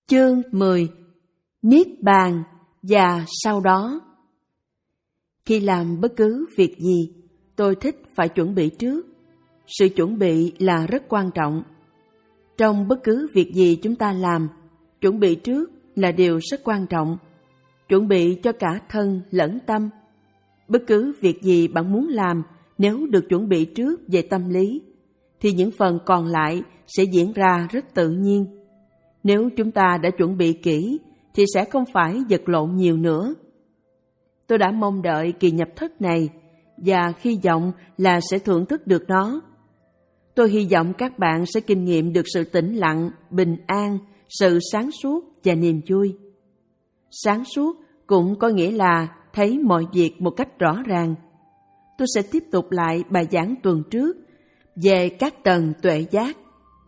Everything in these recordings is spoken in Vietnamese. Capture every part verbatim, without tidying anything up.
Chương mười. Niết bàn và sau đó. Khi làm bất cứ việc gì, tôi thích phải chuẩn bị trước. Sự chuẩn bị là rất quan trọng. Trong bất cứ việc gì chúng ta làm, chuẩn bị trước là điều rất quan trọng. Chuẩn bị cho cả thân lẫn tâm. Bất cứ việc gì bạn muốn làm, nếu được chuẩn bị trước về tâm lý, thì những phần còn lại sẽ diễn ra rất tự nhiên. Nếu chúng ta đã chuẩn bị kỹ, thì sẽ không phải vật lộn nhiều nữa. Tôi đã mong đợi kỳ nhập thất này, và hy vọng là sẽ thưởng thức được nó. Tôi hy vọng các bạn sẽ kinh nghiệm được sự tĩnh lặng, bình an, sự sáng suốt và niềm vui. Sáng suốt cũng có nghĩa là thấy mọi việc một cách rõ ràng. Tôi sẽ tiếp tục lại bài giảng tuần trước về các tầng tuệ giác.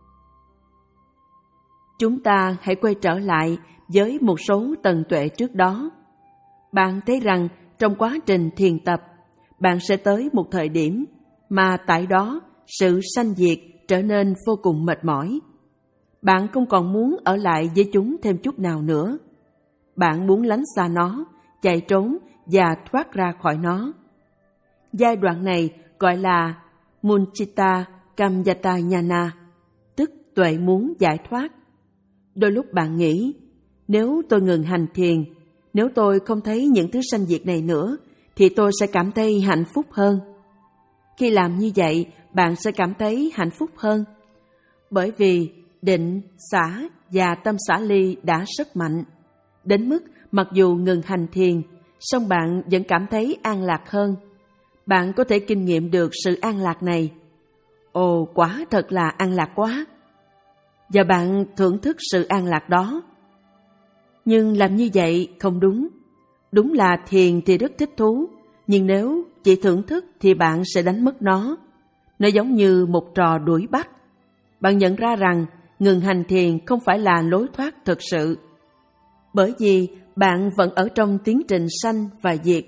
Chúng ta hãy quay trở lại với một số tầng tuệ trước đó. Bạn thấy rằng trong quá trình thiền tập, bạn sẽ tới một thời điểm mà tại đó sự sanh diệt trở nên vô cùng mệt mỏi. Bạn không còn muốn ở lại với chúng thêm chút nào nữa. Bạn muốn lánh xa nó, chạy trốn và thoát ra khỏi nó. Giai đoạn này gọi là Munchita Kamyata Jnana, tức tuệ muốn giải thoát. Đôi lúc bạn nghĩ, nếu tôi ngừng hành thiền, nếu tôi không thấy những thứ sanh diệt này nữa, thì tôi sẽ cảm thấy hạnh phúc hơn. Khi làm như vậy, bạn sẽ cảm thấy hạnh phúc hơn. Bởi vì định, xả và tâm xả ly đã rất mạnh. Đến mức mặc dù ngừng hành thiền, song bạn vẫn cảm thấy an lạc hơn. Bạn có thể kinh nghiệm được sự an lạc này. Ồ, quả thật là an lạc quá! Và bạn thưởng thức sự an lạc đó. Nhưng làm như vậy không đúng. Đúng là thiền thì rất thích thú, nhưng nếu chỉ thưởng thức thì bạn sẽ đánh mất nó. Nó giống như một trò đuổi bắt. Bạn nhận ra rằng ngừng hành thiền không phải là lối thoát thực sự. Bởi vì bạn vẫn ở trong tiến trình sanh và diệt.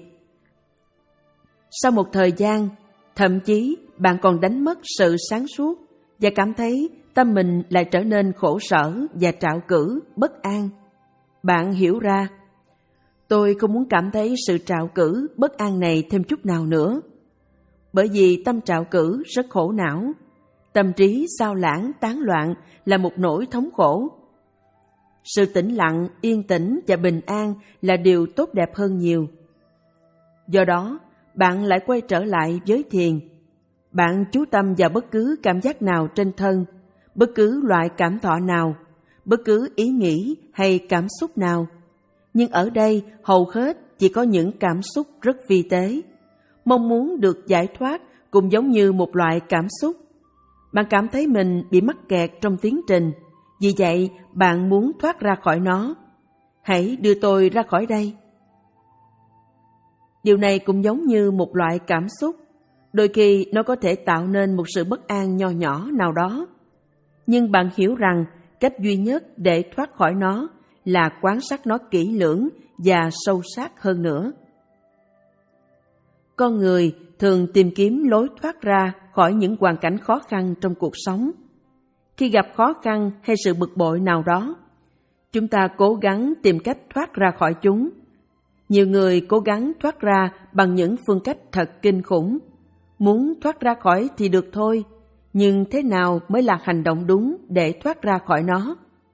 Sau một thời gian, thậm chí bạn còn đánh mất sự sáng suốt và cảm thấy tâm mình lại trở nên khổ sở và trạo cử, bất an. Bạn hiểu ra, tôi không muốn cảm thấy sự trạo cử, bất an này thêm chút nào nữa. Bởi vì tâm trạo cử rất khổ não. Tâm trí xao lãng, tán loạn là một nỗi thống khổ. Sự tĩnh lặng, yên tĩnh và bình an là điều tốt đẹp hơn nhiều. Do đó, bạn lại quay trở lại với thiền. Bạn chú tâm vào bất cứ cảm giác nào trên thân, bất cứ loại cảm thọ nào, bất cứ ý nghĩ hay cảm xúc nào. Nhưng ở đây hầu hết chỉ có những cảm xúc rất vi tế. Mong muốn được giải thoát cũng giống như một loại cảm xúc. Bạn cảm thấy mình bị mắc kẹt trong tiến trình, vì vậy bạn muốn thoát ra khỏi nó. Hãy đưa tôi ra khỏi đây. Điều này cũng giống như một loại cảm xúc. Đôi khi nó có thể tạo nên một sự bất an nho nhỏ nào đó. Nhưng bạn hiểu rằng cách duy nhất để thoát khỏi nó là quan sát nó kỹ lưỡng và sâu sắc hơn nữa. Con người thường tìm kiếm lối thoát ra khỏi những hoàn cảnh khó khăn trong cuộc sống. Khi gặp khó khăn hay sự bực bội nào đó, chúng ta cố gắng tìm cách thoát ra khỏi chúng. Nhiều người cố gắng thoát ra bằng những phương cách thật kinh khủng. Muốn thoát ra khỏi thì được thôi, nhưng thế nào mới là hành động đúng để thoát ra khỏi nó?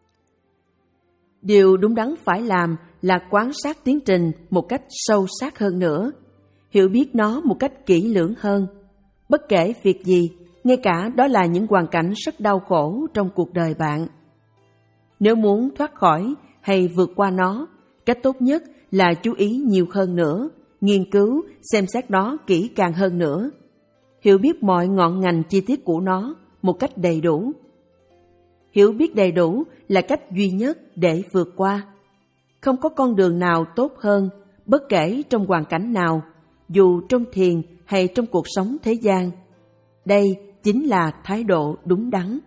Điều đúng đắn phải làm là quan sát tiến trình một cách sâu sắc hơn nữa, hiểu biết nó một cách kỹ lưỡng hơn. Bất kể việc gì, ngay cả đó là những hoàn cảnh rất đau khổ trong cuộc đời bạn. Nếu muốn thoát khỏi hay vượt qua nó, cách tốt nhất là chú ý nhiều hơn nữa, nghiên cứu, xem xét nó kỹ càng hơn nữa, hiểu biết mọi ngọn ngành chi tiết của nó một cách đầy đủ. Hiểu biết đầy đủ là cách duy nhất để vượt qua. Không có con đường nào tốt hơn, bất kể trong hoàn cảnh nào, dù trong thiền hay trong cuộc sống thế gian. Đây chính là thái độ đúng đắn.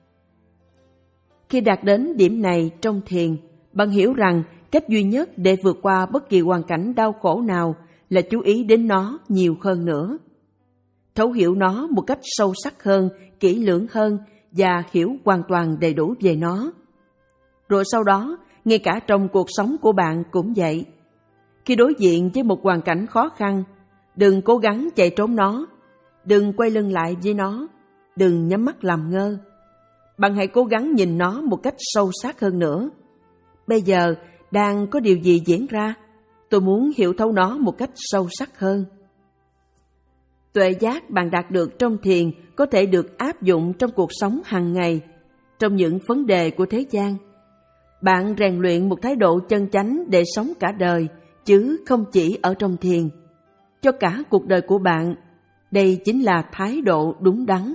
Khi đạt đến điểm này trong thiền, bạn hiểu rằng cách duy nhất để vượt qua bất kỳ hoàn cảnh đau khổ nào là chú ý đến nó nhiều hơn nữa. Thấu hiểu nó một cách sâu sắc hơn, kỹ lưỡng hơn và hiểu hoàn toàn đầy đủ về nó. Rồi sau đó, ngay cả trong cuộc sống của bạn cũng vậy. Khi đối diện với một hoàn cảnh khó khăn, đừng cố gắng chạy trốn nó, đừng quay lưng lại với nó, đừng nhắm mắt làm ngơ. Bạn hãy cố gắng nhìn nó một cách sâu sắc hơn nữa. Bây giờ đang có điều gì diễn ra? Tôi muốn hiểu thấu nó một cách sâu sắc hơn. Tuệ giác bạn đạt được trong thiền có thể được áp dụng trong cuộc sống hàng ngày, trong những vấn đề của thế gian. Bạn rèn luyện một thái độ chân chánh để sống cả đời, chứ không chỉ ở trong thiền. Cho cả cuộc đời của bạn, đây chính là thái độ đúng đắn.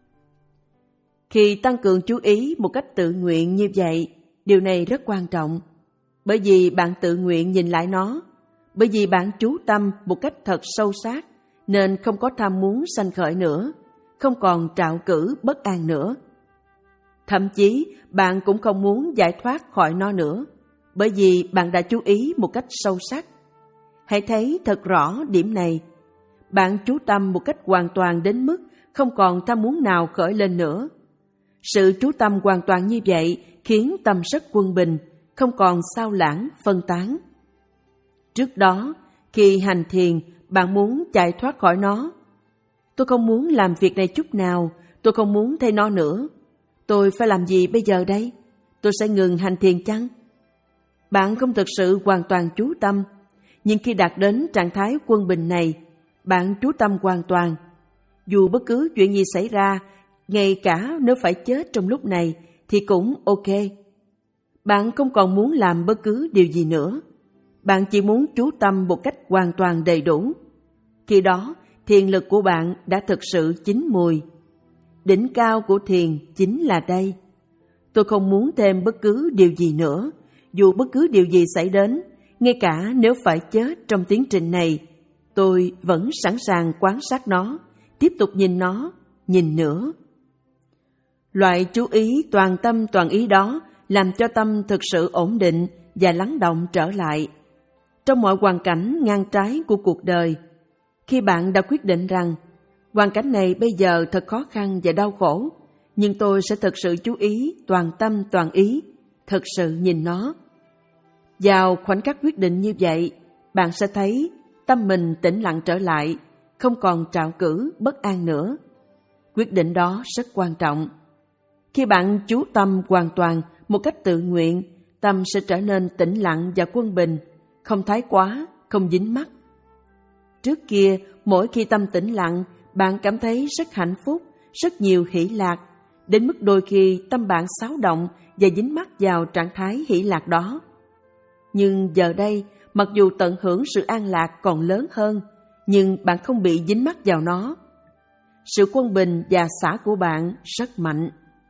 Khi tăng cường chú ý một cách tự nguyện như vậy, điều này rất quan trọng. Bởi vì bạn tự nguyện nhìn lại nó, bởi vì bạn chú tâm một cách thật sâu sát, nên không có tham muốn sanh khởi nữa, không còn trạo cử bất an nữa. Thậm chí bạn cũng không muốn giải thoát khỏi nó nữa, bởi vì bạn đã chú ý một cách sâu sắc. Hãy thấy thật rõ điểm này. Bạn chú tâm một cách hoàn toàn đến mức không còn tham muốn nào khởi lên nữa. Sự chú tâm hoàn toàn như vậy khiến tâm rất quân bình, không còn xao lãng, phân tán. Trước đó, khi hành thiền, bạn muốn chạy thoát khỏi nó. Tôi không muốn làm việc này chút nào, tôi không muốn thấy nó nữa. Tôi phải làm gì bây giờ đây? Tôi sẽ ngừng hành thiền chăng? Bạn không thực sự hoàn toàn chú tâm, nhưng khi đạt đến trạng thái quân bình này, bạn chú tâm hoàn toàn. Dù bất cứ chuyện gì xảy ra, ngay cả nếu phải chết trong lúc này, thì cũng ok. Bạn không còn muốn làm bất cứ điều gì nữa. Bạn chỉ muốn chú tâm một cách hoàn toàn đầy đủ. Khi đó, thiền lực của bạn đã thực sự chín mùi. Đỉnh cao của thiền chính là đây. Tôi không muốn thêm bất cứ điều gì nữa, dù bất cứ điều gì xảy đến, ngay cả nếu phải chết trong tiến trình này, tôi vẫn sẵn sàng quan sát nó, tiếp tục nhìn nó, nhìn nữa. Loại chú ý toàn tâm toàn ý đó làm cho tâm thực sự ổn định và lắng động trở lại. Trong mọi hoàn cảnh ngang trái của cuộc đời, khi bạn đã quyết định rằng hoàn cảnh này bây giờ thật khó khăn và đau khổ, nhưng tôi sẽ thực sự chú ý, toàn tâm toàn ý, thực sự nhìn nó. Vào khoảnh khắc quyết định như vậy, bạn sẽ thấy tâm mình tĩnh lặng trở lại, không còn trạo cử, bất an nữa. Quyết định đó rất quan trọng. Khi bạn chú tâm hoàn toàn một cách tự nguyện, tâm sẽ trở nên tĩnh lặng và quân bình, không thái quá, không dính mắc. Trước kia, mỗi khi tâm tĩnh lặng, bạn cảm thấy rất hạnh phúc, rất nhiều hỷ lạc, đến mức đôi khi tâm bạn xáo động và dính mắc vào trạng thái hỷ lạc đó. Nhưng giờ đây, mặc dù tận hưởng sự an lạc còn lớn hơn, nhưng bạn không bị dính mắc vào nó. Sự quân bình và xả của bạn rất mạnh.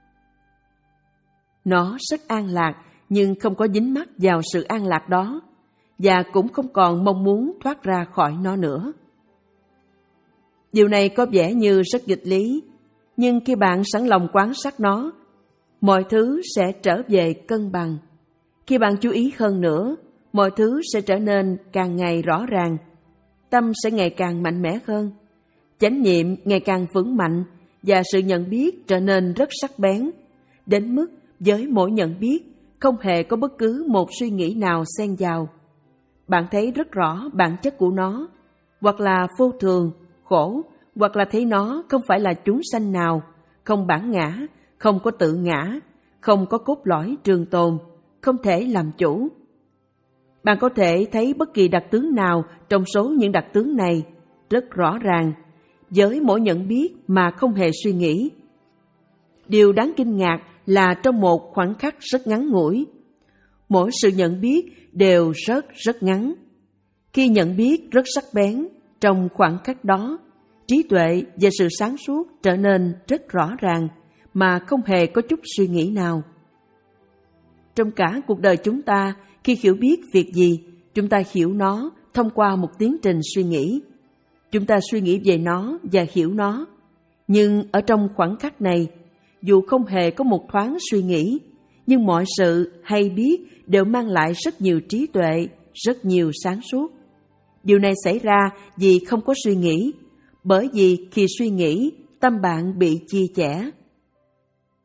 Nó rất an lạc, nhưng không có dính mắc vào sự an lạc đó, và cũng không còn mong muốn thoát ra khỏi nó nữa. Điều này có vẻ như rất nghịch lý, nhưng khi bạn sẵn lòng quan sát nó, mọi thứ sẽ trở về cân bằng. Khi bạn chú ý hơn nữa, mọi thứ sẽ trở nên càng ngày rõ ràng. Tâm sẽ ngày càng mạnh mẽ hơn, chánh niệm ngày càng vững mạnh, và sự nhận biết trở nên rất sắc bén, đến mức với mỗi nhận biết không hề có bất cứ một suy nghĩ nào xen vào. Bạn thấy rất rõ bản chất của nó, hoặc là vô thường, khổ, hoặc là thấy nó không phải là chúng sanh nào, không bản ngã, không có tự ngã, không có cốt lõi trường tồn, không thể làm chủ. Bạn có thể thấy bất kỳ đặc tướng nào trong số những đặc tướng này rất rõ ràng, với mỗi nhận biết mà không hề suy nghĩ. Điều đáng kinh ngạc là trong một khoảnh khắc rất ngắn ngủi, mỗi sự nhận biết đều rất rất ngắn. Khi nhận biết rất sắc bén, trong khoảnh khắc đó, trí tuệ và sự sáng suốt trở nên rất rõ ràng mà không hề có chút suy nghĩ nào. Trong cả cuộc đời chúng ta, khi hiểu biết việc gì, chúng ta hiểu nó thông qua một tiến trình suy nghĩ. Chúng ta suy nghĩ về nó và hiểu nó. Nhưng ở trong khoảnh khắc này, dù không hề có một thoáng suy nghĩ, nhưng mọi sự hay biết đều mang lại rất nhiều trí tuệ, rất nhiều sáng suốt. Điều này xảy ra vì không có suy nghĩ, bởi vì khi suy nghĩ, tâm bạn bị chia chẻ.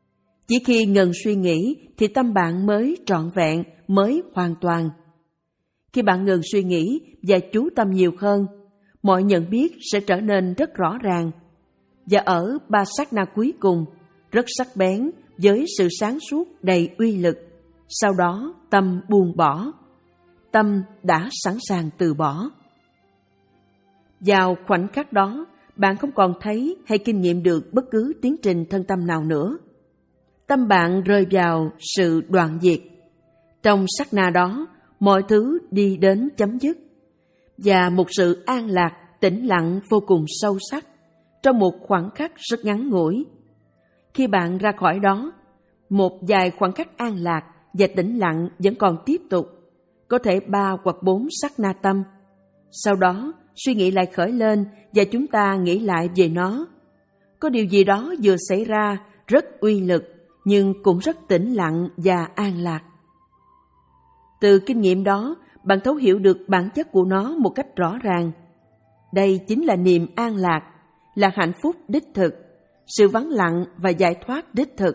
Chỉ khi ngừng suy nghĩ thì tâm bạn mới trọn vẹn, mới hoàn toàn. Khi bạn ngừng suy nghĩ và chú tâm nhiều hơn, mọi nhận biết sẽ trở nên rất rõ ràng. Và ở ba sát na cuối cùng, rất sắc bén với sự sáng suốt đầy uy lực. Sau đó tâm buông bỏ. Tâm đã sẵn sàng từ bỏ. Vào khoảnh khắc đó, bạn không còn thấy hay kinh nghiệm được bất cứ tiến trình thân tâm nào nữa. Tâm bạn rơi vào sự đoạn diệt. Trong sát na đó, mọi thứ đi đến chấm dứt. Và một sự an lạc, tĩnh lặng vô cùng sâu sắc trong một khoảng khắc rất ngắn ngủi. Khi bạn ra khỏi đó, một vài khoảng khắc an lạc và tĩnh lặng vẫn còn tiếp tục, có thể ba hoặc bốn sát na tâm. Sau đó, suy nghĩ lại khởi lên và chúng ta nghĩ lại về nó. Có điều gì đó vừa xảy ra rất uy lực, nhưng cũng rất tĩnh lặng và an lạc. Từ kinh nghiệm đó, bạn thấu hiểu được bản chất của nó một cách rõ ràng. Đây chính là niềm an lạc, là hạnh phúc đích thực, sự vắng lặng và giải thoát đích thực.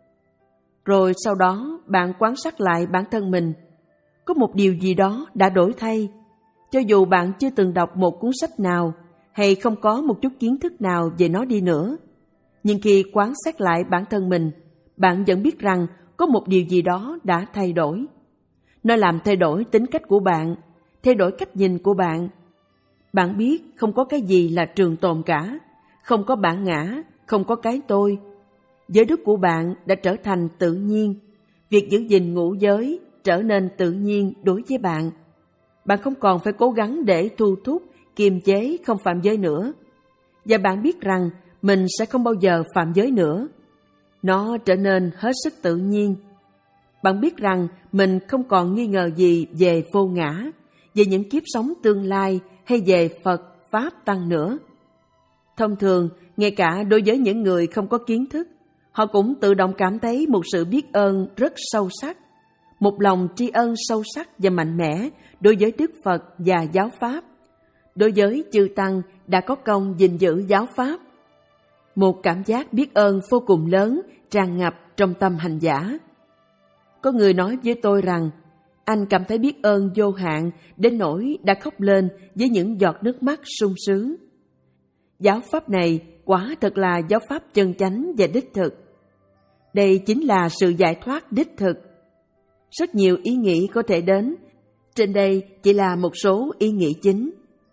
Rồi sau đó, bạn quan sát lại bản thân mình. Có một điều gì đó đã đổi thay. Cho dù bạn chưa từng đọc một cuốn sách nào hay không có một chút kiến thức nào về nó đi nữa, nhưng khi quan sát lại bản thân mình, bạn vẫn biết rằng có một điều gì đó đã thay đổi. Nó làm thay đổi tính cách của bạn, thay đổi cách nhìn của bạn. Bạn biết không có cái gì là trường tồn cả, không có bản ngã, không có cái tôi. Giới đức của bạn đã trở thành tự nhiên. Việc giữ gìn ngũ giới trở nên tự nhiên đối với bạn. Bạn không còn phải cố gắng để thu thúc, kiềm chế không phạm giới nữa. Và bạn biết rằng mình sẽ không bao giờ phạm giới nữa. Nó trở nên hết sức tự nhiên. Bạn biết rằng mình không còn nghi ngờ gì về vô ngã, về những kiếp sống tương lai hay về Phật, Pháp, Tăng nữa. Thông thường, ngay cả đối với những người không có kiến thức, họ cũng tự động cảm thấy một sự biết ơn rất sâu sắc, một lòng tri ân sâu sắc và mạnh mẽ đối với Đức Phật và giáo Pháp, đối với chư Tăng đã có công gìn giữ giáo Pháp. Một cảm giác biết ơn vô cùng lớn tràn ngập trong tâm hành giả. Có người nói với tôi rằng, anh cảm thấy biết ơn vô hạn đến nỗi đã khóc lên với những giọt nước mắt sung sướng. Giáo Pháp này quả thật là giáo Pháp chân chánh và đích thực. Đây chính là sự giải thoát đích thực. Rất nhiều ý nghĩ có thể đến. Trên đây chỉ là một số ý nghĩ chính.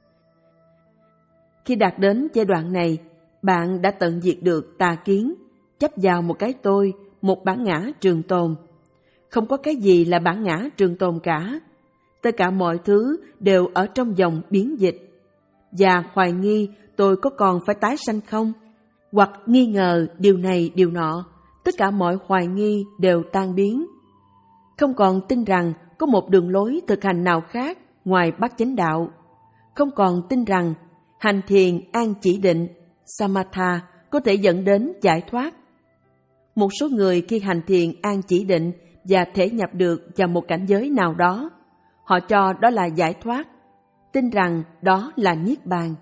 Khi đạt đến giai đoạn này, bạn đã tận diệt được tà kiến, chấp vào một cái tôi, một bản ngã trường tồn. Không có cái gì là bản ngã trường tồn cả. Tất cả mọi thứ đều ở trong dòng biến dịch. Và hoài nghi tôi có còn phải tái sanh không? Hoặc nghi ngờ điều này điều nọ, tất cả mọi hoài nghi đều tan biến. Không còn tin rằng có một đường lối thực hành nào khác ngoài bát chánh đạo. Không còn tin rằng hành thiền an chỉ định, samatha, có thể dẫn đến giải thoát. Một số người khi hành thiền an chỉ định và thể nhập được vào một cảnh giới nào đó, họ cho đó là giải thoát, tin rằng đó là niết bàn.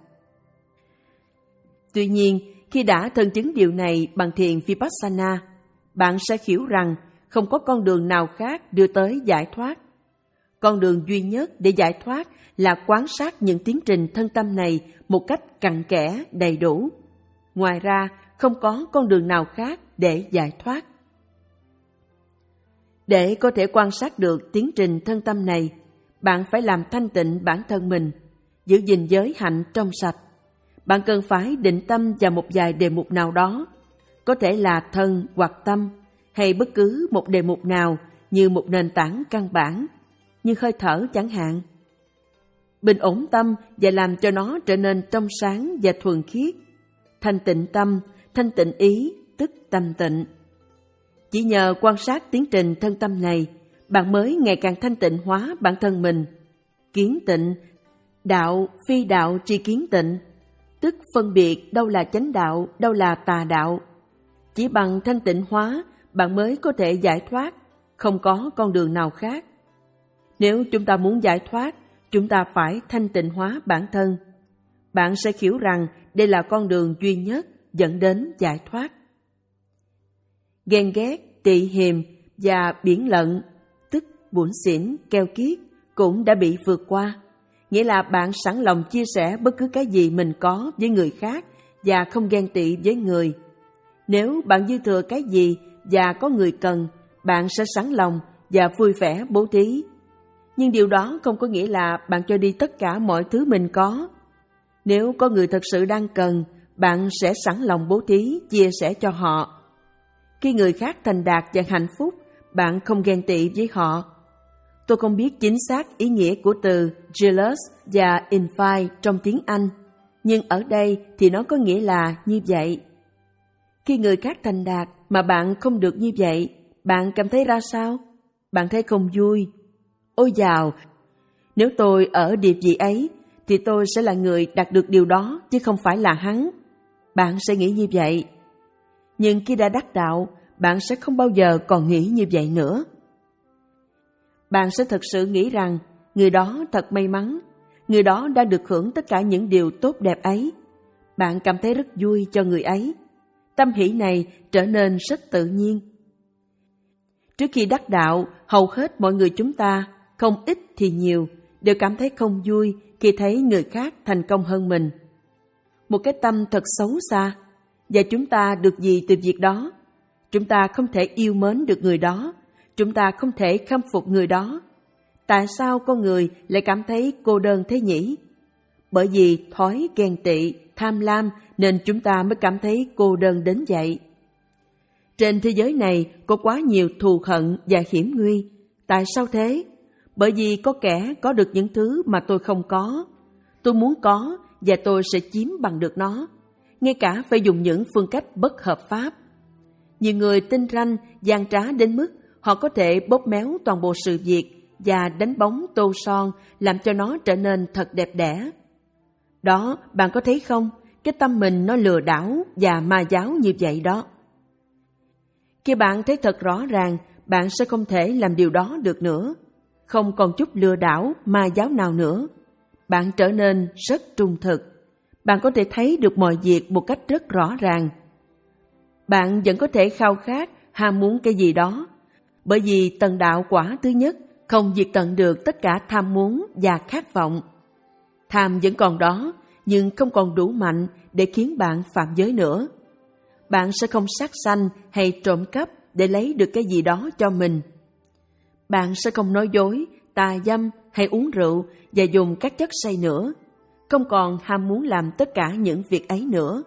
Tuy nhiên, khi đã thân chứng điều này bằng thiền Vipassana, bạn sẽ hiểu rằng không có con đường nào khác đưa tới giải thoát. Con đường duy nhất để giải thoát là quan sát những tiến trình thân tâm này một cách cặn kẽ, đầy đủ. Ngoài ra, không có con đường nào khác để giải thoát. Để có thể quan sát được tiến trình thân tâm này, bạn phải làm thanh tịnh bản thân mình, giữ gìn giới hạnh trong sạch. Bạn cần phải định tâm vào một vài đề mục nào đó, có thể là thân hoặc tâm, hay bất cứ một đề mục nào như một nền tảng căn bản, như hơi thở chẳng hạn. Bình ổn tâm và làm cho nó trở nên trong sáng và thuần khiết. Thanh tịnh tâm, thanh tịnh ý, tức tâm tịnh. Chỉ nhờ quan sát tiến trình thân tâm này, bạn mới ngày càng thanh tịnh hóa bản thân mình. Kiến tịnh, đạo, phi đạo tri kiến tịnh, tức phân biệt đâu là chánh đạo, đâu là tà đạo. Chỉ bằng thanh tịnh hóa, bạn mới có thể giải thoát, không có con đường nào khác. Nếu chúng ta muốn giải thoát, chúng ta phải thanh tịnh hóa bản thân. Bạn sẽ hiểu rằng đây là con đường duy nhất dẫn đến giải thoát. Ghen ghét, tị hiềm và biển lận, tức bủn xỉn, keo kiết, cũng đã bị vượt qua. Nghĩa là bạn sẵn lòng chia sẻ bất cứ cái gì mình có với người khác và không ghen tị với người. Nếu bạn dư thừa cái gì và có người cần, bạn sẽ sẵn lòng và vui vẻ bố thí. Nhưng điều đó không có nghĩa là bạn cho đi tất cả mọi thứ mình có. Nếu có người thật sự đang cần, bạn sẽ sẵn lòng bố thí, chia sẻ cho họ. Khi người khác thành đạt và hạnh phúc, bạn không ghen tị với họ. Tôi không biết chính xác ý nghĩa của từ jealous và envy trong tiếng Anh, nhưng ở đây thì nó có nghĩa là như vậy. Khi người khác thành đạt mà bạn không được như vậy, bạn cảm thấy ra sao? Bạn thấy không vui. Ôi dào, nếu tôi ở địa vị ấy, thì tôi sẽ là người đạt được điều đó, chứ không phải là hắn. Bạn sẽ nghĩ như vậy. Nhưng khi đã đắc đạo, bạn sẽ không bao giờ còn nghĩ như vậy nữa. Bạn sẽ thực sự nghĩ rằng người đó thật may mắn, người đó đã được hưởng tất cả những điều tốt đẹp ấy. Bạn cảm thấy rất vui cho người ấy. Tâm hỷ này trở nên rất tự nhiên. Trước khi đắc đạo, hầu hết mọi người chúng ta, không ít thì nhiều, đều cảm thấy không vui khi thấy người khác thành công hơn mình. Một cái tâm thật xấu xa, và chúng ta được gì từ việc đó? Chúng ta không thể yêu mến được người đó, chúng ta không thể khâm phục người đó. Tại sao con người lại cảm thấy cô đơn thế nhỉ? Bởi vì thói ghen tị, tham lam nên chúng ta mới cảm thấy cô đơn đến vậy. Trên thế giới này có quá nhiều thù hận và hiểm nguy. Tại sao thế? Bởi vì có kẻ có được những thứ mà tôi không có. Tôi muốn có và tôi sẽ chiếm bằng được nó, ngay cả phải dùng những phương cách bất hợp pháp. Nhiều người tinh ranh, gian trá đến mức họ có thể bóp méo toàn bộ sự việc và đánh bóng tô son làm cho nó trở nên thật đẹp đẽ. Đó, bạn có thấy không? Cái tâm mình nó lừa đảo và ma giáo như vậy đó. Khi bạn thấy thật rõ ràng, bạn sẽ không thể làm điều đó được nữa. Không còn chút lừa đảo, ma giáo nào nữa. Bạn trở nên rất trung thực. Bạn có thể thấy được mọi việc một cách rất rõ ràng. Bạn vẫn có thể khao khát, ham muốn cái gì đó, bởi vì tầng đạo quả thứ nhất không diệt tận được tất cả tham muốn và khát vọng. Tham vẫn còn đó, nhưng không còn đủ mạnh để khiến bạn phạm giới nữa. Bạn sẽ không sát sanh hay trộm cắp để lấy được cái gì đó cho mình. Bạn sẽ không nói dối, tà dâm hay uống rượu và dùng các chất say nữa. Không còn ham muốn làm tất cả những việc ấy nữa.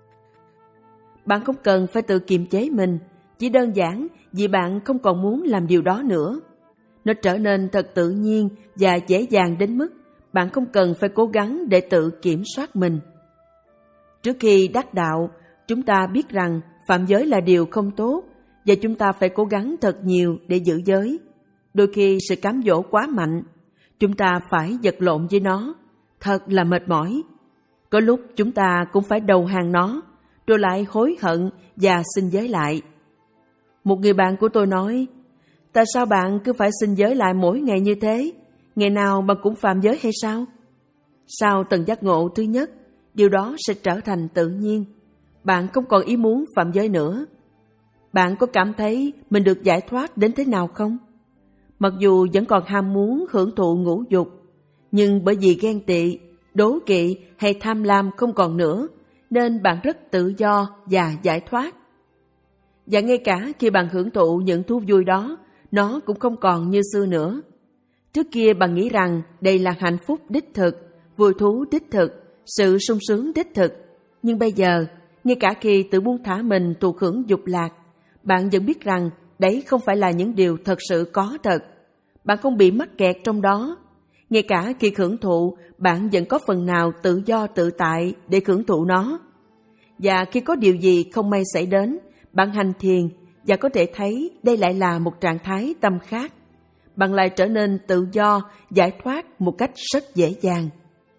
Bạn không cần phải tự kiềm chế mình, chỉ đơn giản vì bạn không còn muốn làm điều đó nữa. Nó trở nên thật tự nhiên và dễ dàng đến mức bạn không cần phải cố gắng để tự kiểm soát mình. Trước khi đắc đạo, chúng ta biết rằng phạm giới là điều không tốt và chúng ta phải cố gắng thật nhiều để giữ giới. Đôi khi sự cám dỗ quá mạnh, chúng ta phải vật lộn với nó, thật là mệt mỏi. Có lúc chúng ta cũng phải đầu hàng nó, rồi lại hối hận và xin giới lại. Một người bạn của tôi nói, tại sao bạn cứ phải xin giới lại mỗi ngày như thế? Ngày nào bạn cũng phạm giới hay sao? Sau tầng giác ngộ thứ nhất, điều đó sẽ trở thành tự nhiên. Bạn không còn ý muốn phạm giới nữa. Bạn có cảm thấy mình được giải thoát đến thế nào không? Mặc dù vẫn còn ham muốn hưởng thụ ngũ dục, nhưng bởi vì ghen tị, đố kỵ hay tham lam không còn nữa, nên bạn rất tự do và giải thoát. Và ngay cả khi bạn hưởng thụ những thú vui đó, nó cũng không còn như xưa nữa. Trước kia bạn nghĩ rằng đây là hạnh phúc đích thực, vui thú đích thực, sự sung sướng đích thực. Nhưng bây giờ, ngay cả khi tự buông thả mình thụ hưởng dục lạc, bạn vẫn biết rằng đấy không phải là những điều thật sự có thật. Bạn không bị mắc kẹt trong đó. Ngay cả khi hưởng thụ, bạn vẫn có phần nào tự do tự tại để hưởng thụ nó. Và khi có điều gì không may xảy đến, bạn hành thiền và có thể thấy đây lại là một trạng thái tâm khác. Bạn lại trở nên tự do, giải thoát một cách rất dễ dàng.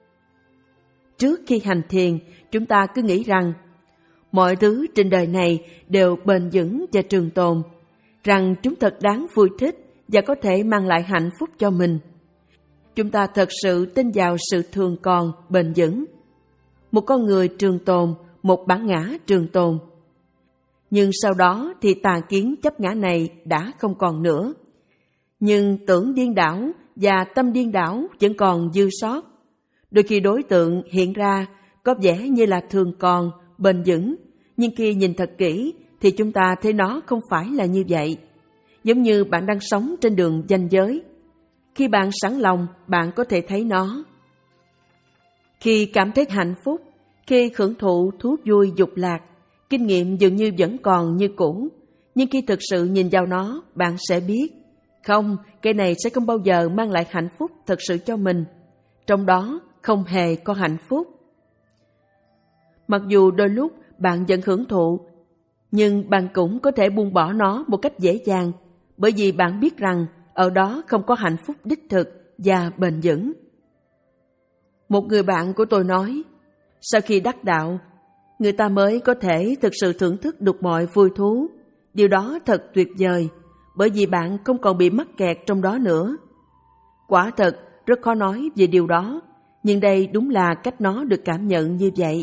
Trước khi hành thiền, chúng ta cứ nghĩ rằng mọi thứ trên đời này đều bền vững và trường tồn, rằng chúng thật đáng vui thích và có thể mang lại hạnh phúc cho mình. Chúng ta thật sự tin vào sự thường còn, bền vững. Một con người trường tồn, một bản ngã trường tồn. Nhưng sau đó thì tà kiến chấp ngã này đã không còn nữa. Nhưng tưởng điên đảo và tâm điên đảo vẫn còn dư sót. Đôi khi đối tượng hiện ra có vẻ như là thường còn, bền vững, nhưng khi nhìn thật kỹ thì chúng ta thấy nó không phải là như vậy. Giống như bạn đang sống trên đường ranh giới. Khi bạn sẵn lòng, bạn có thể thấy nó. Khi cảm thấy hạnh phúc, khi hưởng thụ thú vui dục lạc, kinh nghiệm dường như vẫn còn như cũ. Nhưng khi thực sự nhìn vào nó, bạn sẽ biết, không, cái này sẽ không bao giờ mang lại hạnh phúc thật sự cho mình. Trong đó không hề có hạnh phúc. Mặc dù đôi lúc bạn vẫn hưởng thụ, nhưng bạn cũng có thể buông bỏ nó một cách dễ dàng, bởi vì bạn biết rằng ở đó không có hạnh phúc đích thực và bền vững. Một người bạn của tôi nói, sau khi đắc đạo, người ta mới có thể thực sự thưởng thức được mọi vui thú. Điều đó thật tuyệt vời, bởi vì bạn không còn bị mắc kẹt trong đó nữa. Quả thật, rất khó nói về điều đó, nhưng đây đúng là cách nó được cảm nhận như vậy.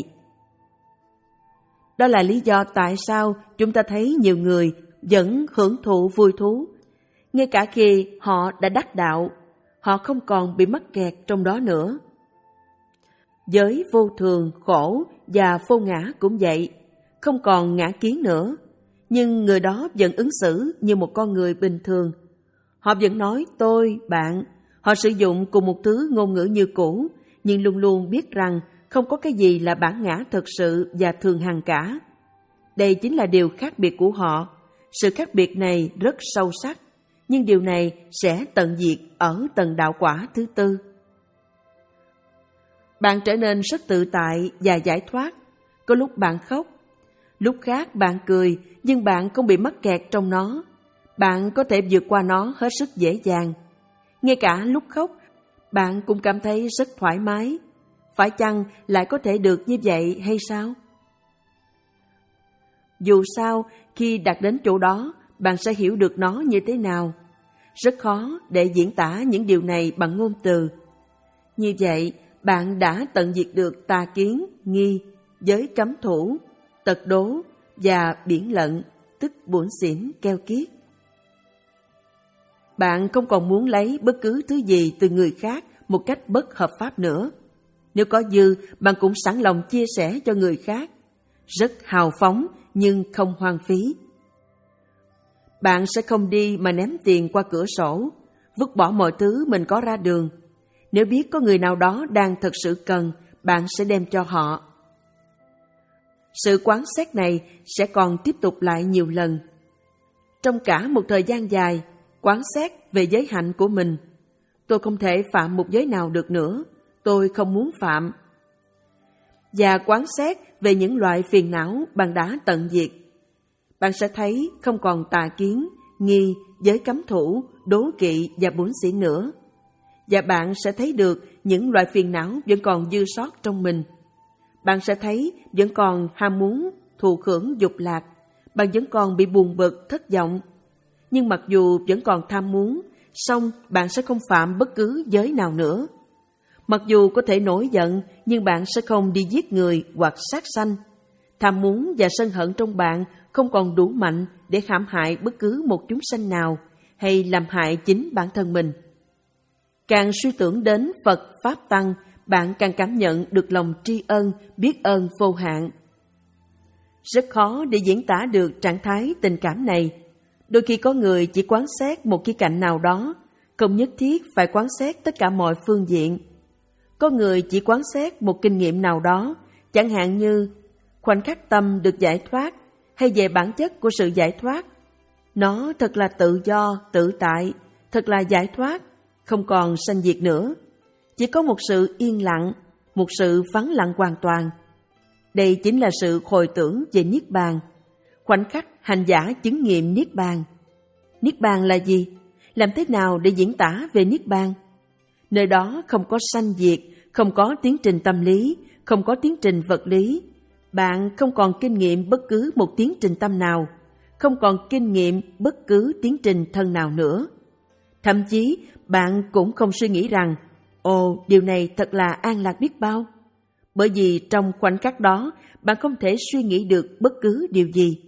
Đó là lý do tại sao chúng ta thấy nhiều người vẫn hưởng thụ vui thú. Ngay cả khi họ đã đắc đạo, họ không còn bị mắc kẹt trong đó nữa. Giới vô thường, khổ và vô ngã cũng vậy, không còn ngã kiến nữa. Nhưng người đó vẫn ứng xử như một con người bình thường. Họ vẫn nói tôi, bạn. Họ sử dụng cùng một thứ ngôn ngữ như cũ, nhưng luôn luôn biết rằng không có cái gì là bản ngã thực sự và thường hằng cả. Đây chính là điều khác biệt của họ. Sự khác biệt này rất sâu sắc, nhưng điều này sẽ tận diệt ở tầng đạo quả thứ tư. Bạn trở nên rất tự tại và giải thoát. Có lúc bạn khóc, lúc khác bạn cười, nhưng bạn không bị mắc kẹt trong nó. Bạn có thể vượt qua nó hết sức dễ dàng. Ngay cả lúc khóc, bạn cũng cảm thấy rất thoải mái. Phải chăng lại có thể được như vậy hay sao? Dù sao, khi đạt đến chỗ đó, bạn sẽ hiểu được nó như thế nào. Rất khó để diễn tả những điều này bằng ngôn từ. Như vậy, bạn đã tận diệt được tà kiến, nghi, giới cấm thủ, tật đố và biển lận, tức bủn xỉn, keo kiết. Bạn không còn muốn lấy bất cứ thứ gì từ người khác một cách bất hợp pháp nữa. Nếu có dư, bạn cũng sẵn lòng chia sẻ cho người khác. Rất hào phóng nhưng không hoang phí. Bạn sẽ không đi mà ném tiền qua cửa sổ, vứt bỏ mọi thứ mình có ra đường. Nếu biết có người nào đó đang thật sự cần, bạn sẽ đem cho họ. Sự quán xét này sẽ còn tiếp tục lại nhiều lần. Trong cả một thời gian dài, quán xét về giới hạnh của mình. Tôi không thể phạm một giới nào được nữa, tôi không muốn phạm. Và quán xét về những loại phiền não bạn đã tận diệt. Bạn sẽ thấy không còn tà kiến, nghi, giới cấm thủ, đố kỵ và bủn xỉn nữa. Và bạn sẽ thấy được những loại phiền não vẫn còn dư sót trong mình. Bạn sẽ thấy vẫn còn ham muốn, thụ hưởng dục lạc. Bạn vẫn còn bị buồn bực, thất vọng. Nhưng mặc dù vẫn còn tham muốn, song bạn sẽ không phạm bất cứ giới nào nữa. Mặc dù có thể nổi giận, nhưng bạn sẽ không đi giết người hoặc sát sanh. Tham muốn và sân hận trong bạn không còn đủ mạnh để hãm hại bất cứ một chúng sanh nào hay làm hại chính bản thân mình. Càng suy tưởng đến Phật Pháp Tăng, bạn càng cảm nhận được lòng tri ân, biết ơn vô hạn. Rất khó để diễn tả được trạng thái tình cảm này. Đôi khi có người chỉ quán xét một khía cạnh nào đó, không nhất thiết phải quán xét tất cả mọi phương diện. Có người chỉ quán xét một kinh nghiệm nào đó, chẳng hạn như khoảnh khắc tâm được giải thoát hay về bản chất của sự giải thoát. Nó thật là tự do, tự tại, thật là giải thoát, không còn sanh diệt nữa. Chỉ có một sự yên lặng, một sự vắng lặng hoàn toàn. Đây chính là sự hồi tưởng về Niết Bàn, khoảnh khắc hành giả chứng nghiệm Niết Bàn. Niết Bàn là gì? Làm thế nào để diễn tả về Niết Bàn? Nơi đó không có sanh diệt, không có tiến trình tâm lý, không có tiến trình vật lý. Bạn không còn kinh nghiệm bất cứ một tiến trình tâm nào, không còn kinh nghiệm bất cứ tiến trình thân nào nữa. Thậm chí, bạn cũng không suy nghĩ rằng, ồ, điều này thật là an lạc biết bao. Bởi vì trong khoảnh khắc đó, bạn không thể suy nghĩ được bất cứ điều gì.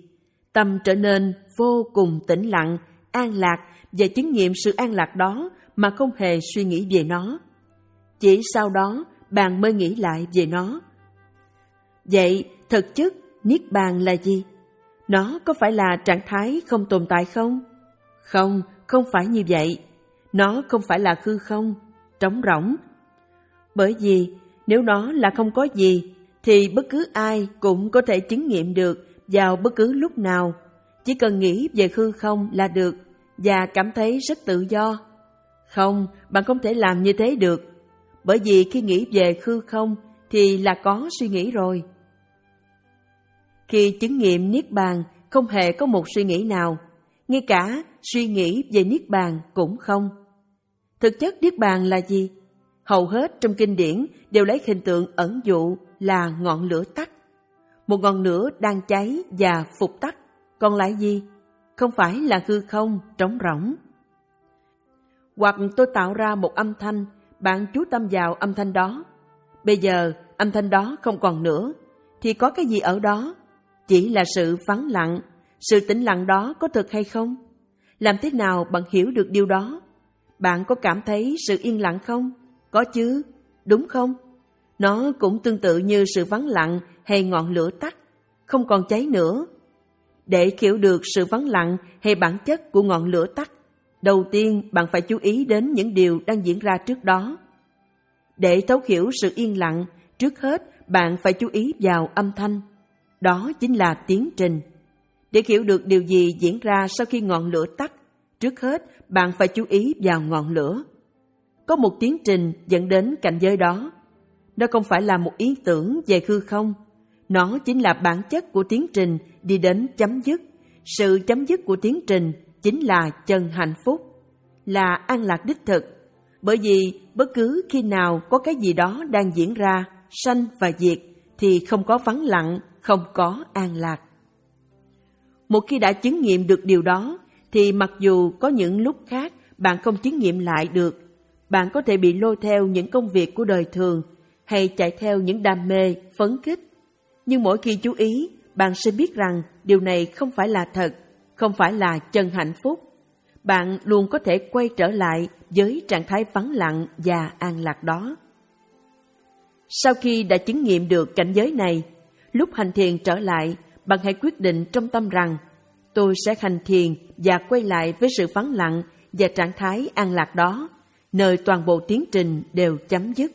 Tâm trở nên vô cùng tĩnh lặng, an lạc và chứng nghiệm sự an lạc đó mà không hề suy nghĩ về nó. Chỉ sau đó bạn mới nghĩ lại về nó. Vậy thực chất Niết Bàn là gì? Nó có phải là trạng thái không tồn tại không? Không, không phải như vậy. Nó không phải là hư không, trống rỗng. Bởi vì nếu nó là không có gì, thì bất cứ ai cũng có thể chứng nghiệm được vào bất cứ lúc nào. Chỉ cần nghĩ về hư không là được và cảm thấy rất tự do. Không, bạn không thể làm như thế được. Bởi vì khi nghĩ về hư không thì là có suy nghĩ rồi. Khi chứng nghiệm Niết Bàn không hề có một suy nghĩ nào, ngay cả suy nghĩ về Niết Bàn cũng không. Thực chất Niết Bàn là gì? Hầu hết trong kinh điển đều lấy hình tượng ẩn dụ là ngọn lửa tắt. Một ngọn lửa đang cháy và phục tắt, còn lại gì? Không phải là hư không, trống rỗng. Hoặc tôi tạo ra một âm thanh, bạn chú tâm vào âm thanh đó. Bây giờ âm thanh đó không còn nữa, thì có cái gì ở đó? Chỉ là sự vắng lặng. Sự tĩnh lặng đó có thực hay không? Làm thế nào bạn hiểu được điều đó? Bạn có cảm thấy sự yên lặng không? Có chứ, đúng không? Nó cũng tương tự như sự vắng lặng hay ngọn lửa tắt, không còn cháy nữa. Để hiểu được sự vắng lặng hay bản chất của ngọn lửa tắt, đầu tiên bạn phải chú ý đến những điều đang diễn ra trước đó. Để thấu hiểu sự yên lặng, trước hết bạn phải chú ý vào âm thanh. Đó chính là tiến trình. Để hiểu được điều gì diễn ra sau khi ngọn lửa tắt, trước hết bạn phải chú ý vào ngọn lửa. Có một tiến trình dẫn đến cảnh giới đó. Đó không phải là một ý tưởng về hư không. Nó chính là bản chất của tiến trình đi đến chấm dứt. Sự chấm dứt của tiến trình chính là chân hạnh phúc, là an lạc đích thực. Bởi vì bất cứ khi nào có cái gì đó đang diễn ra, sanh và diệt, thì không có vắng lặng, không có an lạc. Một khi đã chứng nghiệm được điều đó, thì mặc dù có những lúc khác bạn không chứng nghiệm lại được, bạn có thể bị lôi theo những công việc của đời thường hay chạy theo những đam mê, phấn khích. Nhưng mỗi khi chú ý, bạn sẽ biết rằng điều này không phải là thật, không phải là chân hạnh phúc. Bạn luôn có thể quay trở lại với trạng thái vắng lặng và an lạc đó. Sau khi đã chứng nghiệm được cảnh giới này, lúc hành thiền trở lại, bạn hãy quyết định trong tâm rằng tôi sẽ hành thiền và quay lại với sự vắng lặng và trạng thái an lạc đó, nơi toàn bộ tiến trình đều chấm dứt.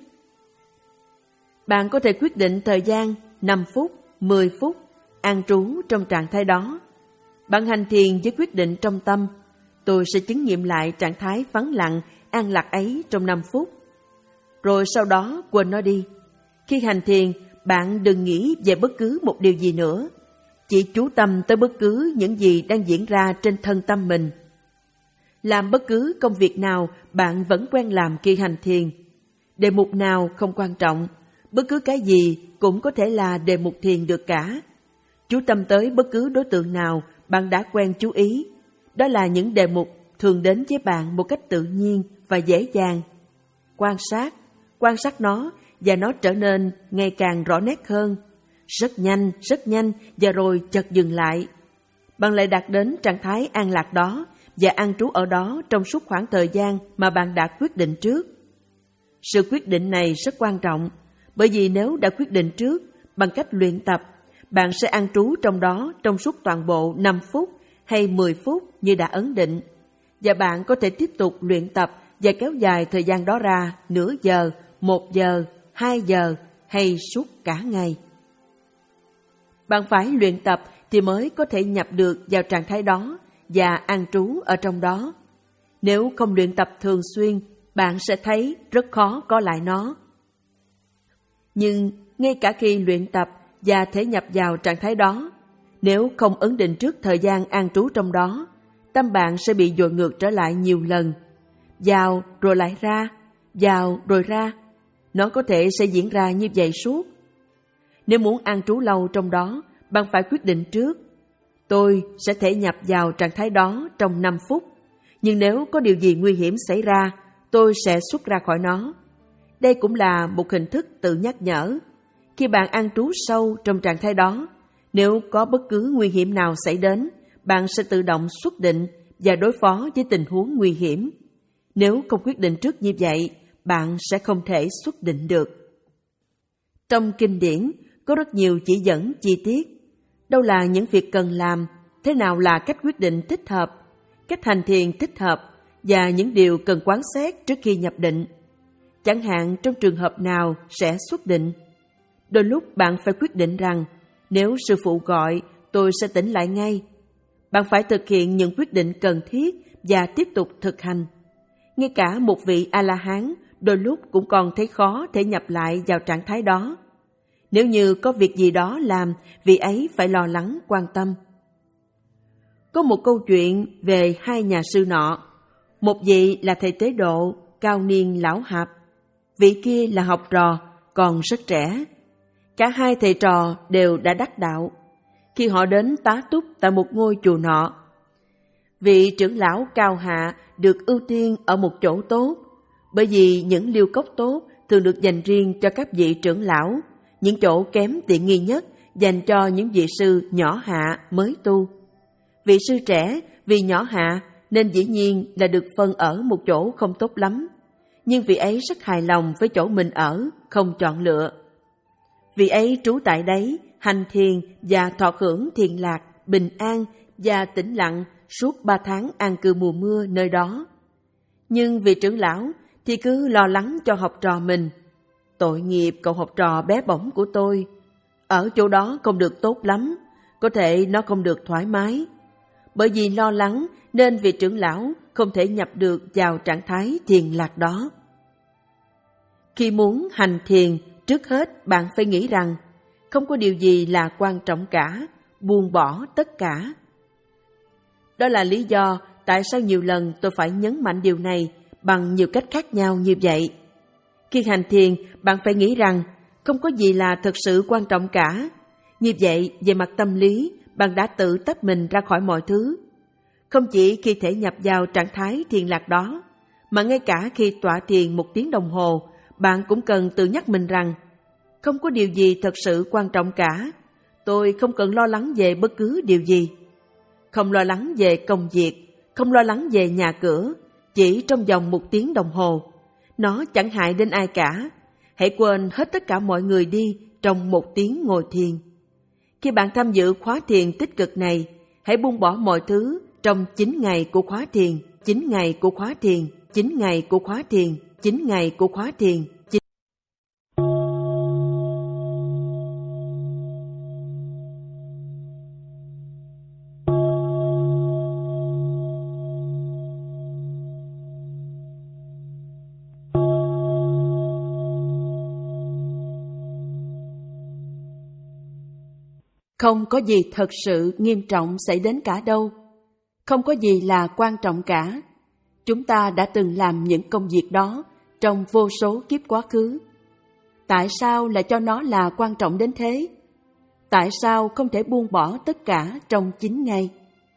Bạn có thể quyết định thời gian năm phút, mười phút, an trú trong trạng thái đó. Bạn hành thiền với quyết định trong tâm, tôi sẽ chứng nghiệm lại trạng thái vắng lặng, an lạc ấy trong năm phút. Rồi sau đó quên nó đi. Khi hành thiền, bạn đừng nghĩ về bất cứ một điều gì nữa. Chỉ chú tâm tới bất cứ những gì đang diễn ra trên thân tâm mình. Làm bất cứ công việc nào bạn vẫn quen làm khi hành thiền. Đề mục nào không quan trọng, bất cứ cái gì cũng có thể là đề mục thiền được cả. Chú tâm tới bất cứ đối tượng nào bạn đã quen chú ý. Đó là những đề mục thường đến với bạn một cách tự nhiên và dễ dàng. Quan sát, quan sát nó và nó trở nên ngày càng rõ nét hơn. Rất nhanh, rất nhanh và rồi chợt dừng lại. Bạn lại đạt đến trạng thái an lạc đó và an trú ở đó trong suốt khoảng thời gian mà bạn đã quyết định trước. Sự quyết định này rất quan trọng, bởi vì nếu đã quyết định trước bằng cách luyện tập, bạn sẽ an trú trong đó trong suốt toàn bộ năm phút hay mười phút như đã ấn định. Và bạn có thể tiếp tục luyện tập và kéo dài thời gian đó ra nửa giờ, một giờ, hai giờ hay suốt cả ngày. Bạn phải luyện tập thì mới có thể nhập được vào trạng thái đó và an trú ở trong đó. Nếu không luyện tập thường xuyên, bạn sẽ thấy rất khó có lại nó. Nhưng ngay cả khi luyện tập và thể nhập vào trạng thái đó, nếu không ấn định trước thời gian an trú trong đó, tâm bạn sẽ bị dội ngược trở lại nhiều lần. Vào rồi lại ra, vào rồi ra. Nó có thể sẽ diễn ra như vậy suốt. Nếu muốn an trú lâu trong đó, bạn phải quyết định trước. Tôi sẽ thể nhập vào trạng thái đó trong năm phút. Nhưng nếu có điều gì nguy hiểm xảy ra, tôi sẽ xuất ra khỏi nó. Đây cũng là một hình thức tự nhắc nhở. Khi bạn an trú sâu trong trạng thái đó, Nếu có bất cứ nguy hiểm nào xảy đến, bạn sẽ tự động xuất định và đối phó với tình huống nguy hiểm. Nếu không quyết định trước như vậy, bạn sẽ không thể xuất định được. Trong kinh điển có rất nhiều chỉ dẫn chi tiết. Đâu là những việc cần làm, thế nào là cách quyết định thích hợp, cách hành thiền thích hợp và những điều cần quán xét trước khi nhập định. Chẳng hạn trong trường hợp nào sẽ xuất định. Đôi lúc bạn phải quyết định rằng nếu sư phụ gọi, tôi sẽ tỉnh lại ngay. Bạn phải thực hiện những quyết định cần thiết và tiếp tục thực hành. Ngay cả một vị A-la-hán đôi lúc cũng còn thấy khó thể nhập lại vào trạng thái đó. Nếu như có việc gì đó làm, vị ấy phải lo lắng quan tâm. Có một câu chuyện về hai nhà sư nọ. Một vị là thầy tế độ, cao niên lão hạp. Vị kia là học trò, còn rất trẻ. Cả hai thầy trò đều đã đắc đạo. Khi họ đến tá túc tại một ngôi chùa nọ, vị trưởng lão cao hạ được ưu tiên ở một chỗ tốt, bởi vì những liêu cốc tốt thường được dành riêng cho các vị trưởng lão, những chỗ kém tiện nghi nhất dành cho những vị sư nhỏ hạ mới tu. Vị sư trẻ vì nhỏ hạ nên dĩ nhiên là được phân ở một chỗ không tốt lắm, nhưng vị ấy rất hài lòng với chỗ mình ở, không chọn lựa. Vị ấy trú tại đấy, hành thiền và thọ hưởng thiền lạc, bình an và tĩnh lặng suốt ba tháng an cư mùa mưa nơi đó. Nhưng vị trưởng lão thì cứ lo lắng cho học trò mình. Tội nghiệp cậu học trò bé bỏng của tôi, ở chỗ đó không được tốt lắm, có thể nó không được thoải mái. Bởi vì lo lắng nên vị trưởng lão không thể nhập được vào trạng thái thiền lạc đó. Khi muốn hành thiền, trước hết bạn phải nghĩ rằng không có điều gì là quan trọng cả, buông bỏ tất cả. Đó là lý do tại sao nhiều lần tôi phải nhấn mạnh điều này bằng nhiều cách khác nhau như vậy. Khi hành thiền, bạn phải nghĩ rằng không có gì là thực sự quan trọng cả. Như vậy, về mặt tâm lý, bạn đã tự tách mình ra khỏi mọi thứ. Không chỉ khi thể nhập vào trạng thái thiền lạc đó, mà ngay cả khi tọa thiền một tiếng đồng hồ, bạn cũng cần tự nhắc mình rằng không có điều gì thật sự quan trọng cả. Tôi không cần lo lắng về bất cứ điều gì. Không lo lắng về công việc, không lo lắng về nhà cửa, chỉ trong vòng một tiếng đồng hồ. Nó chẳng hại đến ai cả. Hãy quên hết tất cả mọi người đi trong một tiếng ngồi thiền. Khi bạn tham dự khóa thiền tích cực này, hãy buông bỏ mọi thứ trong chín ngày của khóa thiền, chín ngày của khóa thiền, chín ngày của khóa thiền, chín ngày của khóa thiền. Không có gì thật sự nghiêm trọng xảy đến cả đâu. Không có gì là quan trọng cả. Chúng ta đã từng làm những công việc đó trong vô số kiếp quá khứ. Tại sao lại cho nó là quan trọng đến thế? Tại sao không thể buông bỏ tất cả trong chín ngày?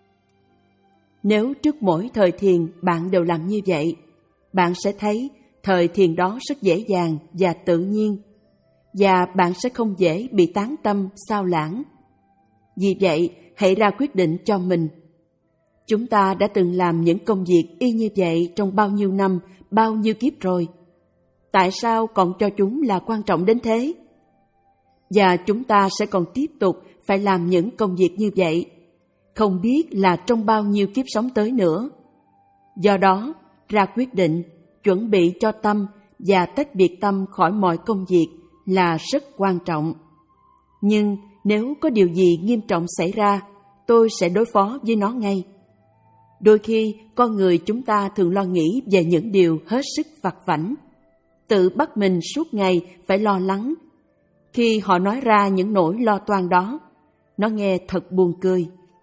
Nếu trước mỗi thời thiền bạn đều làm như vậy, bạn sẽ thấy thời thiền đó rất dễ dàng và tự nhiên, và bạn sẽ không dễ bị tán tâm, sao lãng. Vì vậy, hãy ra quyết định cho mình. Chúng ta đã từng làm những công việc y như vậy trong bao nhiêu năm, bao nhiêu kiếp rồi. Tại sao còn cho chúng là quan trọng đến thế? Và chúng ta sẽ còn tiếp tục phải làm những công việc như vậy, không biết là trong bao nhiêu kiếp sống tới nữa. Do đó, ra quyết định, chuẩn bị cho tâm và tách biệt tâm khỏi mọi công việc là rất quan trọng. Nhưng nếu có điều gì nghiêm trọng xảy ra, tôi sẽ đối phó với nó ngay. Đôi khi, con người chúng ta thường lo nghĩ về những điều hết sức vặt vãnh, tự bắt mình suốt ngày phải lo lắng. Khi họ nói ra những nỗi lo toan đó, nó nghe thật buồn cười.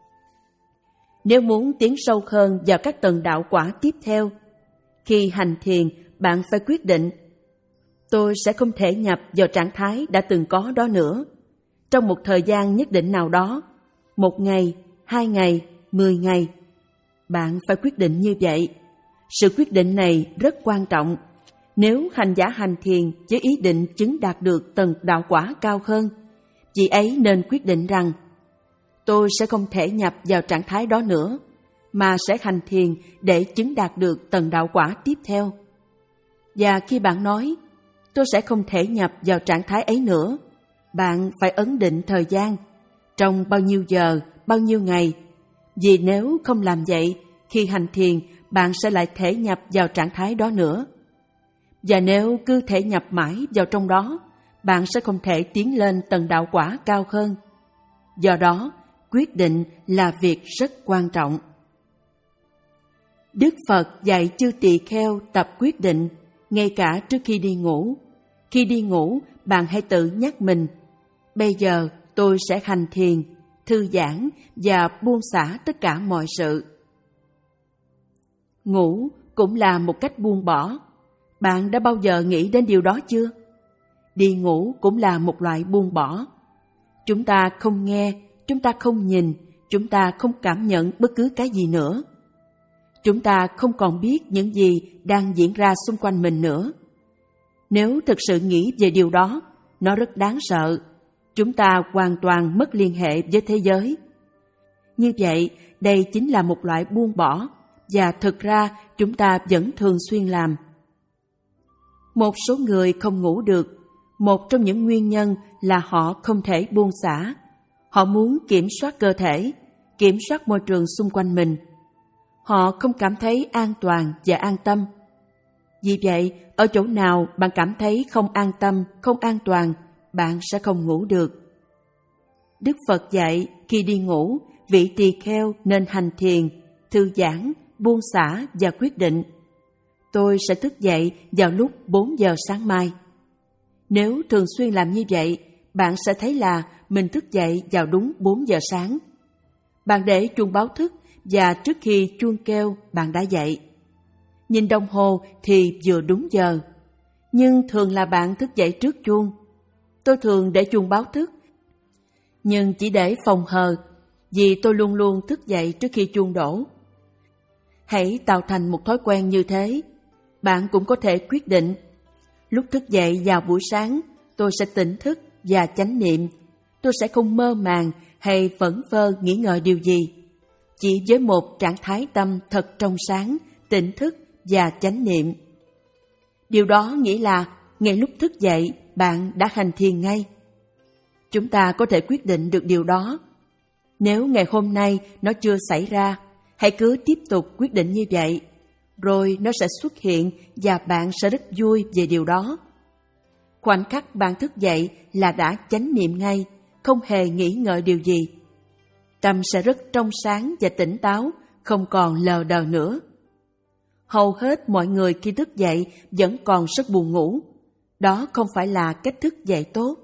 Nếu muốn tiến sâu hơn vào các tầng đạo quả tiếp theo, khi hành thiền, bạn phải quyết định, tôi sẽ không thể nhập vào trạng thái đã từng có đó nữa. Trong một thời gian nhất định nào đó, một ngày, hai ngày, mười ngày, bạn phải quyết định như vậy. Sự quyết định này rất quan trọng. Nếu hành giả hành thiền với ý định chứng đạt được tầng đạo quả cao hơn, chị ấy nên quyết định rằng tôi sẽ không thể nhập vào trạng thái đó nữa, mà sẽ hành thiền để chứng đạt được tầng đạo quả tiếp theo. Và khi bạn nói, tôi sẽ không thể nhập vào trạng thái ấy nữa, bạn phải ấn định thời gian, trong bao nhiêu giờ, bao nhiêu ngày, vì nếu không làm vậy, khi hành thiền, bạn sẽ lại thể nhập vào trạng thái đó nữa. Và nếu cứ thể nhập mãi vào trong đó, bạn sẽ không thể tiến lên tầng đạo quả cao hơn. Do đó, quyết định là việc rất quan trọng. Đức Phật dạy chư tỳ kheo tập quyết định, ngay cả trước khi đi ngủ. Khi đi ngủ, bạn hãy tự nhắc mình, bây giờ tôi sẽ hành thiền, thư giãn và buông xả tất cả mọi sự. Ngủ cũng là một cách buông bỏ. Bạn đã bao giờ nghĩ đến điều đó chưa? Đi ngủ cũng là một loại buông bỏ. Chúng ta không nghe, chúng ta không nhìn, chúng ta không cảm nhận bất cứ cái gì nữa. Chúng ta không còn biết những gì đang diễn ra xung quanh mình nữa. Nếu thực sự nghĩ về điều đó, nó rất đáng sợ. Chúng ta hoàn toàn mất liên hệ với thế giới. Như vậy, đây chính là một loại buông bỏ, và thực ra chúng ta vẫn thường xuyên làm. Một số người không ngủ được. Một trong những nguyên nhân là họ không thể buông xả. Họ muốn kiểm soát cơ thể, kiểm soát môi trường xung quanh mình. Họ không cảm thấy an toàn và an tâm. Vì vậy, ở chỗ nào bạn cảm thấy không an tâm, không an toàn, bạn sẽ không ngủ được. Đức Phật dạy khi đi ngủ, vị tỳ kheo nên hành thiền, thư giãn, buông xả và quyết định. Tôi sẽ thức dậy vào lúc bốn giờ sáng mai. Nếu thường xuyên làm như vậy, bạn sẽ thấy là mình thức dậy vào đúng bốn giờ sáng. Bạn để chuông báo thức và trước khi chuông kêu bạn đã dậy. Nhìn đồng hồ thì vừa đúng giờ, nhưng thường là bạn thức dậy trước chuông. Tôi thường để chuông báo thức, nhưng chỉ để phòng hờ, vì tôi luôn luôn thức dậy trước khi chuông đổ. Hãy tạo thành một thói quen như thế. Bạn cũng có thể quyết định, lúc thức dậy vào buổi sáng, tôi sẽ tỉnh thức và chánh niệm. Tôi sẽ không mơ màng hay phẫn phơ nghĩ ngợi điều gì. Chỉ với một trạng thái tâm thật trong sáng, tỉnh thức và chánh niệm. Điều đó nghĩa là ngay lúc thức dậy, bạn đã hành thiền ngay. Chúng ta có thể quyết định được điều đó. Nếu ngày hôm nay nó chưa xảy ra, hãy cứ tiếp tục quyết định như vậy. Rồi nó sẽ xuất hiện và bạn sẽ rất vui về điều đó. Khoảnh khắc bạn thức dậy là đã chánh niệm ngay, không hề nghĩ ngợi điều gì. Tâm sẽ rất trong sáng và tỉnh táo, không còn lờ đờ nữa. Hầu hết mọi người khi thức dậy vẫn còn rất buồn ngủ. Đó không phải là cách thức dậy tốt.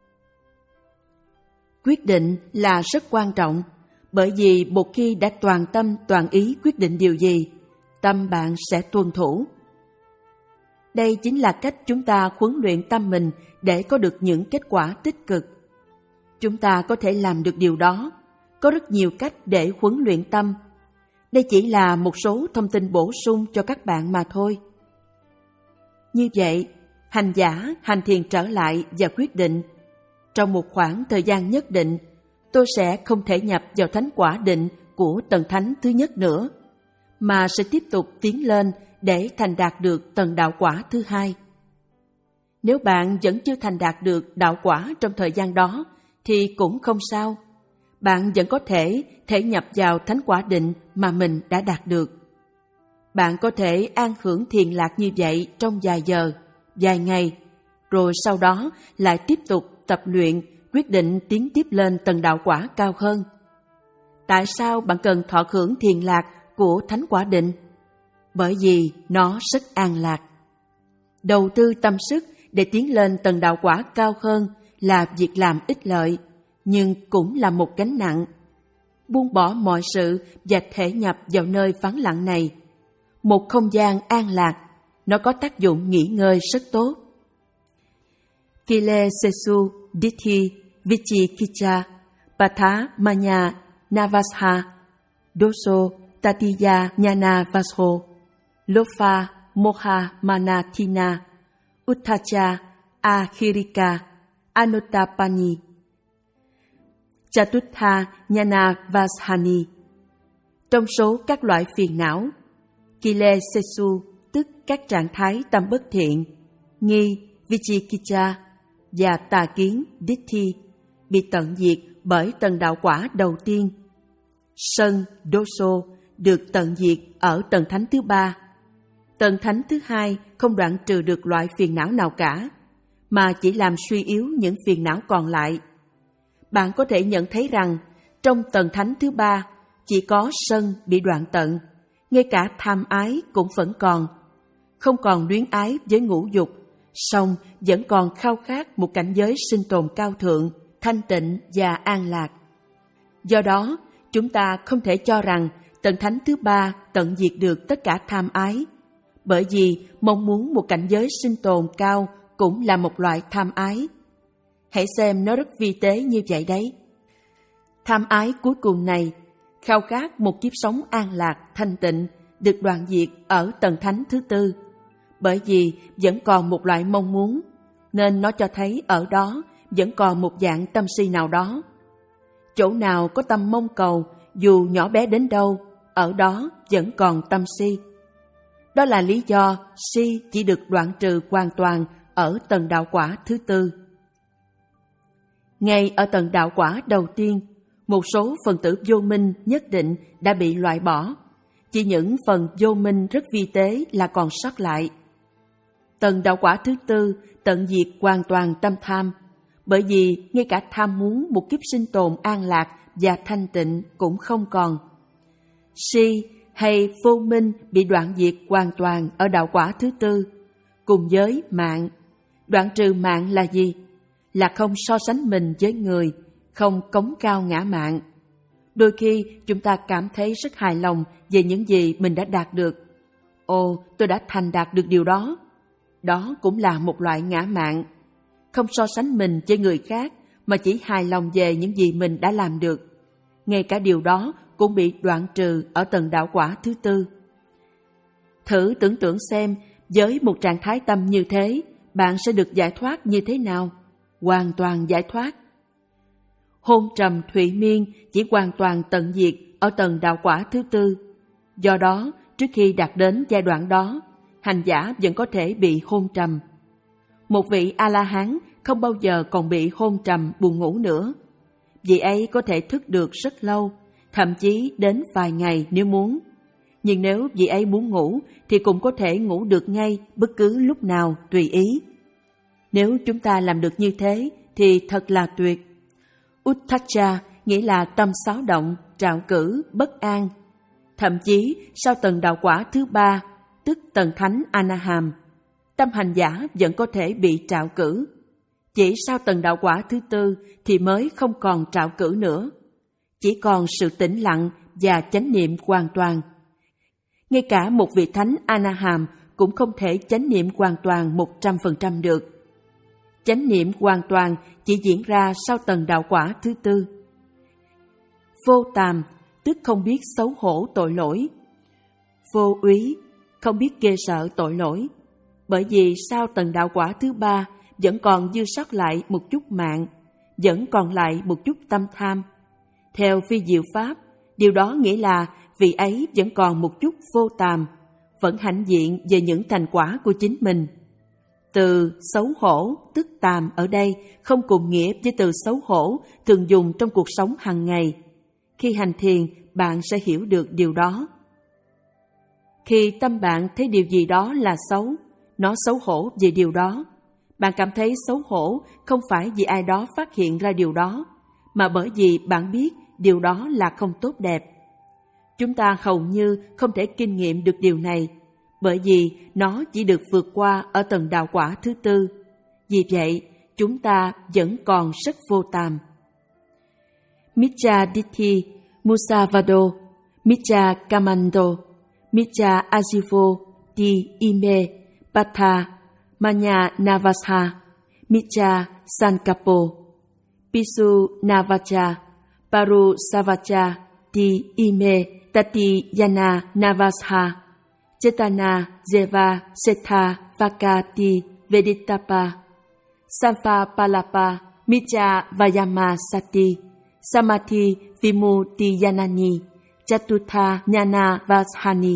Quyết định là rất quan trọng, bởi vì một khi đã toàn tâm toàn ý quyết định điều gì, tâm bạn sẽ tuân thủ. Đây chính là cách chúng ta huấn luyện tâm mình để có được những kết quả tích cực. Chúng ta có thể làm được điều đó. Có rất nhiều cách để huấn luyện tâm. Đây chỉ là một số thông tin bổ sung cho các bạn mà thôi. Như vậy, hành giả hành thiền trở lại và quyết định, trong một khoảng thời gian nhất định, tôi sẽ không thể nhập vào thánh quả định của tầng thánh thứ nhất nữa, mà sẽ tiếp tục tiến lên để thành đạt được tầng đạo quả thứ hai. Nếu bạn vẫn chưa thành đạt được đạo quả trong thời gian đó, thì cũng không sao. Bạn vẫn có thể thể nhập vào thánh quả định mà mình đã đạt được. Bạn có thể an hưởng thiền lạc như vậy trong vài giờ, vài ngày, rồi sau đó lại tiếp tục tập luyện, quyết định tiến tiếp lên tầng đạo quả cao hơn. Tại sao bạn cần thọ hưởng thiền lạc của thánh quả định? Bởi vì nó rất an lạc. Đầu tư tâm sức để tiến lên tầng đạo quả cao hơn là việc làm ích lợi, nhưng cũng là một gánh nặng. Buông bỏ mọi sự và thể nhập vào nơi vắng lặng này, một không gian an lạc, nó có tác dụng nghỉ ngơi rất tốt. Kile Sesu Dithi Vichikicha Patha Manya Navasha Doso Tatiya Nyana Vasho Lofa Moha Manatina Uttacha Ahirika Anuttapani. Chatuttha Nhana Vashani. Trong số các loại phiền não, Kilesesu tức các trạng thái tâm bất thiện, nghi Vichikicha và tà kiến Ditti bị tận diệt bởi tầng đạo quả đầu tiên. Sân Doso được tận diệt ở tầng thánh thứ ba. Tầng thánh thứ hai không đoạn trừ được loại phiền não nào cả, mà chỉ làm suy yếu những phiền não còn lại. Bạn có thể nhận thấy rằng trong tầng thánh thứ ba chỉ có sân bị đoạn tận, ngay cả tham ái cũng vẫn còn. Không còn luyến ái với ngũ dục, song vẫn còn khao khát một cảnh giới sinh tồn cao thượng, thanh tịnh và an lạc. Do đó, chúng ta không thể cho rằng tầng thánh thứ ba tận diệt được tất cả tham ái, bởi vì mong muốn một cảnh giới sinh tồn cao cũng là một loại tham ái. Hãy xem nó rất vi tế như vậy đấy. Tham ái cuối cùng này, khao khát một kiếp sống an lạc, thanh tịnh, được đoạn diệt ở tầng thánh thứ tư. Bởi vì vẫn còn một loại mong muốn, nên nó cho thấy ở đó vẫn còn một dạng tâm si nào đó. Chỗ nào có tâm mong cầu, dù nhỏ bé đến đâu, ở đó vẫn còn tâm si. Đó là lý do si chỉ được đoạn trừ hoàn toàn ở tầng đạo quả thứ tư. Ngay ở tầng đạo quả đầu tiên, một số phần tử vô minh nhất định đã bị loại bỏ. Chỉ những phần vô minh rất vi tế là còn sót lại. Tầng đạo quả thứ tư tận diệt hoàn toàn tâm tham, bởi vì ngay cả tham muốn một kiếp sinh tồn an lạc và thanh tịnh cũng không còn. Si hay vô minh bị đoạn diệt hoàn toàn ở đạo quả thứ tư, cùng với mạng. Đoạn trừ mạng là gì? Là không so sánh mình với người, không cống cao ngã mạn. Đôi khi chúng ta cảm thấy rất hài lòng về những gì mình đã đạt được. Ồ, tôi đã thành đạt được điều đó. Đó cũng là một loại ngã mạn. Không so sánh mình với người khác, mà chỉ hài lòng về những gì mình đã làm được. Ngay cả điều đó cũng bị đoạn trừ ở tầng đạo quả thứ tư. Thử tưởng tượng xem, với một trạng thái tâm như thế, bạn sẽ được giải thoát như thế nào? Hoàn toàn giải thoát. Hôn trầm thụy miên chỉ hoàn toàn tận diệt ở tầng đạo quả thứ tư. Do đó, trước khi đạt đến giai đoạn đó, hành giả vẫn có thể bị hôn trầm. Một vị A-la-hán không bao giờ còn bị hôn trầm buồn ngủ nữa. Vị ấy có thể thức được rất lâu, thậm chí đến vài ngày nếu muốn. Nhưng nếu vị ấy muốn ngủ thì cũng có thể ngủ được ngay bất cứ lúc nào tùy ý. Nếu chúng ta làm được như thế thì thật là tuyệt. Utthacha nghĩa là tâm xáo động, trạo cử, bất an. Thậm chí sau tầng đạo quả thứ ba, tức tầng thánh Anaham, tâm hành giả vẫn có thể bị trạo cử. Chỉ sau tầng đạo quả thứ tư thì mới không còn trạo cử nữa. Chỉ còn sự tĩnh lặng và chánh niệm hoàn toàn. Ngay cả một vị thánh Anaham cũng không thể chánh niệm hoàn toàn một trăm phần trăm được. Chánh niệm hoàn toàn chỉ diễn ra sau tầng đạo quả thứ tư. Vô tàm, tức không biết xấu hổ tội lỗi. Vô úy, không biết ghê sợ tội lỗi. Bởi vì sau tầng đạo quả thứ ba vẫn còn dư sót lại một chút mạng, vẫn còn lại một chút tâm tham. Theo phi diệu pháp, điều đó nghĩa là vị ấy vẫn còn một chút vô tàm, vẫn hãnh diện về những thành quả của chính mình. Từ xấu hổ tức tàm ở đây không cùng nghĩa với từ xấu hổ thường dùng trong cuộc sống hàng ngày. Khi hành thiền, bạn sẽ hiểu được điều đó. Khi tâm bạn thấy điều gì đó là xấu, nó xấu hổ về điều đó. Bạn cảm thấy xấu hổ không phải vì ai đó phát hiện ra điều đó, mà bởi vì bạn biết điều đó là không tốt đẹp. Chúng ta hầu như không thể kinh nghiệm được điều này, bởi vì nó chỉ được vượt qua ở tầng đạo quả thứ tư. Vì vậy, chúng ta vẫn còn rất vô tàm. Miccha Ditti, Musavado, Miccha Kamando, Miccha Ajivo, Di Ime, Patha, Manya Navasha, Miccha Sankapo, Pisu Navacha, Paru Savacha, Di Ime, Tati Yana Navasha, Chetana Jeva Setha Vakati Veditapa, Sampha Palapa, Miccha Vayama Sati, Samadhi Vimuttiyanani, Chatutha Jnana Vashani.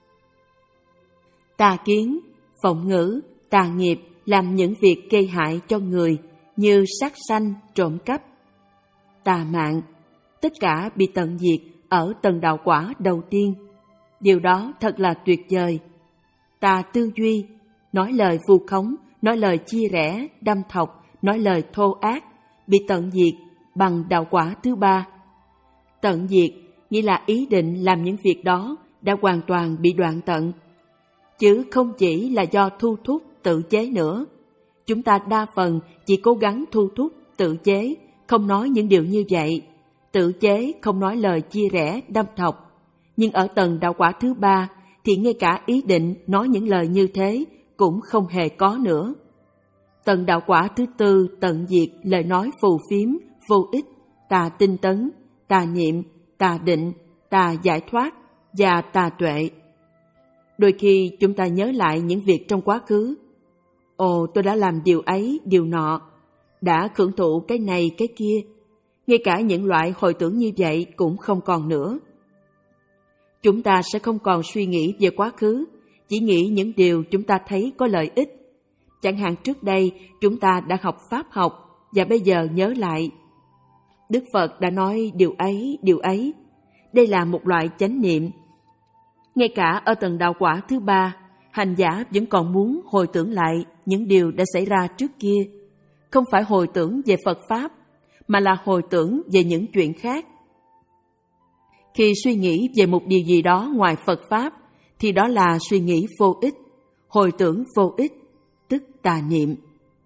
Tà kiến, phộng ngữ, tà nghiệp làm những việc gây hại cho người như sát sanh, trộm cắp, tà mạng, tất cả bị tận diệt ở tầng đạo quả đầu tiên. Điều đó thật là tuyệt vời. Tà tư duy, nói lời vu khống, nói lời chia rẽ, đâm thọc, nói lời thô ác, bị tận diệt bằng đạo quả thứ ba. Tận diệt nghĩa là ý định làm những việc đó đã hoàn toàn bị đoạn tận, chứ không chỉ là do thu thúc tự chế nữa. Chúng ta đa phần chỉ cố gắng thu thúc tự chế, không nói những điều như vậy. Tự chế không nói lời chia rẽ, đâm thọc. Nhưng ở tầng đạo quả thứ ba thì ngay cả ý định nói những lời như thế cũng không hề có nữa. Tầng đạo quả thứ tư tận diệt lời nói phù phiếm, vô ích, tà tinh tấn, tà niệm, tà định, tà giải thoát và tà tuệ. Đôi khi chúng ta nhớ lại những việc trong quá khứ. Ồ, tôi đã làm điều ấy, điều nọ, đã hưởng thụ cái này, cái kia. Ngay cả những loại hồi tưởng như vậy cũng không còn nữa. Chúng ta sẽ không còn suy nghĩ về quá khứ, chỉ nghĩ những điều chúng ta thấy có lợi ích. Chẳng hạn trước đây chúng ta đã học Pháp học và bây giờ nhớ lại. Đức Phật đã nói điều ấy, điều ấy. Đây là một loại chánh niệm. Ngay cả ở tầng đạo quả thứ ba, hành giả vẫn còn muốn hồi tưởng lại những điều đã xảy ra trước kia. Không phải hồi tưởng về Phật Pháp, mà là hồi tưởng về những chuyện khác. Khi suy nghĩ về một điều gì đó ngoài Phật Pháp, thì đó là suy nghĩ vô ích, hồi tưởng vô ích, tức tà niệm.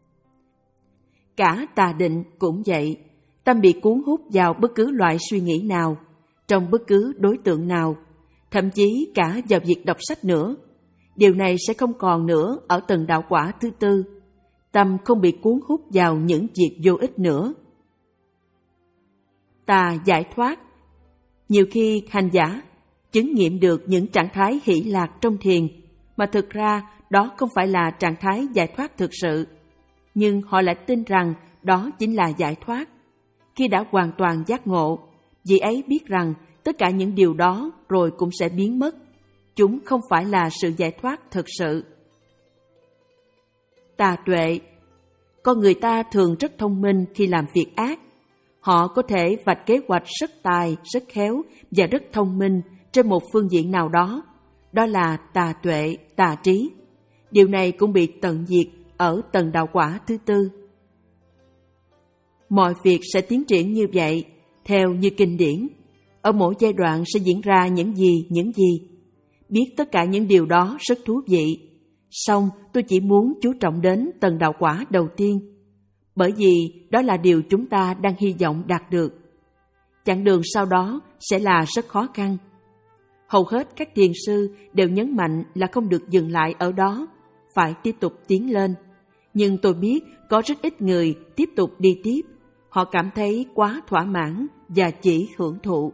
Cả tà định cũng vậy, tâm bị cuốn hút vào bất cứ loại suy nghĩ nào, trong bất cứ đối tượng nào, thậm chí cả vào việc đọc sách nữa. Điều này sẽ không còn nữa ở tầng đạo quả thứ tư. Tâm không bị cuốn hút vào những việc vô ích nữa. Tà giải thoát. Nhiều khi hành giả chứng nghiệm được những trạng thái hỷ lạc trong thiền, mà thực ra đó không phải là trạng thái giải thoát thực sự. Nhưng họ lại tin rằng đó chính là giải thoát. Khi đã hoàn toàn giác ngộ, vị ấy biết rằng tất cả những điều đó rồi cũng sẽ biến mất. Chúng không phải là sự giải thoát thực sự. Tà tuệ. Con người ta thường rất thông minh khi làm việc ác. Họ có thể vạch kế hoạch rất tài, rất khéo và rất thông minh trên một phương diện nào đó. Đó là tà tuệ, tà trí. Điều này cũng bị tận diệt ở tầng đạo quả thứ tư. Mọi việc sẽ tiến triển như vậy, theo như kinh điển. Ở mỗi giai đoạn sẽ diễn ra những gì, những gì. Biết tất cả những điều đó rất thú vị. Song tôi chỉ muốn chú trọng đến tầng đạo quả đầu tiên, bởi vì đó là điều chúng ta đang hy vọng đạt được. Chặng đường sau đó sẽ là rất khó khăn. Hầu hết các thiền sư đều nhấn mạnh là không được dừng lại ở đó, phải tiếp tục tiến lên. Nhưng tôi biết có rất ít người tiếp tục đi tiếp. Họ cảm thấy quá thỏa mãn và chỉ hưởng thụ.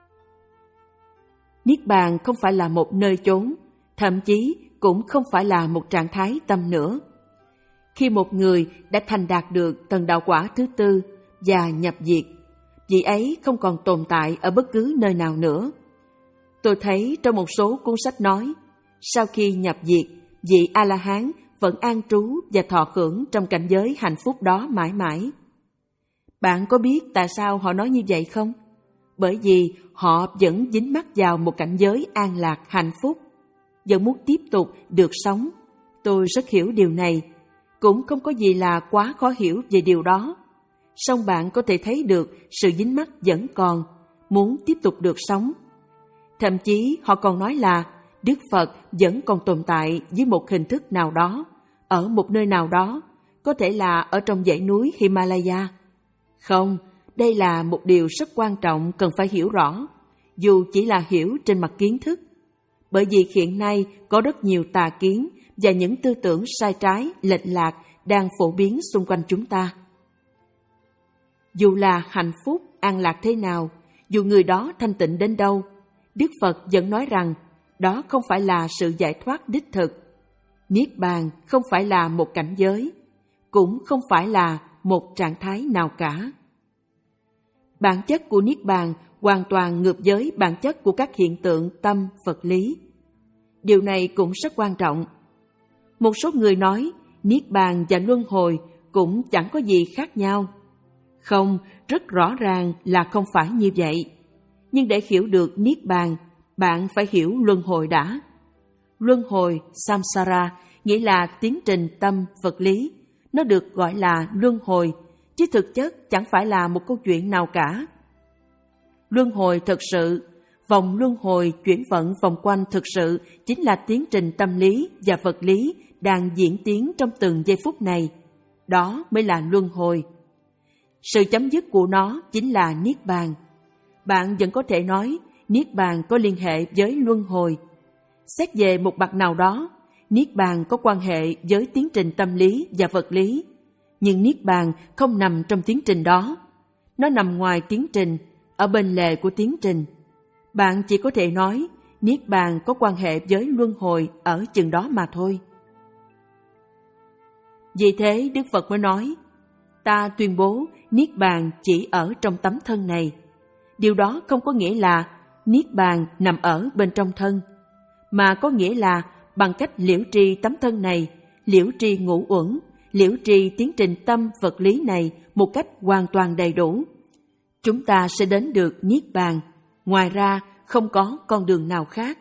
Niết bàn không phải là một nơi chốn, thậm chí cũng không phải là một trạng thái tâm nữa. Khi một người đã thành đạt được tầng đạo quả thứ tư và nhập diệt, vị ấy không còn tồn tại ở bất cứ nơi nào nữa. Tôi thấy trong một số cuốn sách nói, sau khi nhập diệt, vị A-la-hán vẫn an trú và thọ hưởng trong cảnh giới hạnh phúc đó mãi mãi. Bạn có biết tại sao họ nói như vậy không? Bởi vì họ vẫn dính mắc vào một cảnh giới an lạc hạnh phúc, vẫn muốn tiếp tục được sống. Tôi rất hiểu điều này, cũng không có gì là quá khó hiểu về điều đó. Song bạn có thể thấy được sự dính mắc vẫn còn, muốn tiếp tục được sống. Thậm chí họ còn nói là Đức Phật vẫn còn tồn tại dưới một hình thức nào đó, ở một nơi nào đó, có thể là ở trong dãy núi Himalaya. Không, đây là một điều rất quan trọng cần phải hiểu rõ, dù chỉ là hiểu trên mặt kiến thức. Bởi vì hiện nay có rất nhiều tà kiến và những tư tưởng sai trái, lệch lạc đang phổ biến xung quanh chúng ta. Dù là hạnh phúc, an lạc thế nào, dù người đó thanh tịnh đến đâu, Đức Phật vẫn nói rằng đó không phải là sự giải thoát đích thực. Niết bàn không phải là một cảnh giới, cũng không phải là một trạng thái nào cả. Bản chất của Niết Bàn hoàn toàn ngược với bản chất của các hiện tượng tâm vật lý. Điều này cũng rất quan trọng. Một số người nói Niết Bàn và luân hồi cũng chẳng có gì khác nhau. Không, rất rõ ràng là không phải như vậy. Nhưng để hiểu được Niết Bàn, bạn phải hiểu luân hồi đã. Luân hồi, samsara, nghĩa là tiến trình tâm vật lý. Nó được gọi là luân hồi, chứ thực chất chẳng phải là một câu chuyện nào cả. Luân hồi thực sự, vòng luân hồi chuyển vận vòng quanh thực sự chính là tiến trình tâm lý và vật lý đang diễn tiến trong từng giây phút này. Đó mới là luân hồi. Sự chấm dứt của nó chính là Niết Bàn. Bạn vẫn có thể nói Niết Bàn có liên hệ với luân hồi. Xét về một mặt nào đó, Niết Bàn có quan hệ với tiến trình tâm lý và vật lý. Nhưng Niết Bàn không nằm trong tiến trình đó. Nó nằm ngoài tiến trình, ở bên lề của tiến trình. Bạn chỉ có thể nói Niết Bàn có quan hệ với luân hồi ở chừng đó mà thôi. Vì thế Đức Phật mới nói, ta tuyên bố Niết Bàn chỉ ở trong tấm thân này. Điều đó không có nghĩa là Niết Bàn nằm ở bên trong thân, mà có nghĩa là bằng cách liễu tri tấm thân này, liễu tri ngũ uẩn, liễu tri tiến trình tâm vật lý này một cách hoàn toàn đầy đủ, chúng ta sẽ đến được Niết Bàn. Ngoài ra không có con đường nào khác.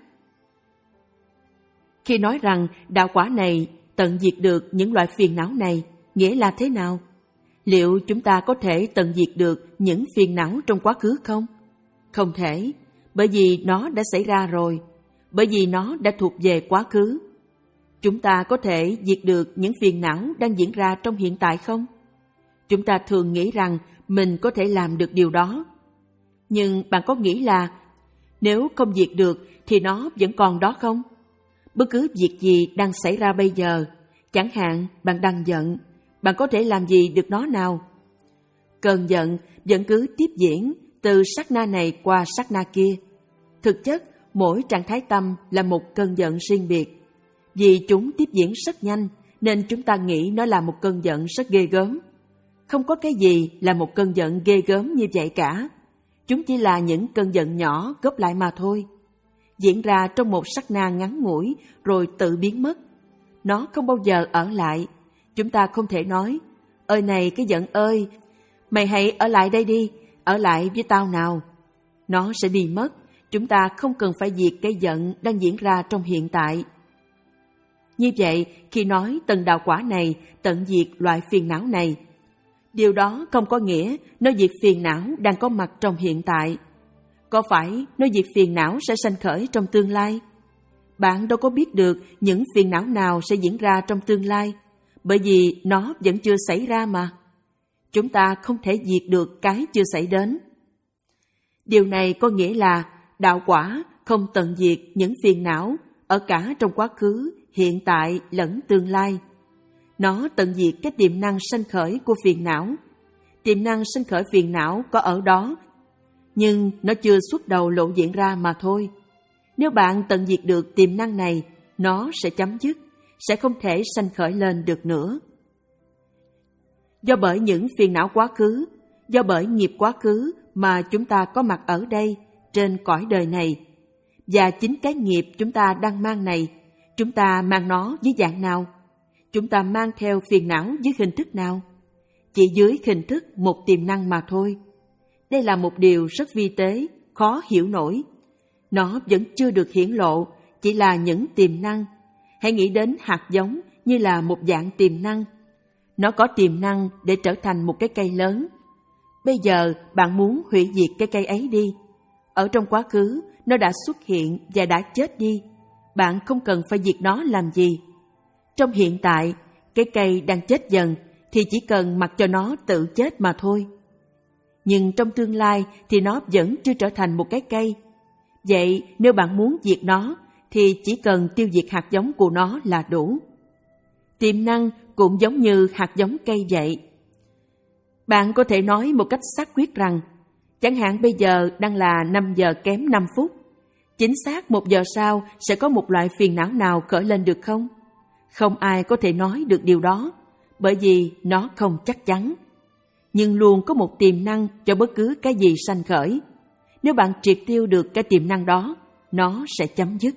Khi nói rằng đạo quả này tận diệt được những loại phiền não này, nghĩa là thế nào? Liệu chúng ta có thể tận diệt được những phiền não trong quá khứ không? Không thể, bởi vì nó đã xảy ra rồi, bởi vì nó đã thuộc về quá khứ. Chúng ta có thể diệt được những phiền não đang diễn ra trong hiện tại không? Chúng ta thường nghĩ rằng mình có thể làm được điều đó. Nhưng bạn có nghĩ là nếu không diệt được thì nó vẫn còn đó không? Bất cứ việc gì đang xảy ra bây giờ, chẳng hạn bạn đang giận, bạn có thể làm gì được nó nào? Cơn giận vẫn cứ tiếp diễn từ sát na này qua sát na kia. Thực chất, mỗi trạng thái tâm là một cơn giận riêng biệt. Vì chúng tiếp diễn rất nhanh, nên chúng ta nghĩ nó là một cơn giận rất ghê gớm. Không có cái gì là một cơn giận ghê gớm như vậy cả. Chúng chỉ là những cơn giận nhỏ góp lại mà thôi. Diễn ra trong một sát na ngắn ngủi rồi tự biến mất. Nó không bao giờ ở lại. Chúng ta không thể nói, ơi này cái giận ơi, mày hãy ở lại đây đi, ở lại với tao nào. Nó sẽ đi mất. Chúng ta không cần phải diệt cái giận đang diễn ra trong hiện tại. Như vậy, khi nói tận đạo quả này tận diệt loại phiền não này, điều đó không có nghĩa nó diệt phiền não đang có mặt trong hiện tại. Có phải nó diệt phiền não sẽ sanh khởi trong tương lai? Bạn đâu có biết được những phiền não nào sẽ diễn ra trong tương lai, bởi vì nó vẫn chưa xảy ra mà. Chúng ta không thể diệt được cái chưa xảy đến. Điều này có nghĩa là đạo quả không tận diệt những phiền não ở cả trong quá khứ, hiện tại lẫn tương lai. Nó tận diệt cái tiềm năng sanh khởi của phiền não. Tiềm năng sanh khởi phiền não có ở đó, nhưng nó chưa xuất đầu lộ diện ra mà thôi. Nếu bạn tận diệt được tiềm năng này, nó sẽ chấm dứt, sẽ không thể sanh khởi lên được nữa. Do bởi những phiền não quá khứ, do bởi nghiệp quá khứ mà chúng ta có mặt ở đây, trên cõi đời này. Và chính cái nghiệp chúng ta đang mang này, chúng ta mang nó dưới dạng nào? Chúng ta mang theo phiền não dưới hình thức nào? Chỉ dưới hình thức một tiềm năng mà thôi. Đây là một điều rất vi tế, khó hiểu nổi. Nó vẫn chưa được hiển lộ, chỉ là những tiềm năng. Hãy nghĩ đến hạt giống như là một dạng tiềm năng. Nó có tiềm năng để trở thành một cái cây lớn. Bây giờ bạn muốn hủy diệt cái cây ấy đi. Ở trong quá khứ, nó đã xuất hiện và đã chết đi. Bạn không cần phải diệt nó làm gì. Trong hiện tại, cái cây đang chết dần thì chỉ cần mặc cho nó tự chết mà thôi. Nhưng trong tương lai thì nó vẫn chưa trở thành một cái cây. Vậy nếu bạn muốn diệt nó thì chỉ cần tiêu diệt hạt giống của nó là đủ. Tiềm năng cũng giống như hạt giống cây vậy. Bạn có thể nói một cách xác quyết rằng, chẳng hạn bây giờ đang là năm giờ kém năm phút. Chính xác một giờ sau sẽ có một loại phiền não nào khởi lên được không? Không ai có thể nói được điều đó, bởi vì nó không chắc chắn. nhưng luôn có một tiềm năng cho bất cứ cái gì sanh khởi. Nếu bạn triệt tiêu được cái tiềm năng đó, nó sẽ chấm dứt.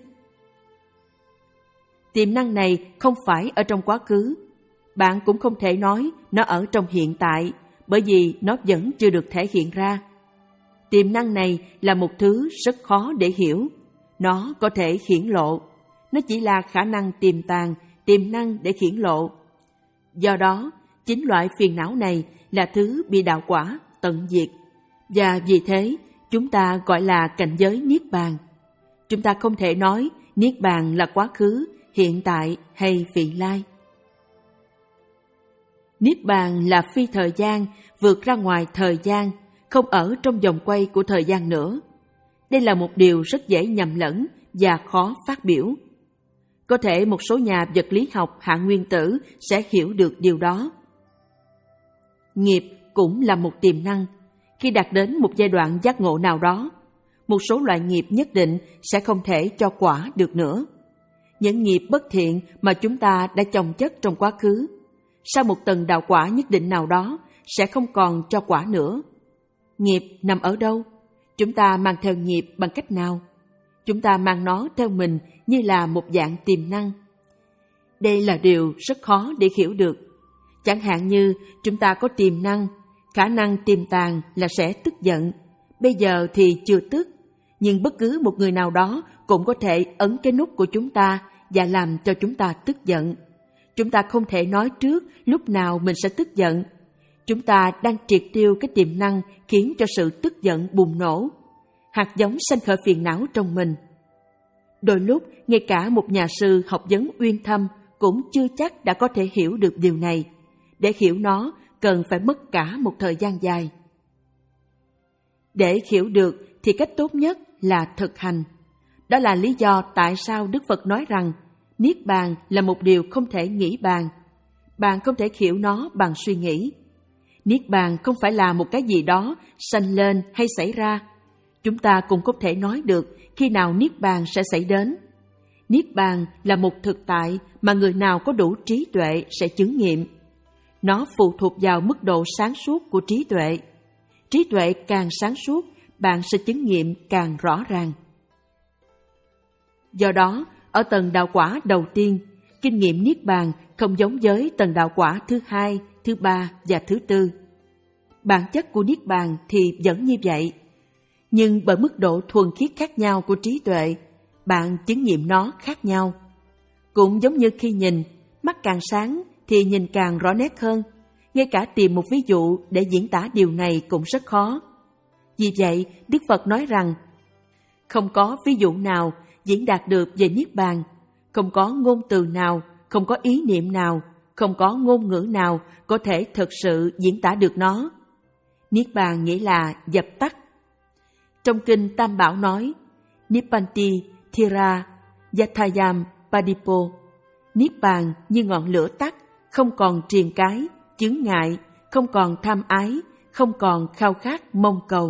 Tiềm năng này không phải ở trong quá khứ. Bạn cũng không thể nói nó ở trong hiện tại, bởi vì nó vẫn chưa được thể hiện ra. Tiềm năng này là một thứ rất khó để hiểu. Nó có thể hiển lộ. Nó chỉ là khả năng tiềm tàng, tiềm năng để hiển lộ. Do đó, chính loại phiền não này là thứ bị đạo quả tận diệt. Và vì thế, chúng ta gọi là cảnh giới Niết Bàn. Chúng ta không thể nói Niết Bàn là quá khứ, hiện tại hay vị lai. Niết Bàn là phi thời gian, vượt ra ngoài thời gian, không ở trong vòng quay của thời gian nữa. Đây là một điều rất dễ nhầm lẫn và khó phát biểu. Có thể một số nhà vật lý học hạ nguyên tử sẽ hiểu được điều đó. Nghiệp cũng là một tiềm năng. Khi đạt đến một giai đoạn giác ngộ nào đó, một số loại nghiệp nhất định sẽ không thể cho quả được nữa. Những nghiệp bất thiện mà chúng ta đã chồng chất trong quá khứ, sau một tầng đạo quả nhất định nào đó sẽ không còn cho quả nữa. Nghiệp nằm ở đâu? Chúng ta mang theo nghiệp bằng cách nào? Chúng ta mang nó theo mình như là một dạng tiềm năng. Đây là điều rất khó để hiểu được. Chẳng hạn như chúng ta có tiềm năng, khả năng tiềm tàng là sẽ tức giận. Bây giờ thì chưa tức, nhưng bất cứ một người nào đó cũng có thể ấn cái nút của chúng ta và làm cho chúng ta tức giận. Chúng ta không thể nói trước lúc nào mình sẽ tức giận. Chúng ta đang triệt tiêu cái tiềm năng khiến cho sự tức giận bùng nổ. Hạt giống sanh khởi phiền não trong mình. Đôi lúc, ngay cả một nhà sư học vấn uyên thâm cũng chưa chắc đã có thể hiểu được điều này. Để hiểu nó, cần phải mất cả một thời gian dài. Để hiểu được thì cách tốt nhất là thực hành. Đó là lý do tại sao Đức Phật nói rằng Niết Bàn là một điều không thể nghĩ bàn. Bạn không thể hiểu nó bằng suy nghĩ. Niết Bàn không phải là một cái gì đó sanh lên hay xảy ra. Chúng ta cũng không thể nói được khi nào Niết Bàn sẽ xảy đến. Niết Bàn là một thực tại mà người nào có đủ trí tuệ sẽ chứng nghiệm. Nó phụ thuộc vào mức độ sáng suốt của trí tuệ. Trí tuệ càng sáng suốt, bạn sẽ chứng nghiệm càng rõ ràng. Do đó, ở tầng đạo quả đầu tiên, kinh nghiệm Niết Bàn không giống với tầng đạo quả thứ hai, thứ ba và thứ tư. Bản chất của Niết Bàn thì vẫn như vậy. Nhưng bởi mức độ thuần khiết khác nhau của trí tuệ, bạn chứng nghiệm nó khác nhau. Cũng giống như khi nhìn, mắt càng sáng thì nhìn càng rõ nét hơn. Ngay cả tìm một ví dụ để diễn tả điều này cũng rất khó. Vì vậy, Đức Phật nói rằng, không có ví dụ nào diễn đạt được về Niết Bàn, không có ngôn từ nào, không có ý niệm nào, không có ngôn ngữ nào có thể thực sự diễn tả được nó. Niết Bàn nghĩa là dập tắt. Trong kinh Tam Bảo nói, Nippanti Thira Yathayam Padipo, Niết Bàn như ngọn lửa tắt, không còn triền cái, chướng ngại, không còn tham ái, không còn khao khát mong cầu.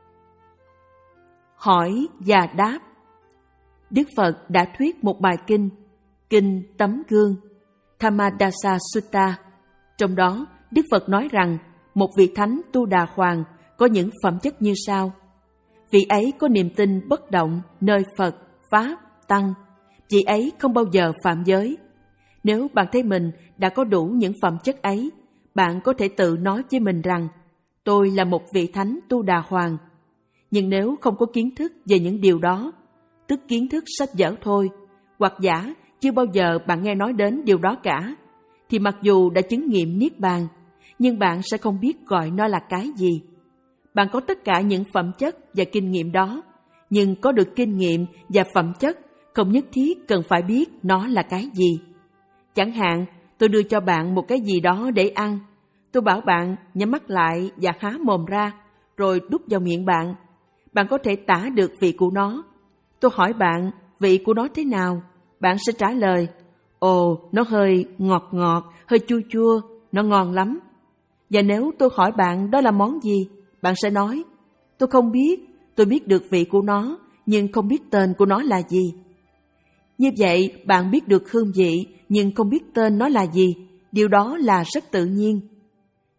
Hỏi và đáp. Đức Phật đã thuyết một bài kinh, Kinh Tấm Gương, Thammadasa Sutta. Trong đó, Đức Phật nói rằng một vị thánh Tu Đà Hoàng có những phẩm chất như sau. Vị ấy có niềm tin bất động nơi Phật, Pháp, Tăng. Vị ấy không bao giờ phạm giới. Nếu bạn thấy mình đã có đủ những phẩm chất ấy, bạn có thể tự nói với mình rằng tôi là một vị thánh Tu Đà Hoàng. Nhưng nếu không có kiến thức về những điều đó, tức kiến thức sách vở thôi, hoặc giả chưa bao giờ bạn nghe nói đến điều đó cả, thì mặc dù đã chứng nghiệm Niết Bàn, nhưng bạn sẽ không biết gọi nó là cái gì. Bạn có tất cả những phẩm chất và kinh nghiệm đó, nhưng có được kinh nghiệm và phẩm chất không nhất thiết cần phải biết nó là cái gì. Chẳng hạn, tôi đưa cho bạn một cái gì đó để ăn. Tôi bảo bạn nhắm mắt lại và há mồm ra, rồi đút vào miệng bạn. Bạn có thể tả được vị của nó. Tôi hỏi bạn vị của nó thế nào? Bạn sẽ trả lời, ồ, nó hơi ngọt ngọt, hơi chua chua, nó ngon lắm. Và nếu tôi hỏi bạn đó là món gì, bạn sẽ nói, tôi không biết, tôi biết được vị của nó, nhưng không biết tên của nó là gì. Như vậy, bạn biết được hương vị, nhưng không biết tên nó là gì, điều đó là rất tự nhiên.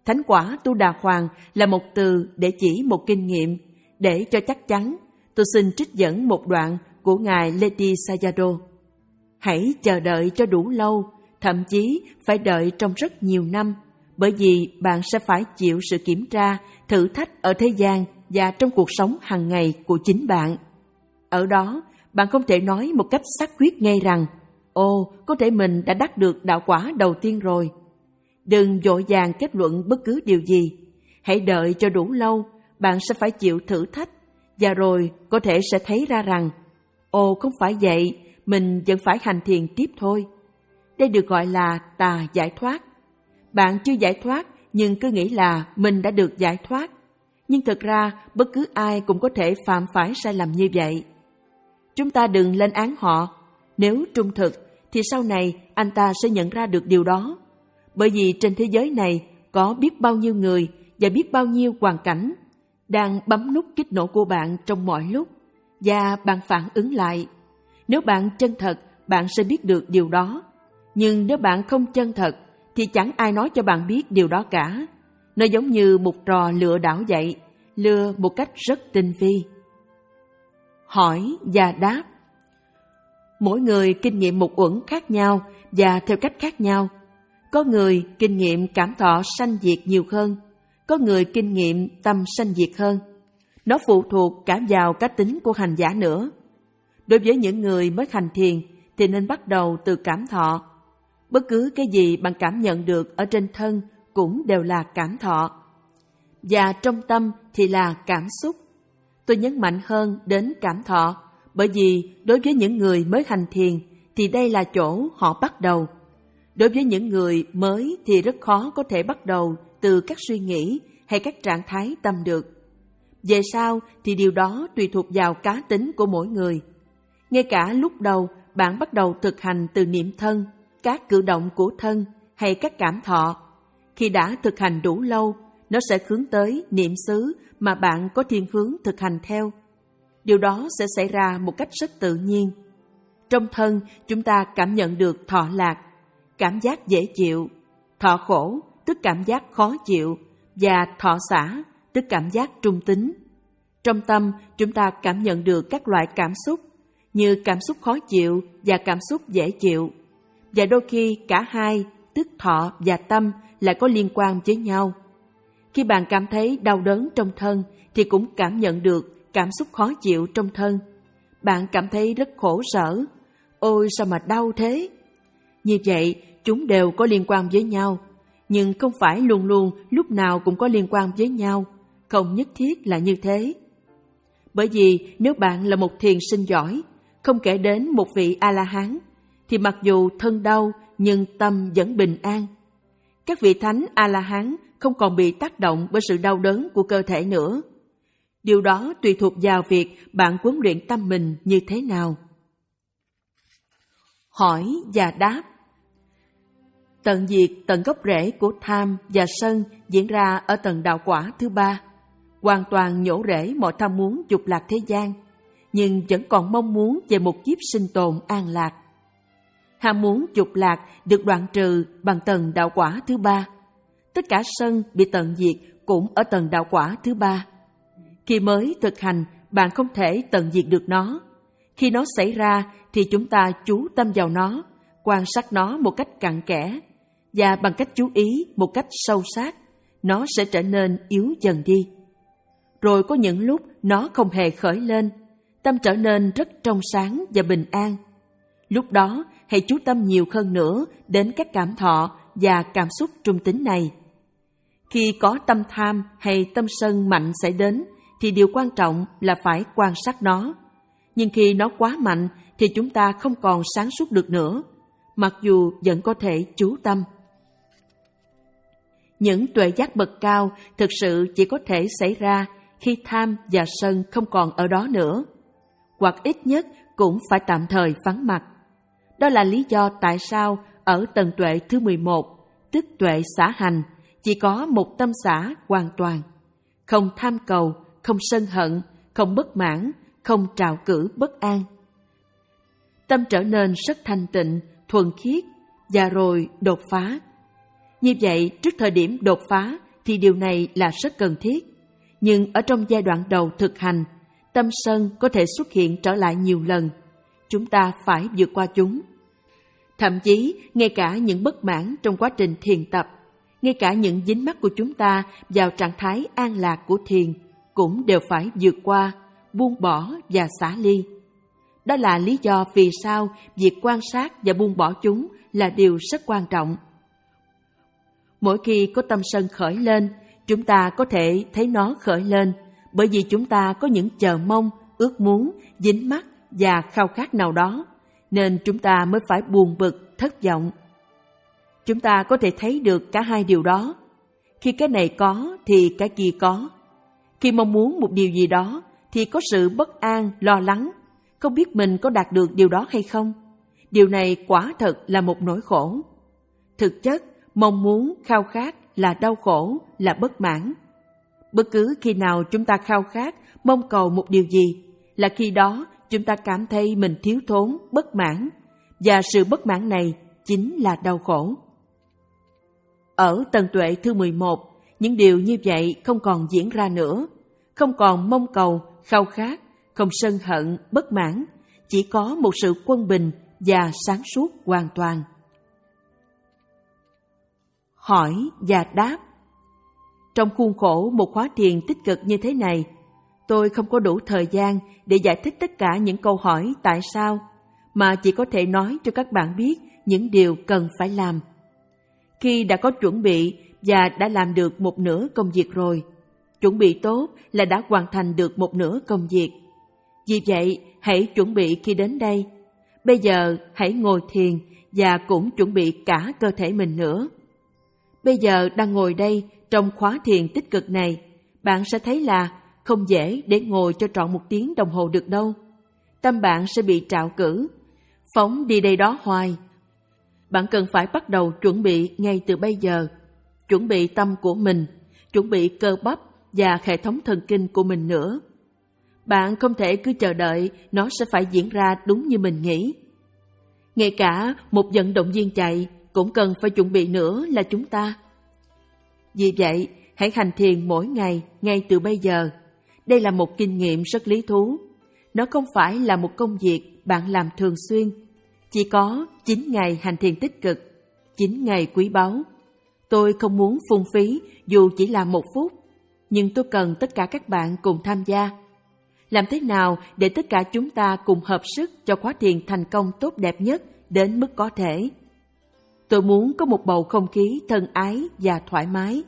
Thánh quả Tu Đà Hoàng là một từ để chỉ một kinh nghiệm. Để cho chắc chắn, tôi xin trích dẫn một đoạn của Ngài Ledi Sayadaw. Hãy chờ đợi cho đủ lâu, thậm chí phải đợi trong rất nhiều năm, bởi vì bạn sẽ phải chịu sự kiểm tra, thử thách ở thế gian và trong cuộc sống hàng ngày của chính bạn. Ở đó, bạn không thể nói một cách xác quyết ngay rằng, ồ, có thể mình đã đắc được đạo quả đầu tiên rồi. Đừng vội vàng kết luận bất cứ điều gì. Hãy đợi cho đủ lâu, bạn sẽ phải chịu thử thách, và rồi có thể sẽ thấy ra rằng, ồ, không phải vậy, mình vẫn phải hành thiền tiếp thôi. Đây được gọi là tà giải thoát. Bạn chưa giải thoát, nhưng cứ nghĩ là mình đã được giải thoát. Nhưng thực ra, bất cứ ai cũng có thể phạm phải sai lầm như vậy. Chúng ta đừng lên án họ. Nếu trung thực, thì sau này anh ta sẽ nhận ra được điều đó. Bởi vì trên thế giới này có biết bao nhiêu người và biết bao nhiêu hoàn cảnh đang bấm nút kích nổ của bạn trong mọi lúc, và bạn phản ứng lại. Nếu bạn chân thật, bạn sẽ biết được điều đó. Nhưng nếu bạn không chân thật, thì chẳng ai nói cho bạn biết điều đó cả. Nó giống như một trò lừa đảo vậy, lừa một cách rất tinh vi. Hỏi và đáp. Mỗi người kinh nghiệm một uẩn khác nhau và theo cách khác nhau. Có người kinh nghiệm cảm thọ sanh diệt nhiều hơn, có người kinh nghiệm tâm sanh diệt hơn. Nó phụ thuộc cả vào cá tính của hành giả nữa. Đối với những người mới hành thiền thì nên bắt đầu từ cảm thọ. Bất cứ cái gì bạn cảm nhận được ở trên thân cũng đều là cảm thọ. Và trong tâm thì là cảm xúc. Tôi nhấn mạnh hơn đến cảm thọ, bởi vì đối với những người mới hành thiền thì đây là chỗ họ bắt đầu. Đối với những người mới thì rất khó có thể bắt đầu từ các suy nghĩ hay các trạng thái tâm được. Về sau thì điều đó tùy thuộc vào cá tính của mỗi người. Ngay cả lúc đầu bạn bắt đầu thực hành từ niệm thân, các cử động của thân hay các cảm thọ. Khi đã thực hành đủ lâu, nó sẽ hướng tới niệm xứ mà bạn có thiên hướng thực hành theo. Điều đó sẽ xảy ra một cách rất tự nhiên. Trong thân, chúng ta cảm nhận được thọ lạc, cảm giác dễ chịu, thọ khổ, tức cảm giác khó chịu, và thọ xả, tức cảm giác trung tính. Trong tâm, chúng ta cảm nhận được các loại cảm xúc, như cảm xúc khó chịu và cảm xúc dễ chịu. Và đôi khi cả hai, tức thọ và tâm, lại có liên quan với nhau. Khi bạn cảm thấy đau đớn trong thân, thì cũng cảm nhận được cảm xúc khó chịu trong thân. Bạn cảm thấy rất khổ sở. Ôi sao mà đau thế? Như vậy, chúng đều có liên quan với nhau, nhưng không phải luôn luôn lúc nào cũng có liên quan với nhau, không nhất thiết là như thế. Bởi vì nếu bạn là một thiền sinh giỏi, không kể đến một vị A-la-hán, thì mặc dù thân đau nhưng tâm vẫn bình an. Các vị thánh A-la-hán không còn bị tác động bởi sự đau đớn của cơ thể nữa. Điều đó tùy thuộc vào việc bạn huấn luyện tâm mình như thế nào. Hỏi và đáp. Tận diệt tận gốc rễ của tham và sân diễn ra ở tầng đạo quả thứ ba, hoàn toàn nhổ rễ mọi tham muốn dục lạc thế gian, nhưng vẫn còn mong muốn về một kiếp sinh tồn an lạc. Ham muốn dục lạc được đoạn trừ bằng tầng đạo quả thứ ba. Tất cả sân bị tận diệt cũng ở tầng đạo quả thứ ba. Khi mới thực hành, bạn không thể tận diệt được nó. Khi nó xảy ra thì chúng ta chú tâm vào nó, quan sát nó một cách cặn kẽ, và bằng cách chú ý một cách sâu sát, nó sẽ trở nên yếu dần đi. Rồi có những lúc nó không hề khởi lên, tâm trở nên rất trong sáng và bình an. Lúc đó hãy chú tâm nhiều hơn nữa đến các cảm thọ và cảm xúc trung tính này. Khi có tâm tham hay tâm sân mạnh xảy đến, thì điều quan trọng là phải quan sát nó. Nhưng khi nó quá mạnh thì chúng ta không còn sáng suốt được nữa, mặc dù vẫn có thể chú tâm. Những tuệ giác bậc cao thực sự chỉ có thể xảy ra khi tham và sân không còn ở đó nữa, hoặc ít nhất cũng phải tạm thời vắng mặt. Đó là lý do tại sao ở tầng tuệ thứ mười một, tức tuệ xả hành, chỉ có một tâm xả hoàn toàn, không tham cầu, không sân hận, không bất mãn, không trạo cử bất an. Tâm trở nên rất thanh tịnh, thuần khiết, và rồi đột phá. Như vậy, trước thời điểm đột phá thì điều này là rất cần thiết. Nhưng ở trong giai đoạn đầu thực hành, tâm sân có thể xuất hiện trở lại nhiều lần. Chúng ta phải vượt qua chúng. Thậm chí, ngay cả những bất mãn trong quá trình thiền tập, ngay cả những dính mắc của chúng ta vào trạng thái an lạc của thiền cũng đều phải vượt qua, buông bỏ và xả ly. Đó là lý do vì sao việc quan sát và buông bỏ chúng là điều rất quan trọng. Mỗi khi có tâm sân khởi lên, chúng ta có thể thấy nó khởi lên bởi vì chúng ta có những chờ mong, ước muốn, dính mắc và khao khát nào đó, nên chúng ta mới phải buồn bực, thất vọng. Chúng ta có thể thấy được cả hai điều đó. Khi cái này có thì cái kia có. Khi mong muốn một điều gì đó thì có sự bất an, lo lắng, không biết mình có đạt được điều đó hay không. Điều này quả thật là một nỗi khổ. Thực chất, mong muốn, khao khát là đau khổ, là bất mãn. Bất cứ khi nào chúng ta khao khát, mong cầu một điều gì, là khi đó chúng ta cảm thấy mình thiếu thốn, bất mãn, và sự bất mãn này chính là đau khổ. Ở tầng tuệ thứ mười một, những điều như vậy không còn diễn ra nữa, không còn mong cầu, khao khát, không sân hận, bất mãn, chỉ có một sự quân bình và sáng suốt hoàn toàn. Hỏi và đáp. Trong khuôn khổ một khóa thiền tích cực như thế này, tôi không có đủ thời gian để giải thích tất cả những câu hỏi tại sao, mà chỉ có thể nói cho các bạn biết những điều cần phải làm. Khi đã có chuẩn bị và đã làm được một nửa công việc rồi, chuẩn bị tốt là đã hoàn thành được một nửa công việc. Vì vậy, hãy chuẩn bị khi đến đây. Bây giờ hãy ngồi thiền và cũng chuẩn bị cả cơ thể mình nữa. Bây giờ đang ngồi đây trong khóa thiền tích cực này, bạn sẽ thấy là không dễ để ngồi cho trọn một tiếng đồng hồ được đâu. Tâm bạn sẽ bị trạo cử, phóng đi đây đó hoài. Bạn cần phải bắt đầu chuẩn bị ngay từ bây giờ. Chuẩn bị tâm của mình, chuẩn bị cơ bắp và hệ thống thần kinh của mình nữa. Bạn không thể cứ chờ đợi nó sẽ phải diễn ra đúng như mình nghĩ. Ngay cả một vận động viên chạy cũng cần phải chuẩn bị nữa là chúng ta. Vì vậy, hãy hành thiền mỗi ngày, ngay từ bây giờ. Đây là một kinh nghiệm rất lý thú. Nó không phải là một công việc bạn làm thường xuyên. Chỉ có chín ngày hành thiền tích cực, chín ngày quý báu. Tôi không muốn phung phí dù chỉ là một phút, nhưng tôi cần tất cả các bạn cùng tham gia. Làm thế nào để tất cả chúng ta cùng hợp sức cho khóa thiền thành công tốt đẹp nhất đến mức có thể? Tôi muốn có một bầu không khí thân ái và thoải mái.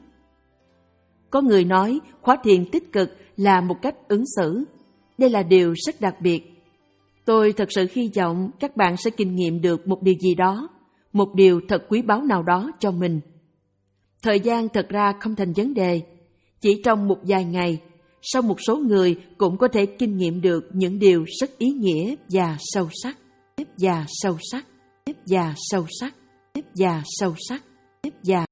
Có người nói khóa thiền tích cực là một cách ứng xử. Đây là điều rất đặc biệt. Tôi thật sự hy vọng các bạn sẽ kinh nghiệm được một điều gì đó, một điều thật quý báu nào đó cho mình. Thời gian thật ra không thành vấn đề. Chỉ trong một vài ngày, sau một số người cũng có thể kinh nghiệm được những điều rất ý nghĩa và sâu sắc, và sâu sắc, và sâu sắc, và sâu sắc, và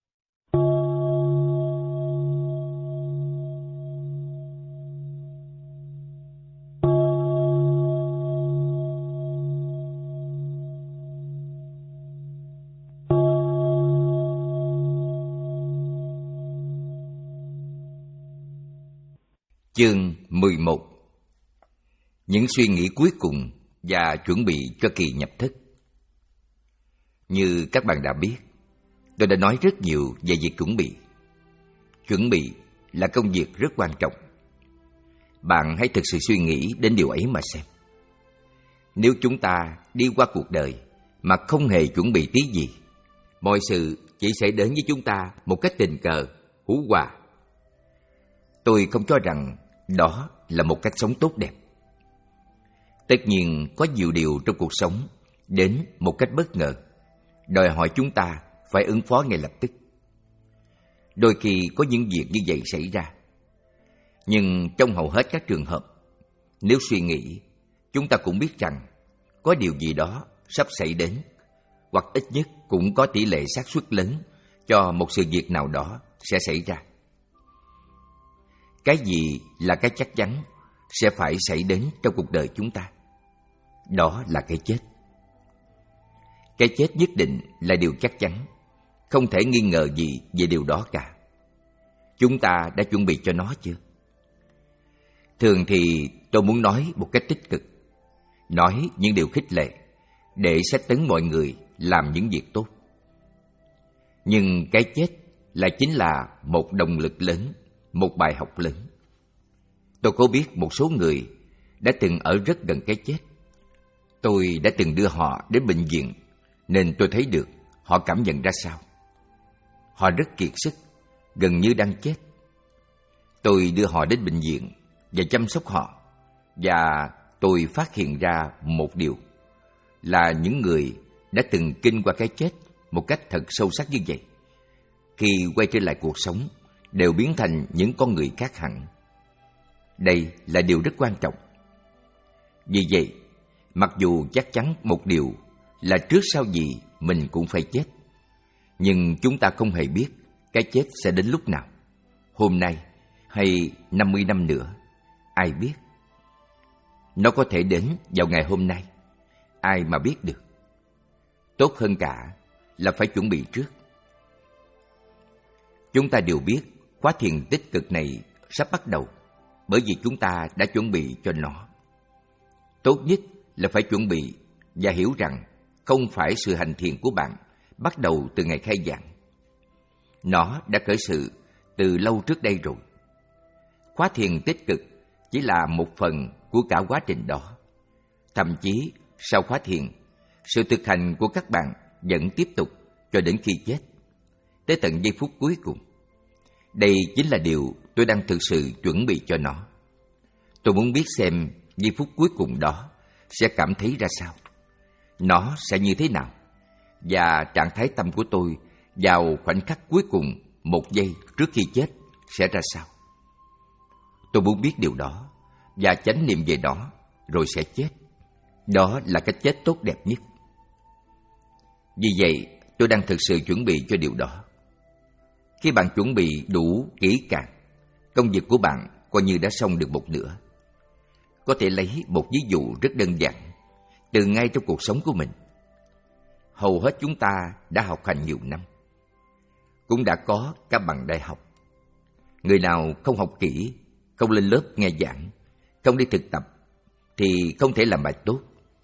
Chương mười một. Những suy nghĩ cuối cùng và chuẩn bị cho kỳ nhập thức. Như các bạn đã biết, tôi đã nói rất nhiều về việc chuẩn bị. Chuẩn bị là công việc rất quan trọng. Bạn hãy thực sự suy nghĩ đến điều ấy mà xem. Nếu chúng ta đi qua cuộc đời mà không hề chuẩn bị tí gì, mọi sự chỉ sẽ đến với chúng ta một cách tình cờ, hú hòa. Tôi không cho rằng đó là một cách sống tốt đẹp. Tất nhiên có nhiều điều trong cuộc sống đến một cách bất ngờ, đòi hỏi chúng ta phải ứng phó ngay lập tức. Đôi khi có những việc như vậy xảy ra. Nhưng trong hầu hết các trường hợp, nếu suy nghĩ, chúng ta cũng biết rằng có điều gì đó sắp xảy đến, hoặc ít nhất cũng có tỷ lệ xác suất lớn cho một sự việc nào đó sẽ xảy ra. Cái gì là cái chắc chắn sẽ phải xảy đến trong cuộc đời chúng ta? Đó là cái chết. Cái chết nhất định là điều chắc chắn, không thể nghi ngờ gì về điều đó cả. chúng ta đã chuẩn bị cho nó chưa? Thường thì tôi muốn nói một cách tích cực, nói những điều khích lệ để sách tấn mọi người làm những việc tốt. Nhưng cái chết lại chính là một động lực lớn, một bài học lớn. Tôi có biết một số người đã từng ở rất gần cái chết. Tôi đã từng đưa họ đến bệnh viện, nên tôi thấy được họ cảm nhận ra sao. Họ rất kiệt sức, gần như đang chết. Tôi đưa họ đến bệnh viện và chăm sóc họ, và tôi phát hiện ra một điều là những người đã từng kinh qua cái chết một cách thật sâu sắc như vậy, khi quay trở lại cuộc sống đều biến thành những con người khác hẳn. Đây là điều rất quan trọng. Vì vậy, mặc dù chắc chắn một điều là trước sau gì mình cũng phải chết, nhưng chúng ta không hề biết cái chết sẽ đến lúc nào, hôm nay hay năm mươi năm nữa, ai biết. Nó có thể đến vào ngày hôm nay, ai mà biết được. Tốt hơn cả là phải chuẩn bị trước. Chúng ta đều biết khóa thiền tích cực này sắp bắt đầu, bởi vì chúng ta đã chuẩn bị cho nó. Tốt nhất là phải chuẩn bị và hiểu rằng không phải sự hành thiền của bạn bắt đầu từ ngày khai giảng. Nó đã khởi sự từ lâu trước đây rồi. Khóa thiền tích cực chỉ là một phần của cả quá trình đó. Thậm chí sau khóa thiền, sự thực hành của các bạn vẫn tiếp tục cho đến khi chết, tới tận giây phút cuối cùng. Đây chính là điều tôi đang thực sự chuẩn bị cho nó. Tôi muốn biết xem giây phút cuối cùng đó sẽ cảm thấy ra sao, nó sẽ như thế nào, và trạng thái tâm của tôi vào khoảnh khắc cuối cùng một giây trước khi chết sẽ ra sao. Tôi muốn biết điều đó và chánh niệm về đó, rồi sẽ chết. Đó là cái chết tốt đẹp nhất. Vì vậy, tôi đang thực sự chuẩn bị cho điều đó. Khi bạn chuẩn bị đủ kỹ càng, công việc của bạn coi như đã xong được một nửa. Có thể lấy một ví dụ rất đơn giản, từ ngay trong cuộc sống của mình. Hầu hết chúng ta đã học hành nhiều năm, cũng đã có các bằng đại học. Người nào không học kỹ, không lên lớp nghe giảng, không đi thực tập, thì không thể làm bài tốt.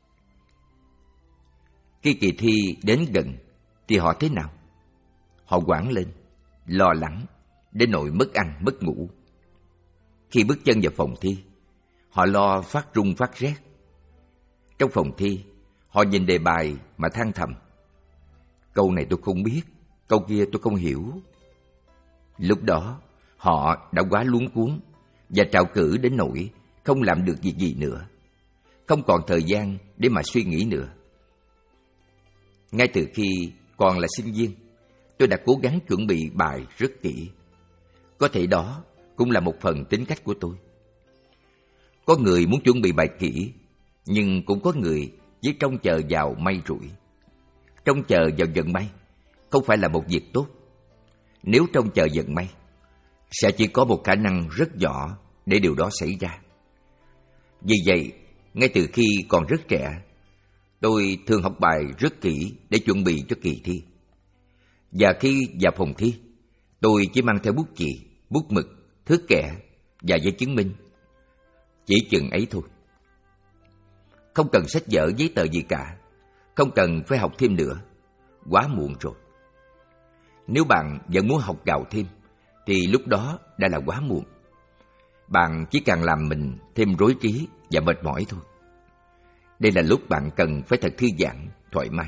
Khi kỳ thi đến gần, thì họ thế nào? Họ hoảng lên, lo lắng, đến nỗi mất ăn, mất ngủ. Khi bước chân vào phòng thi, họ lo phát run phát rét. Trong phòng thi, họ nhìn đề bài mà than thầm: câu này tôi không biết, câu kia tôi không hiểu. Lúc đó, họ đã quá luống cuống và trạo cử đến nỗi không làm được việc gì nữa, không còn thời gian để mà suy nghĩ nữa. Ngay từ khi còn là sinh viên, tôi đã cố gắng chuẩn bị bài rất kỹ. Có thể đó cũng là một phần tính cách của tôi. Có người muốn chuẩn bị bài kỹ, nhưng cũng có người chỉ trông chờ vào may rủi. Trông chờ vào vận may không phải là một việc tốt. Nếu trông chờ vận may, sẽ chỉ có một khả năng rất nhỏ để điều đó xảy ra. Vì vậy, ngay từ khi còn rất trẻ, tôi thường học bài rất kỹ để chuẩn bị cho kỳ thi. Và khi vào phòng thi, tôi chỉ mang theo bút chì, bút mực, thước kẻ và giấy chứng minh. Chỉ chừng ấy thôi. Không cần sách vở giấy tờ gì cả, không cần phải học thêm nữa. Quá muộn rồi. Nếu bạn vẫn muốn học gạo thêm, thì lúc đó đã là quá muộn. Bạn chỉ càng làm mình thêm rối trí và mệt mỏi thôi. Đây là lúc bạn cần phải thật thư giãn, thoải mái.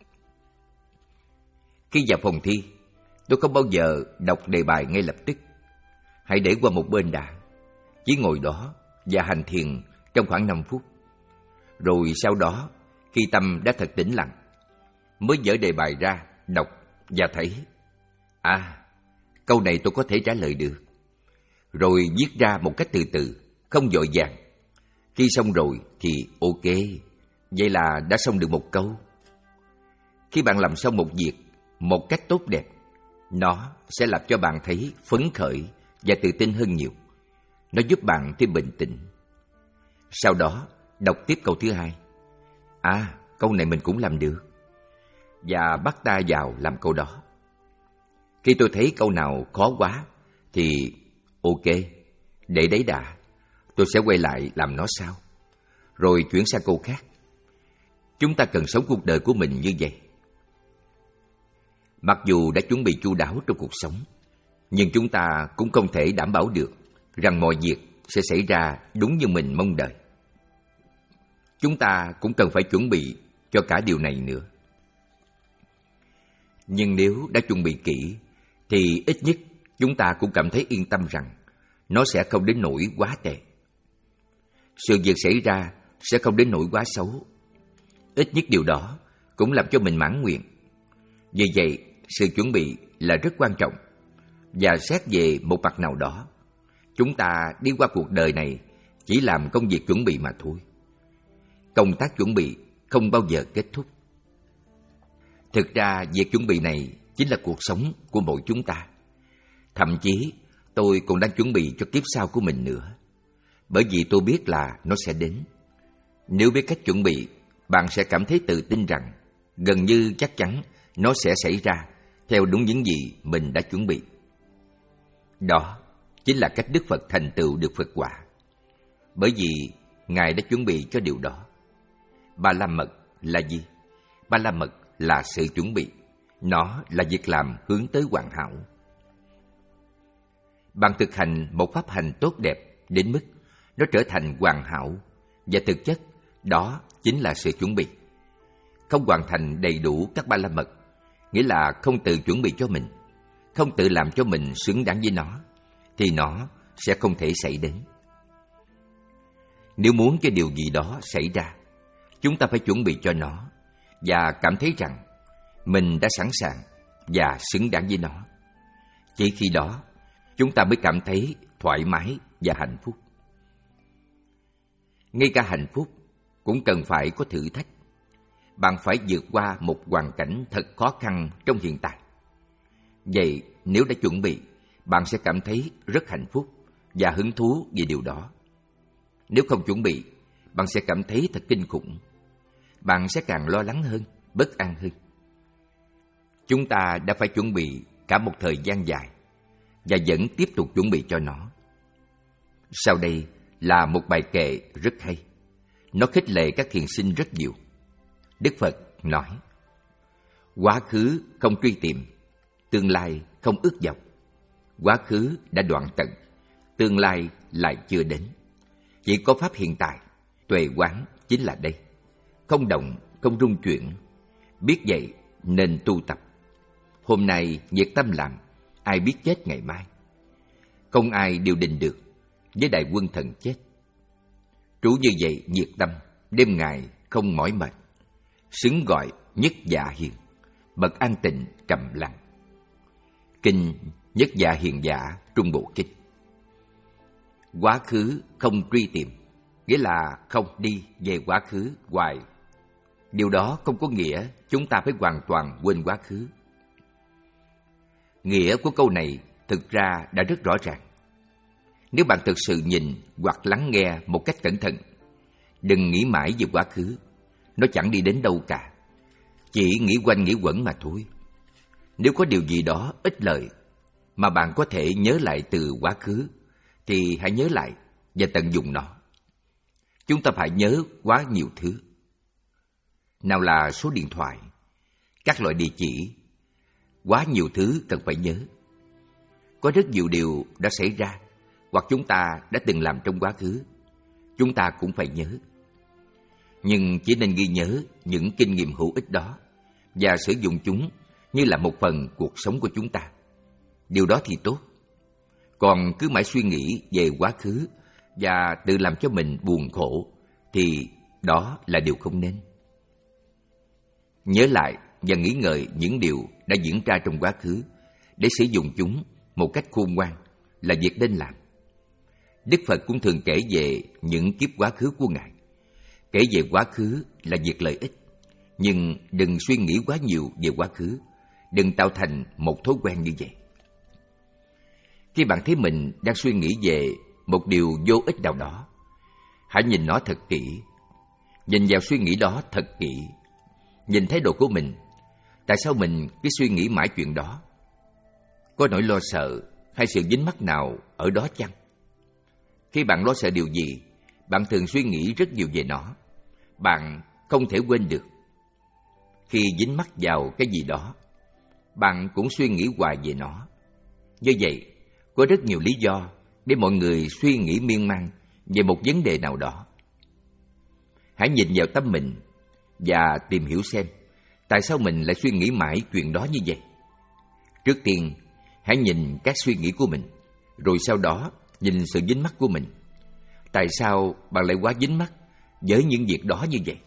Khi vào phòng thi, tôi không bao giờ đọc đề bài ngay lập tức. Hãy để qua một bên đã. Chỉ ngồi đó và hành thiền trong khoảng năm phút. Rồi sau đó, khi tâm đã thật tĩnh lặng, mới dở đề bài ra, đọc và thấy: À, câu này tôi có thể trả lời được. Rồi viết ra một cách từ từ, không vội vàng. Khi xong rồi thì ok, vậy là đã xong được một câu. Khi bạn làm xong một việc một cách tốt đẹp, nó sẽ làm cho bạn thấy phấn khởi và tự tin hơn nhiều. Nó giúp bạn thêm bình tĩnh. Sau đó, đọc tiếp câu thứ hai. À, câu này mình cũng làm được. Và bắt tay vào làm câu đó. Khi tôi thấy câu nào khó quá, thì ok, để đấy đã, tôi sẽ quay lại làm nó sau, rồi chuyển sang câu khác. Chúng ta cần sống cuộc đời của mình như vậy. Mặc dù đã chuẩn bị chu đáo trong cuộc sống, nhưng chúng ta cũng không thể đảm bảo được rằng mọi việc sẽ xảy ra đúng như mình mong đợi. Chúng ta cũng cần phải chuẩn bị cho cả điều này nữa. Nhưng nếu đã chuẩn bị kỹ, thì ít nhất chúng ta cũng cảm thấy yên tâm rằng nó sẽ không đến nỗi quá tệ. Sự việc xảy ra sẽ không đến nỗi quá xấu. Ít nhất điều đó cũng làm cho mình mãn nguyện. Vì vậy, sự chuẩn bị là rất quan trọng. Và xét về một mặt nào đó, chúng ta đi qua cuộc đời này chỉ làm công việc chuẩn bị mà thôi. Công tác chuẩn bị không bao giờ kết thúc. Thực ra, việc chuẩn bị này chính là cuộc sống của mỗi chúng ta. Thậm chí, tôi còn đang chuẩn bị cho kiếp sau của mình nữa. Bởi vì tôi biết là nó sẽ đến. Nếu biết cách chuẩn bị, bạn sẽ cảm thấy tự tin rằng gần như chắc chắn nó sẽ xảy ra theo đúng những gì mình đã chuẩn bị. Đó chính là cách Đức Phật thành tựu được Phật quả. Bởi vì Ngài đã chuẩn bị cho điều đó. Ba la mật là gì? Ba la mật là sự chuẩn bị. Nó là việc làm hướng tới hoàn hảo. Bạn thực hành một pháp hành tốt đẹp đến mức nó trở thành hoàn hảo, và thực chất đó chính là sự chuẩn bị. Không hoàn thành đầy đủ các ba la mật, nghĩa là không tự chuẩn bị cho mình, không tự làm cho mình xứng đáng với nó, thì nó sẽ không thể xảy đến. Nếu muốn cho điều gì đó xảy ra, chúng ta phải chuẩn bị cho nó và cảm thấy rằng mình đã sẵn sàng và xứng đáng với nó. Chỉ khi đó, chúng ta mới cảm thấy thoải mái và hạnh phúc. Ngay cả hạnh phúc cũng cần phải có thử thách. Bạn phải vượt qua một hoàn cảnh thật khó khăn trong hiện tại. Vậy nếu đã chuẩn bị, bạn sẽ cảm thấy rất hạnh phúc và hứng thú về điều đó. Nếu không chuẩn bị, bạn sẽ cảm thấy thật kinh khủng. Bạn sẽ càng lo lắng hơn, bất an hơn. Chúng ta đã phải chuẩn bị cả một thời gian dài và vẫn tiếp tục chuẩn bị cho nó. Sau đây là một bài kệ rất hay. Nó khích lệ các thiền sinh rất nhiều. Đức Phật nói: quá khứ không truy tìm, tương lai không ước vọng. Quá khứ đã đoạn tận, tương lai lại chưa đến. Chỉ có pháp hiện tại, tuệ quán chính là đây. Không động, không rung chuyển. Biết vậy nên tu tập. Hôm nay nhiệt tâm làm, ai biết chết ngày mai. Không ai điều định được với đại quân thần chết. Trú như vậy nhiệt tâm, đêm ngày không mỏi mệt. Xứng gọi nhất dạ hiền, bậc an tịnh trầm lặng. Kinh Nhất Dạ Hiền Giả Trung Bộ Kinh. Quá khứ không truy tìm, nghĩa là không đi về quá khứ hoài. Điều đó không có nghĩa chúng ta phải hoàn toàn quên quá khứ. Nghĩa của câu này thực ra đã rất rõ ràng. Nếu bạn thực sự nhìn hoặc lắng nghe một cách cẩn thận, đừng nghĩ mãi về quá khứ. Nó chẳng đi đến đâu cả, chỉ nghĩ quanh nghĩ quẩn mà thôi. Nếu có điều gì đó ích lợi mà bạn có thể nhớ lại từ quá khứ, thì hãy nhớ lại và tận dụng nó. Chúng ta phải nhớ quá nhiều thứ. Nào là số điện thoại, các loại địa chỉ, quá nhiều thứ cần phải nhớ. Có rất nhiều điều đã xảy ra hoặc chúng ta đã từng làm trong quá khứ, chúng ta cũng phải nhớ. Nhưng chỉ nên ghi nhớ những kinh nghiệm hữu ích đó và sử dụng chúng như là một phần cuộc sống của chúng ta. Điều đó thì tốt. Còn cứ mãi suy nghĩ về quá khứ và tự làm cho mình buồn khổ thì đó là điều không nên. Nhớ lại và nghĩ ngợi những điều đã diễn ra trong quá khứ để sử dụng chúng một cách khôn ngoan là việc nên làm. Đức Phật cũng thường kể về những kiếp quá khứ của Ngài. Kể về quá khứ là việc lợi ích, nhưng đừng suy nghĩ quá nhiều về quá khứ, đừng tạo thành một thói quen như vậy. Khi bạn thấy mình đang suy nghĩ về một điều vô ích nào đó, hãy nhìn nó thật kỹ. Nhìn vào suy nghĩ đó thật kỹ. Nhìn thái độ của mình. Tại sao mình cứ suy nghĩ mãi chuyện đó? Có nỗi lo sợ hay sự dính mắc nào ở đó chăng? Khi bạn lo sợ điều gì, bạn thường suy nghĩ rất nhiều về nó. Bạn không thể quên được. Khi dính mắc vào cái gì đó, bạn cũng suy nghĩ hoài về nó. Như vậy, có rất nhiều lý do để mọi người suy nghĩ miên man về một vấn đề nào đó. Hãy nhìn vào tâm mình và tìm hiểu xem tại sao mình lại suy nghĩ mãi chuyện đó như vậy. Trước tiên, hãy nhìn các suy nghĩ của mình, rồi sau đó nhìn sự dính mắc của mình. Tại sao bạn lại quá dính mắc với những việc đó như vậy?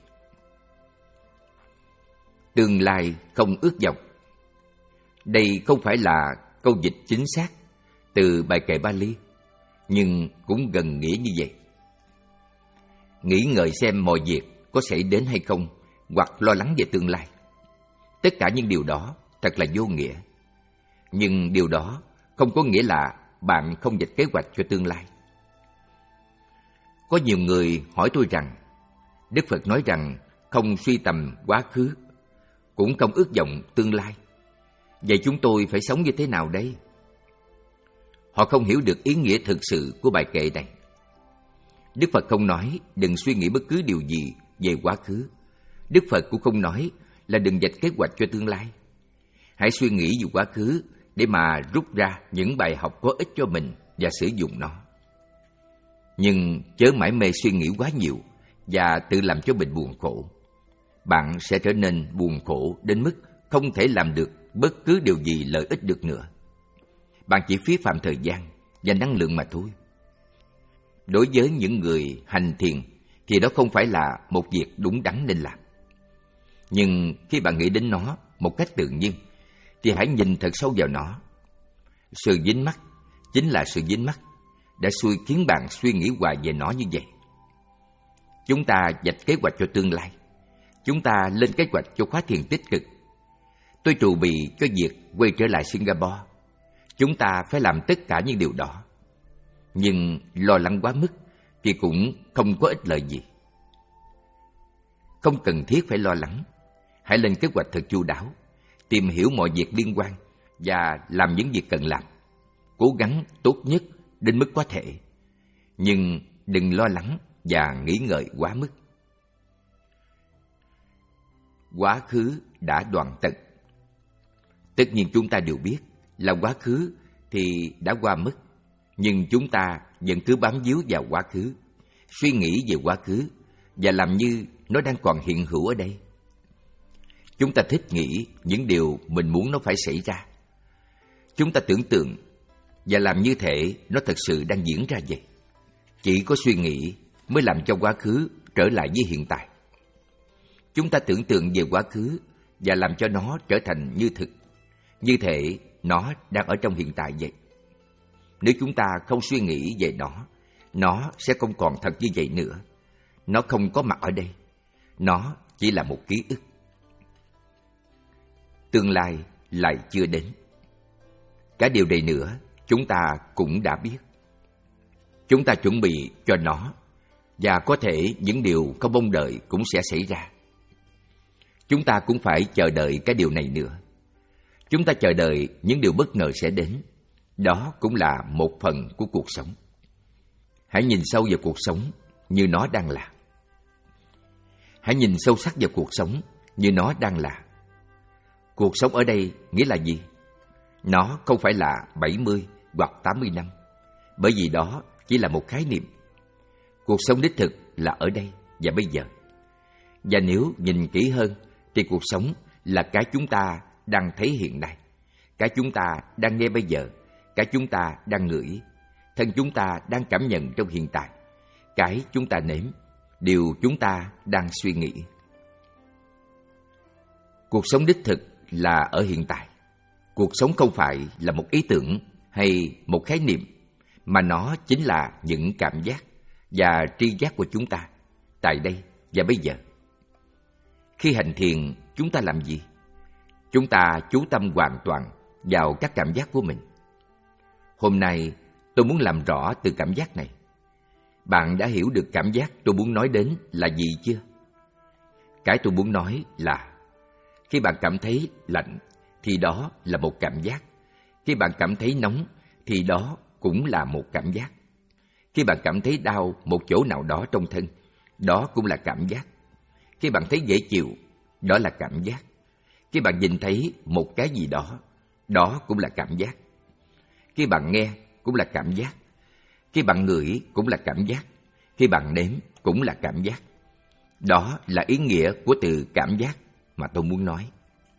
Tương lai không ước vọng. Đây không phải là câu dịch chính xác từ bài kệ Bali, nhưng cũng gần nghĩa như vậy. Nghĩ ngợi xem mọi việc có xảy đến hay không, hoặc lo lắng về tương lai. Tất cả những điều đó thật là vô nghĩa. Nhưng điều đó không có nghĩa là bạn không vạch kế hoạch cho tương lai. Có nhiều người hỏi tôi rằng, Đức Phật nói rằng không suy tầm quá khứ, cũng không ước vọng tương lai. Vậy chúng tôi phải sống như thế nào đây? Họ không hiểu được ý nghĩa thực sự của bài kệ này. Đức Phật không nói đừng suy nghĩ bất cứ điều gì về quá khứ. Đức Phật cũng không nói là đừng vạch kế hoạch cho tương lai. Hãy suy nghĩ về quá khứ để mà rút ra những bài học có ích cho mình và sử dụng nó. Nhưng chớ mải mê suy nghĩ quá nhiều và tự làm cho mình buồn khổ. Bạn sẽ trở nên buồn khổ đến mức không thể làm được bất cứ điều gì lợi ích được nữa. Bạn chỉ phí phạm thời gian và năng lượng mà thôi. Đối với những người hành thiền thì đó không phải là một việc đúng đắn nên làm. Nhưng khi bạn nghĩ đến nó một cách tự nhiên thì hãy nhìn thật sâu vào nó. Sự dính mắc chính là sự dính mắc đã xui khiến bạn suy nghĩ hoài về nó như vậy. Chúng ta vạch kế hoạch cho tương lai. Chúng ta lên kế hoạch cho khóa thiền tích cực. Tôi trù bị cho việc quay trở lại Singapore. Chúng ta phải làm tất cả những điều đó. Nhưng lo lắng quá mức thì cũng không có ích lợi gì. Không cần thiết phải lo lắng. Hãy lên kế hoạch thật chu đáo, tìm hiểu mọi việc liên quan và làm những việc cần làm. Cố gắng tốt nhất đến mức có thể. Nhưng đừng lo lắng và nghĩ ngợi quá mức. Quá khứ đã đoạn tận. Tất nhiên chúng ta đều biết là quá khứ thì đã qua mất. Nhưng chúng ta vẫn cứ bám víu vào quá khứ, suy nghĩ về quá khứ và làm như nó đang còn hiện hữu ở đây. Chúng ta thích nghĩ những điều mình muốn nó phải xảy ra. Chúng ta tưởng tượng và làm như thể nó thật sự đang diễn ra vậy. Chỉ có suy nghĩ mới làm cho quá khứ trở lại với hiện tại. Chúng ta tưởng tượng về quá khứ và làm cho nó trở thành như thực, như thể nó đang ở trong hiện tại vậy. Nếu chúng ta không suy nghĩ về nó, nó sẽ không còn thật như vậy nữa. Nó không có mặt ở đây. Nó chỉ là một ký ức. Tương lai lại chưa đến. Cả điều này nữa chúng ta cũng đã biết. Chúng ta chuẩn bị cho nó, và có thể những điều không mong đợi cũng sẽ xảy ra. Chúng ta cũng phải chờ đợi cái điều này nữa. Chúng ta chờ đợi những điều bất ngờ sẽ đến. Đó cũng là một phần của cuộc sống. Hãy nhìn sâu vào cuộc sống như nó đang là. Hãy nhìn sâu sắc vào cuộc sống như nó đang là. Cuộc sống ở đây nghĩa là gì? Nó không phải là bảy mươi hoặc tám mươi năm, bởi vì đó chỉ là một khái niệm. Cuộc sống đích thực là ở đây và bây giờ. Và nếu nhìn kỹ hơn thì cuộc sống là cái chúng ta đang thấy hiện nay, cái chúng ta đang nghe bây giờ, cái chúng ta đang ngửi, thân chúng ta đang cảm nhận trong hiện tại, cái chúng ta nếm, điều chúng ta đang suy nghĩ. Cuộc sống đích thực là ở hiện tại. Cuộc sống không phải là một ý tưởng hay một khái niệm, mà nó chính là những cảm giác và tri giác của chúng ta tại đây và bây giờ. Khi hành thiền, chúng ta làm gì? Chúng ta chú tâm hoàn toàn vào các cảm giác của mình. Hôm nay, tôi muốn làm rõ từ cảm giác này. Bạn đã hiểu được cảm giác tôi muốn nói đến là gì chưa? Cái tôi muốn nói là khi bạn cảm thấy lạnh thì đó là một cảm giác. Khi bạn cảm thấy nóng thì đó cũng là một cảm giác. Khi bạn cảm thấy đau một chỗ nào đó trong thân, đó cũng là cảm giác. Khi bạn thấy dễ chịu, đó là cảm giác. Khi bạn nhìn thấy một cái gì đó, đó cũng là cảm giác. Khi bạn nghe, cũng là cảm giác. Khi bạn ngửi, cũng là cảm giác. Khi bạn nếm, cũng là cảm giác. Đó là ý nghĩa của từ cảm giác mà tôi muốn nói.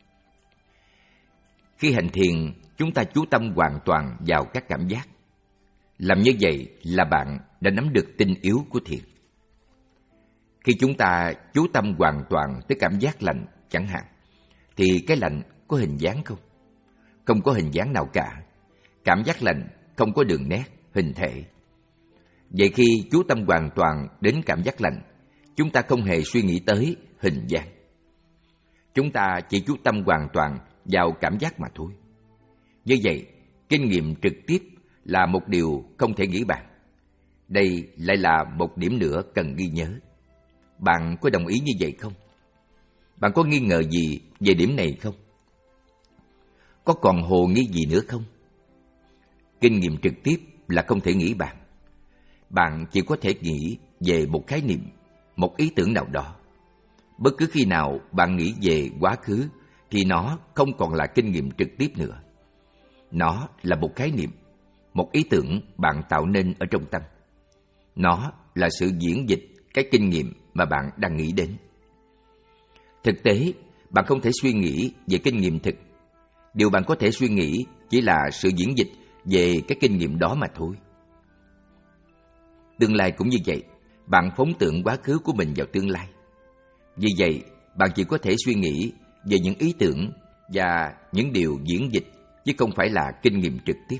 Khi hành thiền, chúng ta chú tâm hoàn toàn vào các cảm giác. Làm như vậy là bạn đã nắm được tinh yếu của thiền. Khi chúng ta chú tâm hoàn toàn tới cảm giác lạnh chẳng hạn, thì cái lạnh có hình dáng không? Không có hình dáng nào cả. Cảm giác lạnh không có đường nét, hình thể. Vậy khi chú tâm hoàn toàn đến cảm giác lạnh, chúng ta không hề suy nghĩ tới hình dáng. Chúng ta chỉ chú tâm hoàn toàn vào cảm giác mà thôi. Như vậy, kinh nghiệm trực tiếp là một điều không thể nghĩ bàn. Đây lại là một điểm nữa cần ghi nhớ. Bạn có đồng ý như vậy không? Bạn có nghi ngờ gì về điểm này không? Có còn hồ nghi gì nữa không? Kinh nghiệm trực tiếp là không thể nghĩ bàn. Bạn chỉ có thể nghĩ về một khái niệm, một ý tưởng nào đó. Bất cứ khi nào bạn nghĩ về quá khứ thì nó không còn là kinh nghiệm trực tiếp nữa. Nó là một khái niệm, một ý tưởng bạn tạo nên ở trong tâm. Nó là sự diễn dịch cái kinh nghiệm mà bạn đang nghĩ đến. Thực tế, bạn không thể suy nghĩ về kinh nghiệm thực. Điều bạn có thể suy nghĩ chỉ là sự diễn dịch về cái kinh nghiệm đó mà thôi. Tương lai cũng như vậy, bạn phóng tượng quá khứ của mình vào tương lai. Vì vậy, bạn chỉ có thể suy nghĩ về những ý tưởng và những điều diễn dịch, chứ không phải là kinh nghiệm trực tiếp.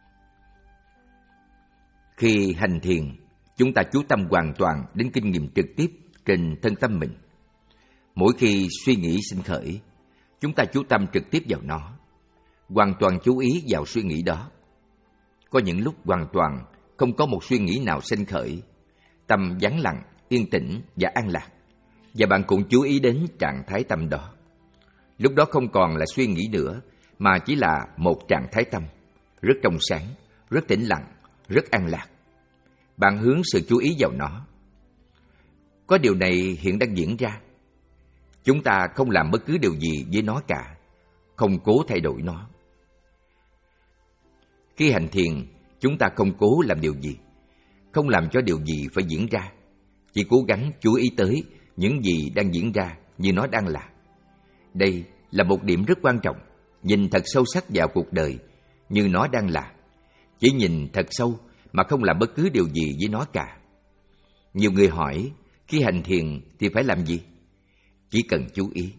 Khi hành thiền, chúng ta chú tâm hoàn toàn đến kinh nghiệm trực tiếp trên thân tâm mình. Mỗi khi suy nghĩ sinh khởi, chúng ta chú tâm trực tiếp vào nó, hoàn toàn chú ý vào suy nghĩ đó. Có những lúc hoàn toàn không có một suy nghĩ nào sinh khởi, tâm vắng lặng, yên tĩnh và an lạc, và bạn cũng chú ý đến trạng thái tâm đó. Lúc đó không còn là suy nghĩ nữa, mà chỉ là một trạng thái tâm, rất trong sáng, rất tĩnh lặng, rất an lạc. Bạn hướng sự chú ý vào nó. Có điều này hiện đang diễn ra. Chúng ta không làm bất cứ điều gì với nó cả, không cố thay đổi nó. Khi hành thiền, chúng ta không cố làm điều gì, không làm cho điều gì phải diễn ra, chỉ cố gắng chú ý tới những gì đang diễn ra như nó đang là. Đây là một điểm rất quan trọng, nhìn thật sâu sắc vào cuộc đời như nó đang là. Chỉ nhìn thật sâu mà không làm bất cứ điều gì với nó cả. Nhiều người hỏi, khi hành thiền thì phải làm gì? Chỉ cần chú ý.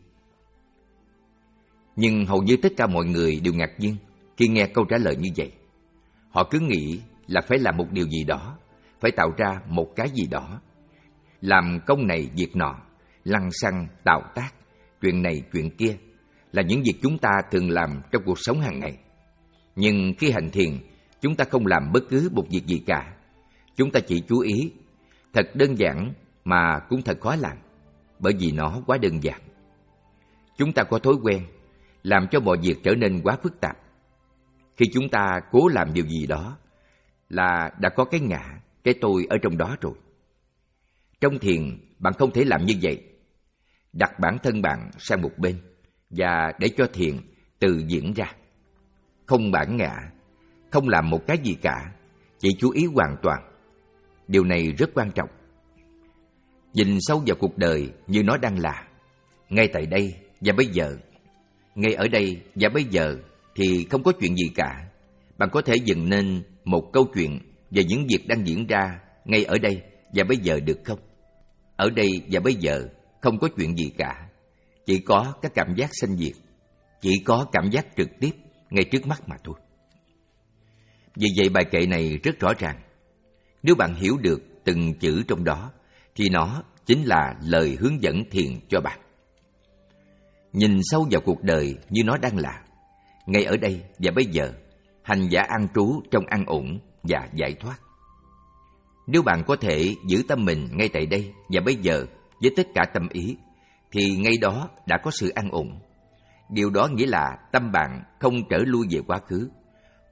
Nhưng hầu như tất cả mọi người đều ngạc nhiên khi nghe câu trả lời như vậy. Họ cứ nghĩ là phải làm một điều gì đó, phải tạo ra một cái gì đó, làm công này việc nọ, lăng xăng, tạo tác, chuyện này chuyện kia, là những việc chúng ta thường làm trong cuộc sống hàng ngày. Nhưng khi hành thiền, chúng ta không làm bất cứ một việc gì cả. Chúng ta chỉ chú ý. Thật đơn giản mà cũng thật khó làm, bởi vì nó quá đơn giản. Chúng ta có thói quen làm cho mọi việc trở nên quá phức tạp. Khi chúng ta cố làm điều gì đó là đã có cái ngã, cái tôi ở trong đó rồi. Trong thiền, bạn không thể làm như vậy. Đặt bản thân bạn sang một bên và để cho thiền tự diễn ra. Không bản ngã, không làm một cái gì cả, chỉ chú ý hoàn toàn. Điều này rất quan trọng. Nhìn sâu vào cuộc đời như nó đang là, ngay tại đây và bây giờ. Ngay ở đây và bây giờ thì không có chuyện gì cả. Bạn có thể dựng nên một câu chuyện về những việc đang diễn ra ngay ở đây và bây giờ được không? Ở đây và bây giờ không có chuyện gì cả, chỉ có các cảm giác sanh diệt, chỉ có cảm giác trực tiếp ngay trước mắt mà thôi. Vì vậy bài kệ này rất rõ ràng. Nếu bạn hiểu được từng chữ trong đó, thì nó chính là lời hướng dẫn thiền cho bạn. Nhìn sâu vào cuộc đời như nó đang là, ngay ở đây và bây giờ, hành giả an trú trong an ổn và giải thoát. Nếu bạn có thể giữ tâm mình ngay tại đây và bây giờ với tất cả tâm ý, thì ngay đó đã có sự an ổn. Điều đó nghĩa là tâm bạn không trở lui về quá khứ,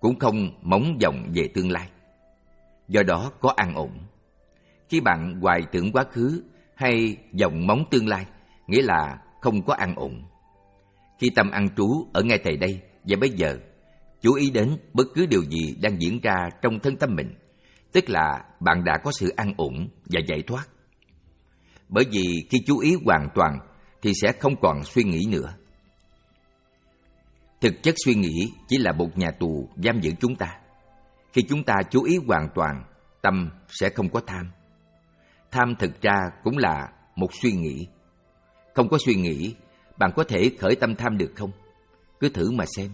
cũng không mong vọng về tương lai. Do đó có an ổn. Khi bạn hoài tưởng quá khứ hay vọng mong tương lai, nghĩa là không có an ổn. Khi tâm an trú ở ngay tại đây và bây giờ, chú ý đến bất cứ điều gì đang diễn ra trong thân tâm mình, tức là bạn đã có sự an ổn và giải thoát. Bởi vì khi chú ý hoàn toàn thì sẽ không còn suy nghĩ nữa. Thực chất suy nghĩ chỉ là một nhà tù giam giữ chúng ta. Khi chúng ta chú ý hoàn toàn, tâm sẽ không có tham. Tham thực ra cũng là một suy nghĩ. Không có suy nghĩ, bạn có thể khởi tâm tham được không? Cứ thử mà xem.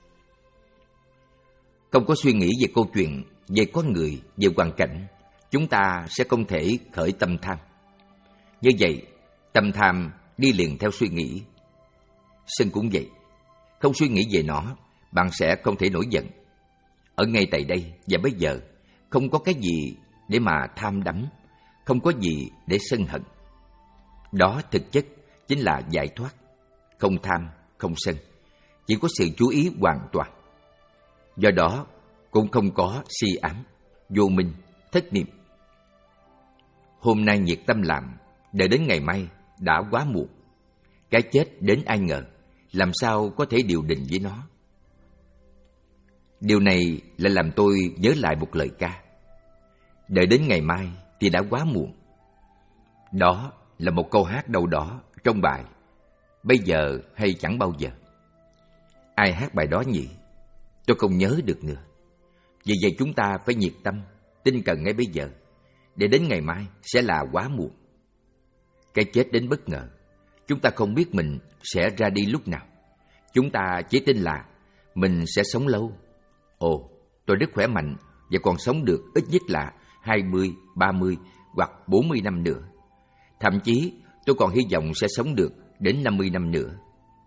Không có suy nghĩ về câu chuyện, về con người, về hoàn cảnh, chúng ta sẽ không thể khởi tâm tham. Như vậy, tâm tham đi liền theo suy nghĩ. Sân cũng vậy. Không suy nghĩ về nó, bạn sẽ không thể nổi giận. Ở ngay tại đây và bây giờ, không có cái gì để mà tham đắm, không có gì để sân hận. Đó thực chất chính là giải thoát. Không tham, không sân, chỉ có sự chú ý hoàn toàn. Do đó, cũng không có si ám, vô minh, thất niệm. Hôm nay nhiệt tâm làm, đợi đến ngày mai đã quá muộn. Cái chết đến ai ngờ, làm sao có thể điều đình với nó. Điều này là làm tôi nhớ lại một lời ca. Đợi đến ngày mai thì đã quá muộn. Đó là một câu hát đâu đó trong bài Bây giờ hay chẳng bao giờ. Ai hát bài đó nhỉ? Tôi không nhớ được nữa. Vì vậy chúng ta phải nhiệt tâm, tinh cần ngay bây giờ, để đến ngày mai sẽ là quá muộn. Cái chết đến bất ngờ, chúng ta không biết mình sẽ ra đi lúc nào. Chúng ta chỉ tin là mình sẽ sống lâu. Ồ, tôi rất khỏe mạnh và còn sống được ít nhất là hai mươi, ba mươi hoặc bốn mươi năm nữa. Thậm chí tôi còn hy vọng sẽ sống được đến năm mươi năm nữa.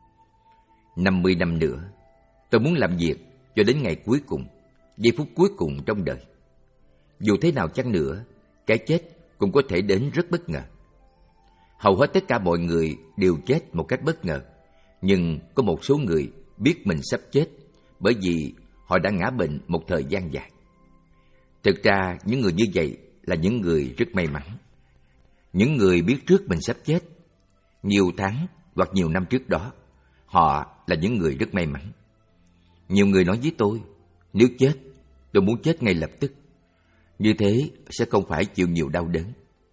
năm mươi năm nữa, tôi muốn làm việc cho đến ngày cuối cùng, giây phút cuối cùng trong đời. Dù thế nào chăng nữa, cái chết cũng có thể đến rất bất ngờ. Hầu hết tất cả mọi người đều chết một cách bất ngờ, nhưng có một số người biết mình sắp chết bởi vì họ đã ngã bệnh một thời gian dài. Thực ra những người như vậy là những người rất may mắn. Những người biết trước mình sắp chết nhiều tháng hoặc nhiều năm trước đó, họ là những người rất may mắn. Nhiều người nói với tôi, nếu chết, tôi muốn chết ngay lập tức. Như thế sẽ không phải chịu nhiều đau đớn.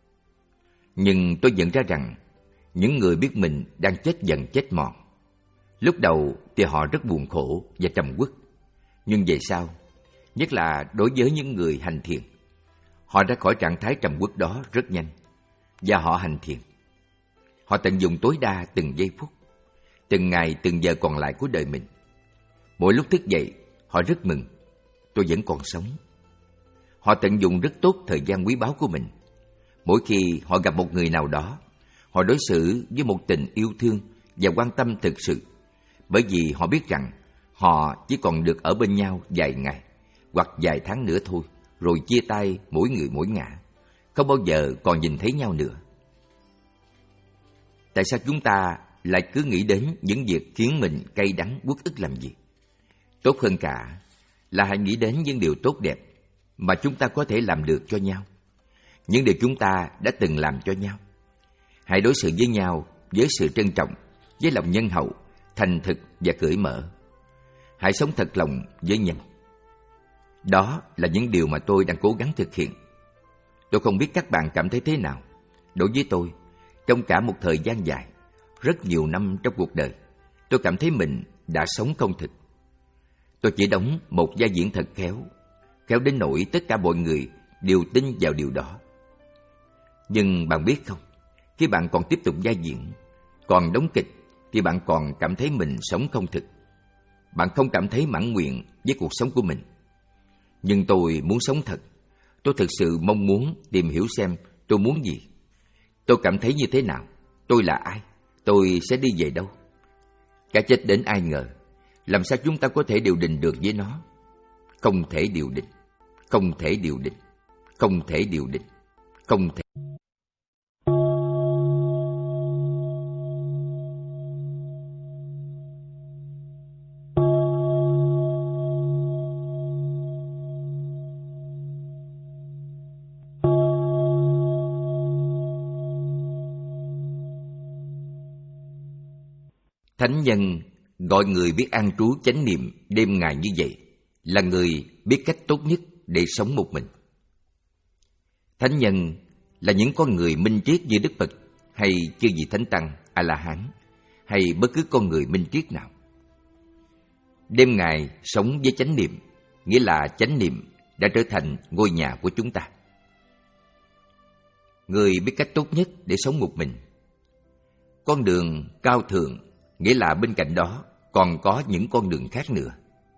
Nhưng tôi nhận ra rằng, những người biết mình đang chết dần chết mòn, lúc đầu thì họ rất buồn khổ và trầm uất. Nhưng về sau, nhất là đối với những người hành thiền, họ ra khỏi trạng thái trầm uất đó rất nhanh, và họ hành thiền. Họ tận dụng tối đa từng giây phút, từng ngày từng giờ còn lại của đời mình. Mỗi lúc thức dậy, họ rất mừng, tôi vẫn còn sống. Họ tận dụng rất tốt thời gian quý báu của mình. Mỗi khi họ gặp một người nào đó, họ đối xử với một tình yêu thương và quan tâm thực sự, bởi vì họ biết rằng họ chỉ còn được ở bên nhau vài ngày hoặc vài tháng nữa thôi, rồi chia tay mỗi người mỗi ngả, không bao giờ còn nhìn thấy nhau nữa. Tại sao chúng ta lại cứ nghĩ đến những việc khiến mình cay đắng uất ức làm gì? Tốt hơn cả là hãy nghĩ đến những điều tốt đẹp mà chúng ta có thể làm được cho nhau, những điều chúng ta đã từng làm cho nhau. Hãy đối xử với nhau với sự trân trọng, với lòng nhân hậu, thành thực và cởi mở. Hãy sống thật lòng với nhau. Đó là những điều mà tôi đang cố gắng thực hiện. Tôi không biết các bạn cảm thấy thế nào. Đối với tôi, trong cả một thời gian dài, rất nhiều năm trong cuộc đời, tôi cảm thấy mình đã sống không thực. Tôi chỉ đóng một vai diễn thật khéo, khéo đến nỗi tất cả mọi người đều tin vào điều đó. Nhưng bạn biết không, khi bạn còn tiếp tục vai diễn, còn đóng kịch, thì bạn còn cảm thấy mình sống không thực. Bạn không cảm thấy mãn nguyện với cuộc sống của mình. Nhưng tôi muốn sống thật. Tôi thực sự mong muốn tìm hiểu xem tôi muốn gì. Tôi cảm thấy như thế nào? Tôi là ai? Tôi sẽ đi về đâu? Cái chết đến ai ngờ. Làm sao chúng ta có thể điều đình được với nó? Không thể điều đình. Không thể điều đình. Không thể điều đình. Không thể. Thánh nhân gọi người biết an trú chánh niệm đêm ngày như vậy là người biết cách tốt nhất để sống một mình. Thánh nhân là những con người minh triết như Đức Phật hay chư vị Thánh Tăng, A-la-hán hay bất cứ con người minh triết nào. Đêm ngày sống với chánh niệm, nghĩa là chánh niệm đã trở thành ngôi nhà của chúng ta. Người biết cách tốt nhất để sống một mình. Con đường cao thượng, nghĩa là bên cạnh đó còn có những con đường khác nữa.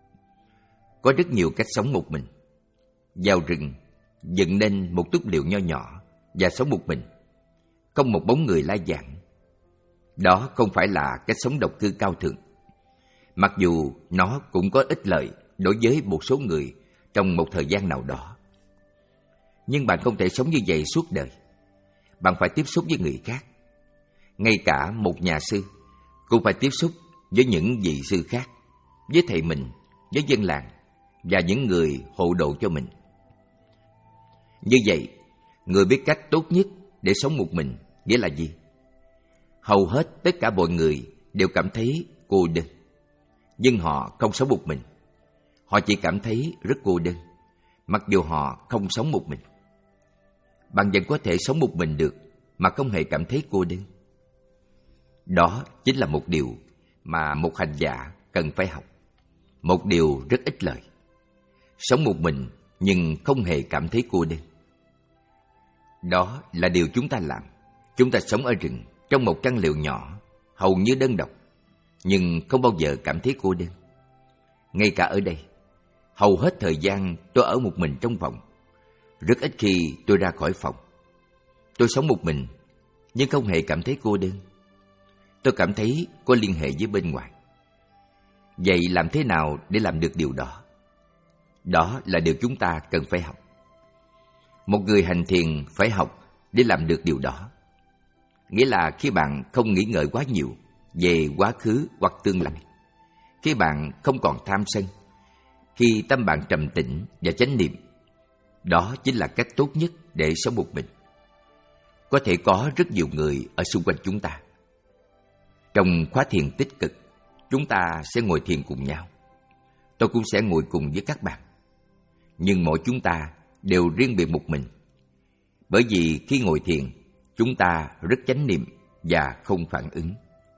Có rất nhiều cách sống một mình. Vào rừng, dựng nên một túp lều nho nhỏ và sống một mình, không một bóng người lai vãng. Đó không phải là cách sống độc cư cao thượng. Mặc dù nó cũng có ích lợi đối với một số người trong một thời gian nào đó. Nhưng bạn không thể sống như vậy suốt đời. Bạn phải tiếp xúc với người khác. Ngay cả một nhà sư cũng phải tiếp xúc với những vị sư khác, với thầy mình, với dân làng và những người hộ độ cho mình. Như vậy, người biết cách tốt nhất để sống một mình nghĩa là gì? Hầu hết tất cả mọi người đều cảm thấy cô đơn, nhưng họ không sống một mình. Họ chỉ cảm thấy rất cô đơn, mặc dù họ không sống một mình. Bạn vẫn có thể sống một mình được mà không hề cảm thấy cô đơn. Đó chính là một điều mà một hành giả cần phải học. Một điều rất ích lợi. Sống một mình nhưng không hề cảm thấy cô đơn. Đó là điều chúng ta làm. Chúng ta sống ở rừng, trong một căn lều nhỏ, hầu như đơn độc, nhưng không bao giờ cảm thấy cô đơn. Ngay cả ở đây, hầu hết thời gian tôi ở một mình trong phòng. Rất ít khi tôi ra khỏi phòng. Tôi sống một mình, nhưng không hề cảm thấy cô đơn. Tôi cảm thấy có liên hệ với bên ngoài. Vậy làm thế nào để làm được điều đó? Đó là điều chúng ta cần phải học. Một người hành thiền phải học để làm được điều đó. Nghĩa là khi bạn không nghĩ ngợi quá nhiều về quá khứ hoặc tương lai, khi bạn không còn tham sân, khi tâm bạn trầm tĩnh và chánh niệm, đó chính là cách tốt nhất để sống một mình. Có thể có rất nhiều người ở xung quanh chúng ta. Trong khóa thiền tích cực, chúng ta sẽ ngồi thiền cùng nhau. Tôi cũng sẽ ngồi cùng với các bạn. Nhưng mỗi chúng ta đều riêng biệt một mình. Bởi vì khi ngồi thiền, chúng ta rất chánh niệm và không phản ứng.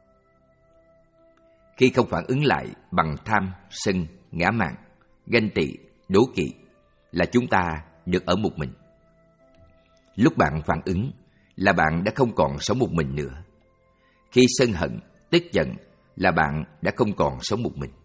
Khi không phản ứng lại bằng tham, sân, ngã mạn, ganh tị, đố kỵ, là chúng ta được ở một mình. Lúc bạn phản ứng là bạn đã không còn sống một mình nữa. Khi sân hận, tức giận là bạn đã không còn sống một mình.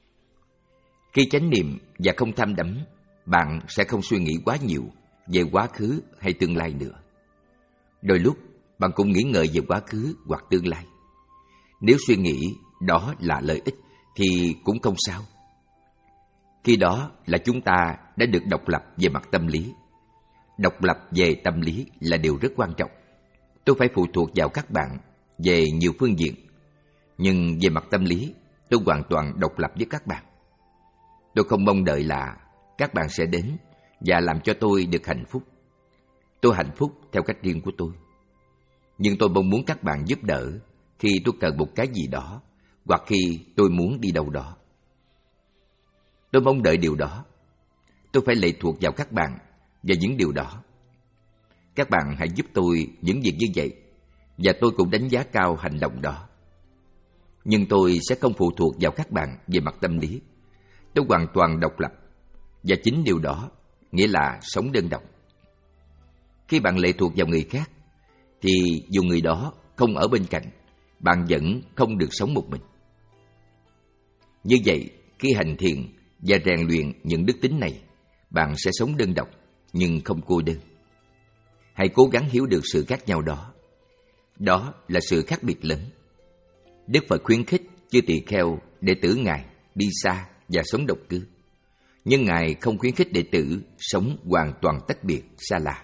Khi chánh niệm và không tham đắm, bạn sẽ không suy nghĩ quá nhiều về quá khứ hay tương lai nữa. Đôi lúc bạn cũng nghĩ ngợi về quá khứ hoặc tương lai. Nếu suy nghĩ đó là lợi ích thì cũng không sao. Khi đó là chúng ta đã được độc lập về mặt tâm lý. Độc lập về tâm lý là điều rất quan trọng. Tôi phải phụ thuộc vào các bạn về nhiều phương diện, nhưng về mặt tâm lý, tôi hoàn toàn độc lập với các bạn. Tôi không mong đợi là các bạn sẽ đến và làm cho tôi được hạnh phúc. Tôi hạnh phúc theo cách riêng của tôi. Nhưng tôi mong muốn các bạn giúp đỡ khi tôi cần một cái gì đó, hoặc khi tôi muốn đi đâu đó. Tôi mong đợi điều đó. Tôi phải lệ thuộc vào các bạn và những điều đó. Các bạn hãy giúp tôi những việc như vậy, và tôi cũng đánh giá cao hành động đó. Nhưng tôi sẽ không phụ thuộc vào các bạn về mặt tâm lý. Tôi hoàn toàn độc lập, và chính điều đó nghĩa là sống đơn độc. Khi bạn lệ thuộc vào người khác, thì dù người đó không ở bên cạnh, bạn vẫn không được sống một mình. Như vậy, khi hành thiền và rèn luyện những đức tính này, bạn sẽ sống đơn độc nhưng không cô đơn. Hãy cố gắng hiểu được sự khác nhau đó. Đó là sự khác biệt lớn. Đức Phật khuyến khích chư tỳ kheo đệ tử Ngài đi xa và sống độc cư. Nhưng Ngài không khuyến khích đệ tử sống hoàn toàn tách biệt, xa lạ.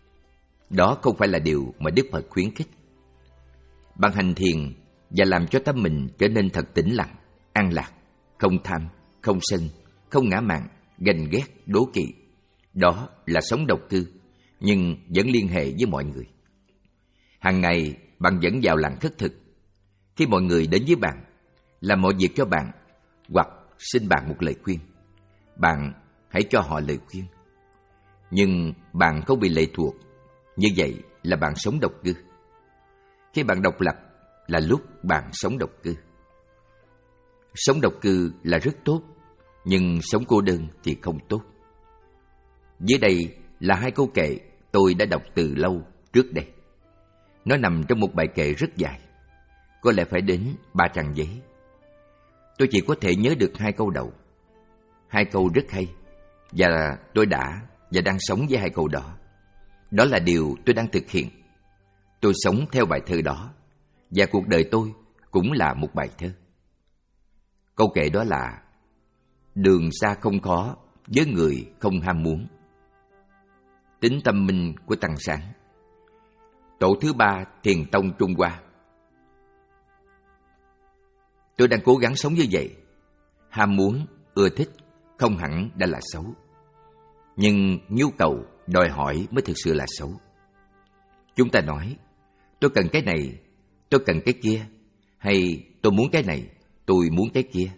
Đó không phải là điều mà Đức Phật khuyến khích. Bạn hành thiền và làm cho tâm mình trở nên thật tĩnh lặng, an lạc, không tham, không sân, không ngã mạn, ganh ghét, đố kỵ. Đó là sống độc cư, nhưng vẫn liên hệ với mọi người. Hàng ngày bạn vẫn vào làng khất thực. Khi mọi người đến với bạn, làm mọi việc cho bạn hoặc xin bạn một lời khuyên, bạn hãy cho họ lời khuyên. Nhưng bạn không bị lệ thuộc, như vậy là bạn sống độc cư. Khi bạn độc lập là lúc bạn sống độc cư. Sống độc cư là rất tốt, nhưng sống cô đơn thì không tốt. Dưới đây là hai câu kệ tôi đã đọc từ lâu trước đây. Nó nằm trong một bài kệ rất dài, có lẽ phải đến ba trang giấy. Tôi chỉ có thể nhớ được hai câu đầu. Hai câu rất hay, và tôi đã và đang sống với hai câu đó. Đó là điều tôi đang thực hiện. Tôi sống theo bài thơ đó, và cuộc đời tôi cũng là một bài thơ. Câu kệ đó là: đường xa không khó với người không ham muốn. Tính tâm minh của Tăng Sáng, tổ thứ ba Thiền tông Trung Hoa. Tôi đang cố gắng sống như vậy. Ham muốn, ưa thích không hẳn đã là xấu, nhưng nhu cầu, đòi hỏi mới thực sự là xấu. Chúng ta nói, tôi cần cái này, tôi cần cái kia, hay tôi muốn cái này, tôi muốn cái kia.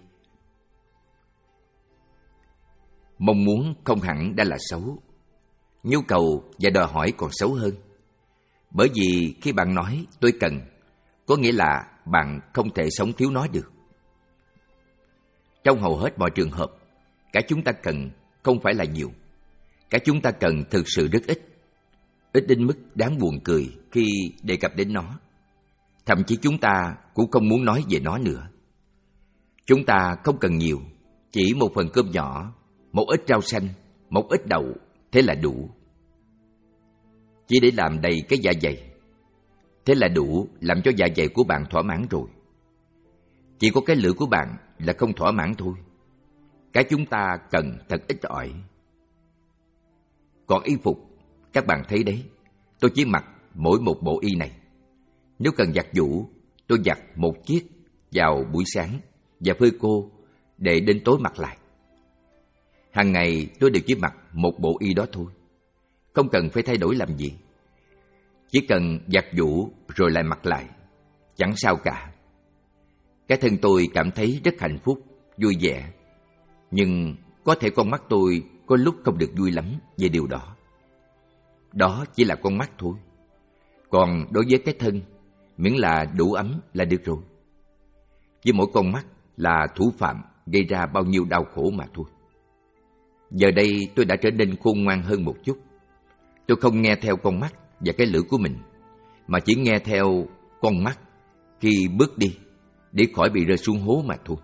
Mong muốn không hẳn đã là xấu, nhu cầu và đòi hỏi còn xấu hơn. Bởi vì khi bạn nói tôi cần, có nghĩa là bạn không thể sống thiếu nó được. Trong hầu hết mọi trường hợp, cái chúng ta cần không phải là nhiều. Cái chúng ta cần thực sự rất ít. Ít đến mức đáng buồn cười khi đề cập đến nó. Thậm chí chúng ta cũng không muốn nói về nó nữa. Chúng ta không cần nhiều, chỉ một phần cơm nhỏ, một ít rau xanh, một ít đậu, thế là đủ. Chỉ để làm đầy cái dạ dày, thế là đủ làm cho dạ dày của bạn thỏa mãn rồi. Chỉ có cái lưỡi của bạn là không thỏa mãn thôi. Cái chúng ta cần thật ít ỏi. Còn y phục, các bạn thấy đấy, tôi chỉ mặc mỗi một bộ y này. Nếu cần giặt giũ, tôi giặt một chiếc vào buổi sáng và phơi khô để đến tối mặc lại. Hàng ngày tôi đều chỉ mặc một bộ y đó thôi, không cần phải thay đổi làm gì. Chỉ cần giặt giũ rồi lại mặc lại, chẳng sao cả. Cái thân tôi cảm thấy rất hạnh phúc, vui vẻ. Nhưng có thể con mắt tôi có lúc không được vui lắm về điều đó. Đó chỉ là con mắt thôi. Còn đối với cái thân, miễn là đủ ấm là được rồi. Với mỗi con mắt là thủ phạm gây ra bao nhiêu đau khổ mà thôi. Giờ đây tôi đã trở nên khôn ngoan hơn một chút. Tôi không nghe theo con mắt và cái lưỡi của mình, mà chỉ nghe theo con mắt khi bước đi, để khỏi bị rơi xuống hố mà thôi.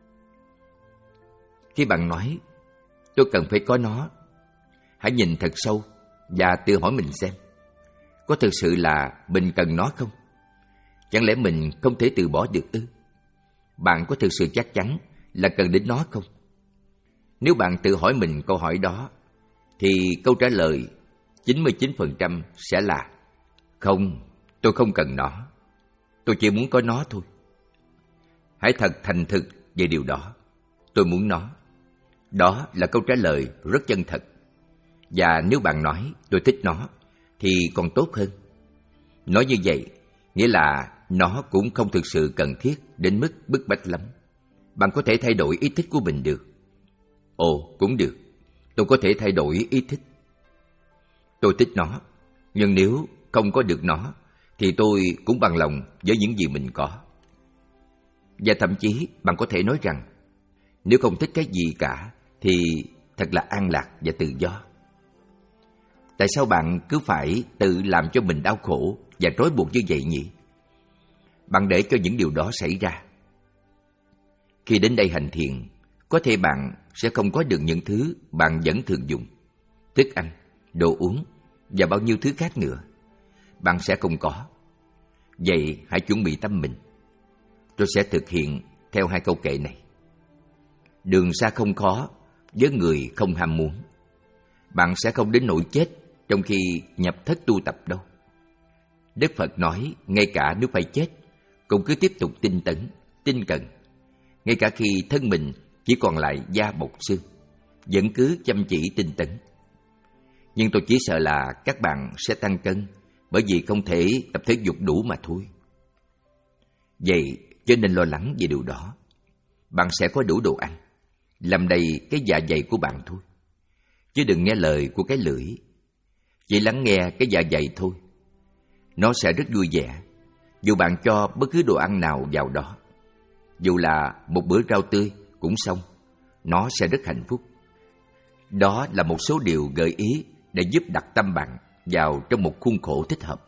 Khi bạn nói, tôi cần phải có nó, hãy nhìn thật sâu và tự hỏi mình xem, có thực sự là mình cần nó không? Chẳng lẽ mình không thể từ bỏ được ư? Bạn có thực sự chắc chắn là cần đến nó không? Nếu bạn tự hỏi mình câu hỏi đó, thì câu trả lời chín mươi chín phần trăm sẽ là không, tôi không cần nó. Tôi chỉ muốn có nó thôi. Hãy thật thành thực về điều đó. Tôi muốn nó. Đó là câu trả lời rất chân thật. Và nếu bạn nói tôi thích nó, thì còn tốt hơn. Nói như vậy, nghĩa là nó cũng không thực sự cần thiết đến mức bức bách lắm. Bạn có thể thay đổi ý thích của mình được. Ồ, cũng được. Tôi có thể thay đổi ý thích. Tôi thích nó, nhưng nếu không có được nó, thì tôi cũng bằng lòng với những gì mình có. Và thậm chí bạn có thể nói rằng, nếu không thích cái gì cả, thì thật là an lạc và tự do. Tại sao bạn cứ phải tự làm cho mình đau khổ và trói buộc như vậy nhỉ? Bạn để cho những điều đó xảy ra. Khi đến đây hành thiền, có thể bạn sẽ không có được những thứ bạn vẫn thường dùng. Thức ăn, đồ uống và bao nhiêu thứ khác nữa. Bạn sẽ không có. Vậy hãy chuẩn bị tâm mình. Tôi sẽ thực hiện theo hai câu kệ này. Đường xa không khó với người không ham muốn. Bạn sẽ không đến nỗi chết trong khi nhập thất tu tập đâu. Đức Phật nói ngay cả nếu phải chết, cũng cứ tiếp tục tinh tấn, tinh cần. Ngay cả khi thân mình chỉ còn lại da bọc xương, vẫn cứ chăm chỉ tinh tấn. Nhưng tôi chỉ sợ là các bạn sẽ tăng cân, bởi vì không thể tập thể dục đủ mà thôi. Vậy cho nên lo lắng về điều đó, bạn sẽ có đủ đồ ăn, làm đầy cái dạ dày của bạn thôi. Chứ đừng nghe lời của cái lưỡi. Chỉ lắng nghe cái dạ dày thôi. Nó sẽ rất vui vẻ, dù bạn cho bất cứ đồ ăn nào vào đó. Dù là một bữa rau tươi cũng xong, nó sẽ rất hạnh phúc. Đó là một số điều gợi ý để giúp đặt tâm bạn vào trong một khuôn khổ thích hợp.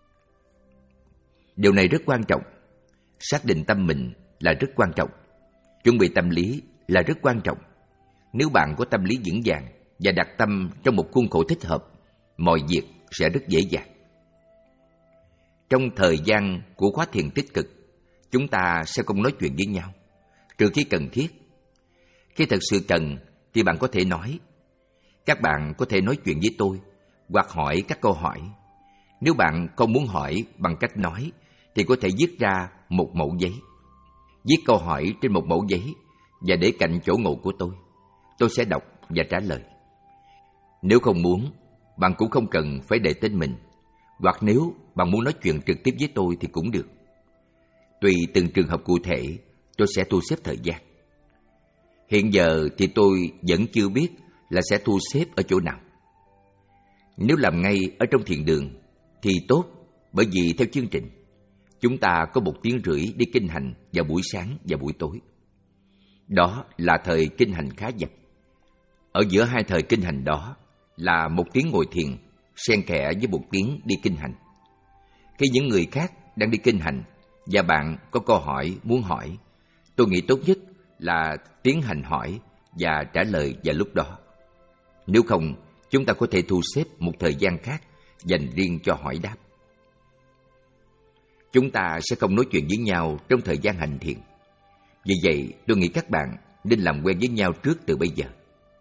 Điều này rất quan trọng. Xác định tâm mình là rất quan trọng. Chuẩn bị tâm lý là rất quan trọng. Nếu bạn có tâm lý vững vàng và đặt tâm trong một khuôn khổ thích hợp, mọi việc sẽ rất dễ dàng. Trong thời gian của khóa thiền tích cực, chúng ta sẽ không nói chuyện với nhau, trừ khi cần thiết. Khi thật sự cần thì bạn có thể nói. Các bạn có thể nói chuyện với tôi hoặc hỏi các câu hỏi. Nếu bạn không muốn hỏi bằng cách nói thì có thể viết ra một mẩu giấy. Viết câu hỏi trên một mẩu giấy và để cạnh chỗ ngồi của tôi. Tôi sẽ đọc và trả lời. Nếu không muốn, bạn cũng không cần phải để tên mình. Hoặc nếu bạn muốn nói chuyện trực tiếp với tôi thì cũng được. Tùy từng trường hợp cụ thể, tôi sẽ thu xếp thời gian. Hiện giờ thì tôi vẫn chưa biết là sẽ thu xếp ở chỗ nào. Nếu làm ngay ở trong thiền đường thì tốt, bởi vì theo chương trình, chúng ta có một tiếng rưỡi đi kinh hành vào buổi sáng và buổi tối. Đó là thời kinh hành khá dập. Ở giữa hai thời kinh hành đó là một tiếng ngồi thiền, xen kẽ với một tiếng đi kinh hành. Khi những người khác đang đi kinh hành và bạn có câu hỏi muốn hỏi, tôi nghĩ tốt nhất là tiến hành hỏi và trả lời vào lúc đó. Nếu không, chúng ta có thể thu xếp một thời gian khác dành riêng cho hỏi đáp. Chúng ta sẽ không nói chuyện với nhau trong thời gian hành thiền. Vì vậy, tôi nghĩ các bạn nên làm quen với nhau trước từ bây giờ.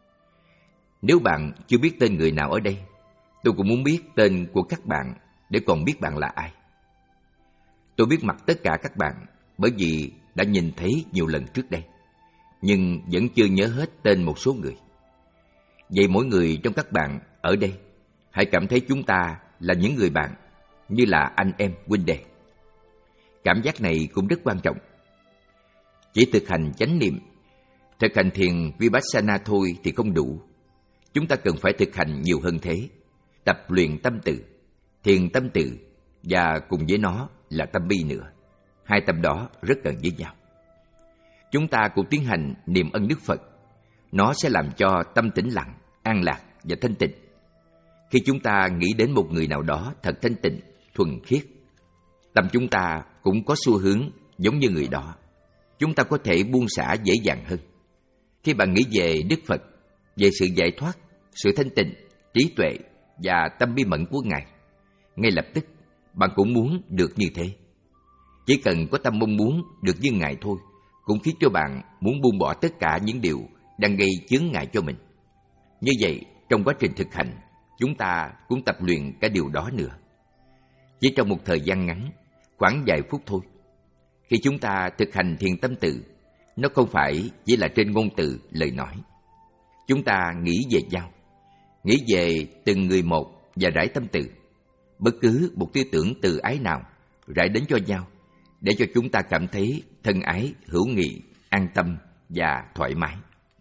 Nếu bạn chưa biết tên người nào ở đây, tôi cũng muốn biết tên của các bạn để còn biết bạn là ai. Tôi biết mặt tất cả các bạn bởi vì đã nhìn thấy nhiều lần trước đây, nhưng vẫn chưa nhớ hết tên một số người. Vậy mỗi người trong các bạn ở đây hãy cảm thấy chúng ta là những người bạn, như là anh em huynh đệ. Cảm giác này cũng rất quan trọng. Chỉ thực hành chánh niệm, thực hành thiền Vipassana thôi thì không đủ. Chúng ta cần phải thực hành nhiều hơn thế. Tập luyện tâm từ, thiền tâm từ và cùng với nó là tâm bi nữa. Hai tâm đó rất gần với nhau. Chúng ta cũng tiến hành niệm ân đức Phật. Nó sẽ làm cho tâm tĩnh lặng, an lạc và thanh tịnh. Khi chúng ta nghĩ đến một người nào đó thật thanh tịnh, thuần khiết, tâm chúng ta cũng có xu hướng giống như người đó. Chúng ta có thể buông xả dễ dàng hơn. Khi bạn nghĩ về Đức Phật, về sự giải thoát, sự thanh tịnh, trí tuệ và tâm bí mẫn của Ngài, ngay lập tức bạn cũng muốn được như thế. Chỉ cần có tâm mong muốn được như Ngài thôi, cũng khiến cho bạn muốn buông bỏ tất cả những điều đang gây chướng ngại cho mình. Như vậy, trong quá trình thực hành, chúng ta cũng tập luyện cái điều đó nữa. Chỉ trong một thời gian ngắn, khoảng vài phút thôi. Khi chúng ta thực hành thiền tâm từ, nó không phải chỉ là trên ngôn từ, lời nói. Chúng ta nghĩ về nhau, nghĩ về từng người một và rải tâm từ. Bất cứ một tư tưởng từ ái nào rải đến cho nhau, để cho chúng ta cảm thấy thân ái, hữu nghị, an tâm và thoải mái.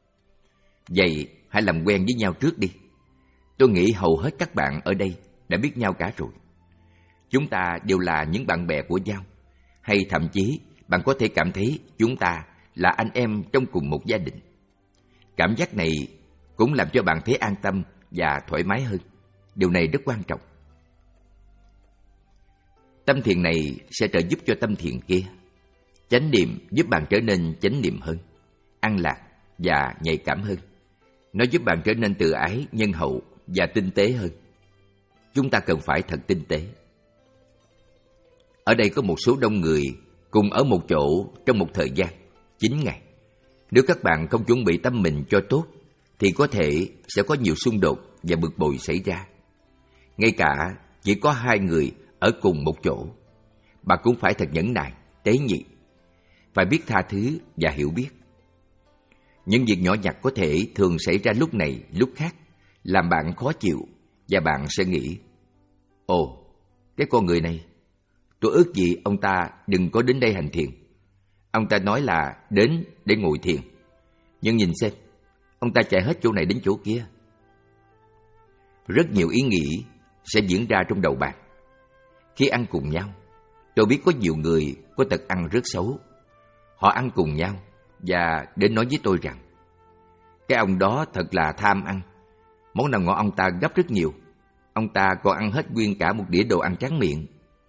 Vậy hãy làm quen với nhau trước đi. Tôi nghĩ hầu hết các bạn ở đây đã biết nhau cả rồi. Chúng ta đều là những bạn bè của nhau, hay thậm chí bạn có thể cảm thấy chúng ta là anh em trong cùng một gia đình. Cảm giác này cũng làm cho bạn thấy an tâm và thoải mái hơn. Điều này rất quan trọng. Tâm thiền này sẽ trợ giúp cho tâm thiền kia. Chánh niệm giúp bạn trở nên chánh niệm hơn, an lạc và nhạy cảm hơn. Nó giúp bạn trở nên từ ái, nhân hậu và tinh tế hơn. Chúng ta cần phải thật tinh tế. Ở đây có một số đông người cùng ở một chỗ trong một thời gian, chín ngày. Nếu các bạn không chuẩn bị tâm mình cho tốt, thì có thể sẽ có nhiều xung đột và bực bội xảy ra. Ngay cả chỉ có hai người ở cùng một chỗ, bạn cũng phải thật nhẫn nại, tế nhị, phải biết tha thứ và hiểu biết. Những việc nhỏ nhặt có thể thường xảy ra lúc này, lúc khác, làm bạn khó chịu, và bạn sẽ nghĩ, ồ, cái con người này, tôi ước gì ông ta đừng có đến đây hành thiền. Ông ta nói là đến để ngồi thiền. Nhưng nhìn xem, ông ta chạy hết chỗ này đến chỗ kia. Rất nhiều ý nghĩ sẽ diễn ra trong đầu bạn. Khi ăn cùng nhau, tôi biết có nhiều người có tật ăn rất xấu. Họ ăn cùng nhau và đến nói với tôi rằng cái ông đó thật là tham ăn. Món nào ngon ông ta gấp rất nhiều. Ông ta còn ăn hết nguyên cả một đĩa đồ ăn tráng miệng.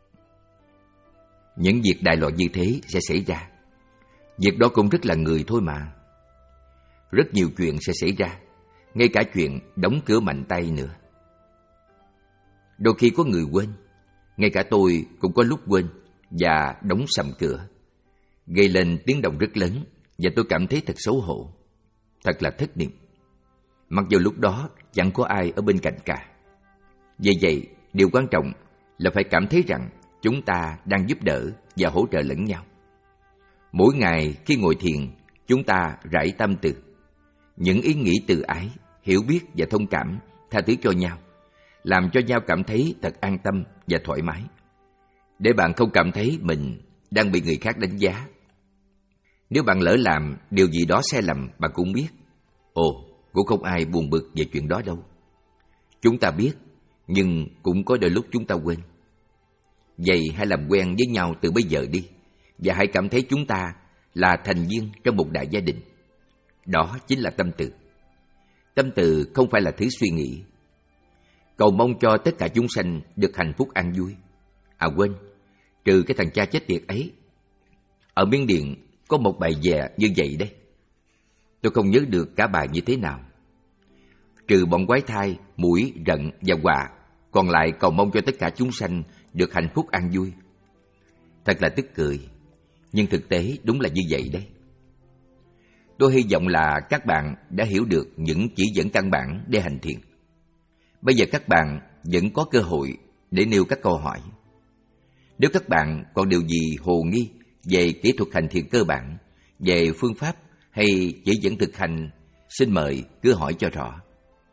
Những việc đại loại như thế sẽ xảy ra. Việc đó cũng rất là người thôi mà. Rất nhiều chuyện sẽ xảy ra, ngay cả chuyện đóng cửa mạnh tay nữa. Đôi khi có người quên, ngay cả tôi cũng có lúc quên và đóng sầm cửa, gây lên tiếng động rất lớn và tôi cảm thấy thật xấu hổ, thật là thất niệm. Mặc dù lúc đó chẳng có ai ở bên cạnh cả. Vì vậy, điều quan trọng là phải cảm thấy rằng chúng ta đang giúp đỡ và hỗ trợ lẫn nhau. Mỗi ngày khi ngồi thiền, chúng ta rải tâm từ, những ý nghĩ từ ái, hiểu biết và thông cảm, tha thứ cho nhau, làm cho nhau cảm thấy thật an tâm và thoải mái, để bạn không cảm thấy mình đang bị người khác đánh giá. Nếu bạn lỡ làm điều gì đó sai lầm, bạn cũng biết. Ồ, cũng không ai buồn bực về chuyện đó đâu. Chúng ta biết, nhưng cũng có đôi lúc chúng ta quên. Vậy hãy làm quen với nhau từ bây giờ đi, và hãy cảm thấy chúng ta là thành viên trong một đại gia đình. Đó chính là tâm từ. Tâm từ không phải là thứ suy nghĩ. Cầu mong cho tất cả chúng sanh được hạnh phúc an vui. À quên, trừ cái thằng cha chết tiệt ấy. Ở Miến Điện có một bài vè như vậy đấy. Tôi không nhớ được cả bài như thế nào. Trừ bọn quái thai, muỗi, rận và quạ, còn lại cầu mong cho tất cả chúng sanh được hạnh phúc an vui. Thật là tức cười, nhưng thực tế đúng là như vậy đấy. Tôi hy vọng là các bạn đã hiểu được những chỉ dẫn căn bản để hành thiền. Bây giờ các bạn vẫn có cơ hội để nêu các câu hỏi. Nếu các bạn còn điều gì hồ nghi về kỹ thuật hành thiền cơ bản, về phương pháp hay chỉ dẫn thực hành, xin mời cứ hỏi cho rõ.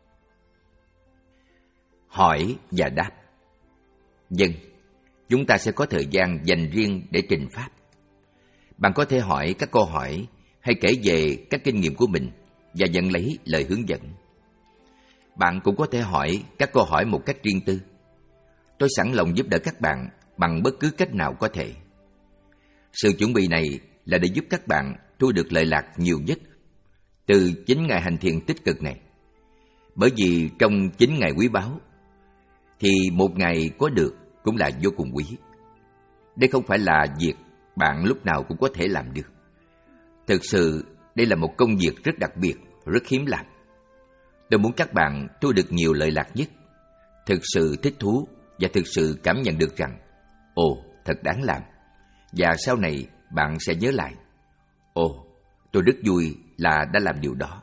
Hỏi và đáp. Vâng, chúng ta sẽ có thời gian dành riêng để trình pháp. Bạn có thể hỏi các câu hỏi hay kể về các kinh nghiệm của mình và nhận lấy lời hướng dẫn. Bạn cũng có thể hỏi các câu hỏi một cách riêng tư. Tôi sẵn lòng giúp đỡ các bạn bằng bất cứ cách nào có thể. Sự chuẩn bị này là để giúp các bạn thu được lợi lạc nhiều nhất từ chín ngày hành thiền tích cực này. Bởi vì trong chín ngày quý báu thì một ngày có được cũng là vô cùng quý. Đây không phải là việc bạn lúc nào cũng có thể làm được. Thực sự đây là một công việc rất đặc biệt, rất hiếm làm. Tôi muốn các bạn thu được nhiều lợi lạc nhất, thực sự thích thú và thực sự cảm nhận được rằng ồ, thật đáng làm. Và sau này bạn sẽ nhớ lại, ồ, tôi rất vui là đã làm điều đó.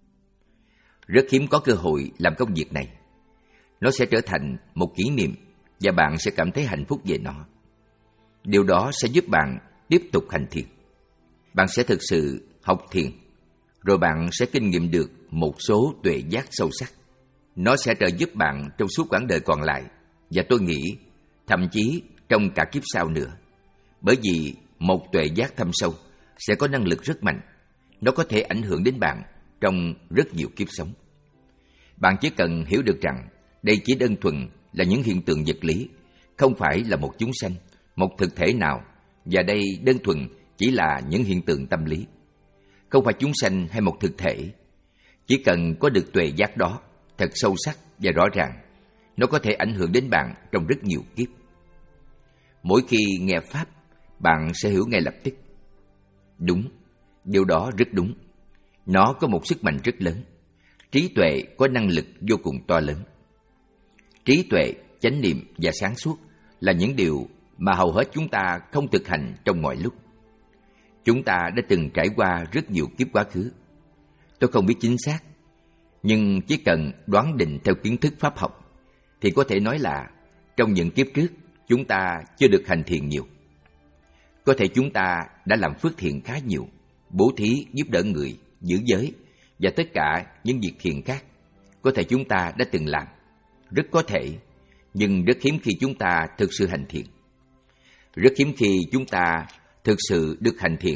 Rất hiếm có cơ hội làm công việc này. Nó sẽ trở thành một kỷ niệm và bạn sẽ cảm thấy hạnh phúc về nó. Điều đó sẽ giúp bạn tiếp tục hành thiền. Bạn sẽ thực sự học thiền, rồi bạn sẽ kinh nghiệm được một số tuệ giác sâu sắc. Nó sẽ trợ giúp bạn trong suốt quãng đời còn lại, và tôi nghĩ thậm chí trong cả kiếp sau nữa. Bởi vì một tuệ giác thâm sâu sẽ có năng lực rất mạnh. Nó có thể ảnh hưởng đến bạn trong rất nhiều kiếp sống. Bạn chỉ cần hiểu được rằng đây chỉ đơn thuần là những hiện tượng vật lý, không phải là một chúng sanh, một thực thể nào, và đây đơn thuần chỉ là những hiện tượng tâm lý. Không phải chúng sanh hay một thực thể. Chỉ cần có được tuệ giác đó thật sâu sắc và rõ ràng, nó có thể ảnh hưởng đến bạn trong rất nhiều kiếp. Mỗi khi nghe Pháp, bạn sẽ hiểu ngay lập tức. Đúng, điều đó rất đúng. Nó có một sức mạnh rất lớn. Trí tuệ có năng lực vô cùng to lớn. Trí tuệ, chánh niệm và sáng suốt là những điều mà hầu hết chúng ta không thực hành trong mọi lúc. Chúng ta đã từng trải qua rất nhiều kiếp quá khứ. Tôi không biết chính xác, nhưng chỉ cần đoán định theo kiến thức pháp học, thì có thể nói là trong những kiếp trước, chúng ta chưa được hành thiền nhiều. Có thể chúng ta đã làm phước thiện khá nhiều, bố thí giúp đỡ người, giữ giới và tất cả những việc thiện khác. Có thể chúng ta đã từng làm, rất có thể, nhưng rất hiếm khi chúng ta thực sự hành thiền. Rất hiếm khi chúng ta thực sự được hành thiền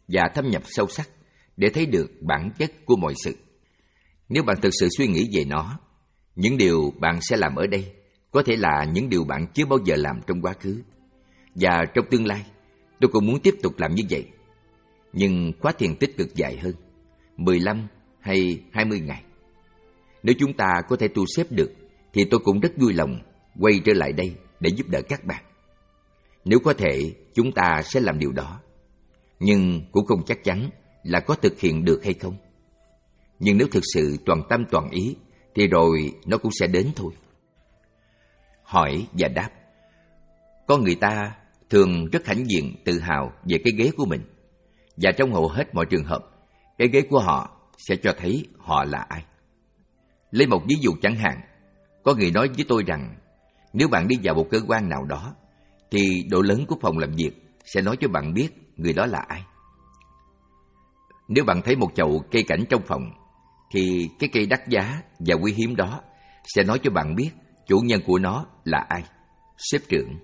và thâm nhập sâu sắc để thấy được bản chất của mọi sự. Nếu bạn thực sự suy nghĩ về nó, những điều bạn sẽ làm ở đây có thể là những điều bạn chưa bao giờ làm trong quá khứ. Và trong tương lai, tôi cũng muốn tiếp tục làm như vậy. Nhưng khóa thiền tích cực dài hơn, mười lăm hay hai mươi ngày. Nếu chúng ta có thể tu xếp được, thì tôi cũng rất vui lòng quay trở lại đây để giúp đỡ các bạn. Nếu có thể, chúng ta sẽ làm điều đó. Nhưng cũng không chắc chắn là có thực hiện được hay không. Nhưng nếu thực sự toàn tâm toàn ý, thì rồi nó cũng sẽ đến thôi. Hỏi và đáp. Con người ta thường rất hãnh diện, tự hào về cái ghế của mình. Và trong hầu hết mọi trường hợp, cái ghế của họ sẽ cho thấy họ là ai. Lấy một ví dụ chẳng hạn, có người nói với tôi rằng nếu bạn đi vào một cơ quan nào đó, thì độ lớn của phòng làm việc sẽ nói cho bạn biết người đó là ai. Nếu bạn thấy một chậu cây cảnh trong phòng, thì cái cây đắt giá và quý hiếm đó sẽ nói cho bạn biết chủ nhân của nó là ai, sếp trưởng.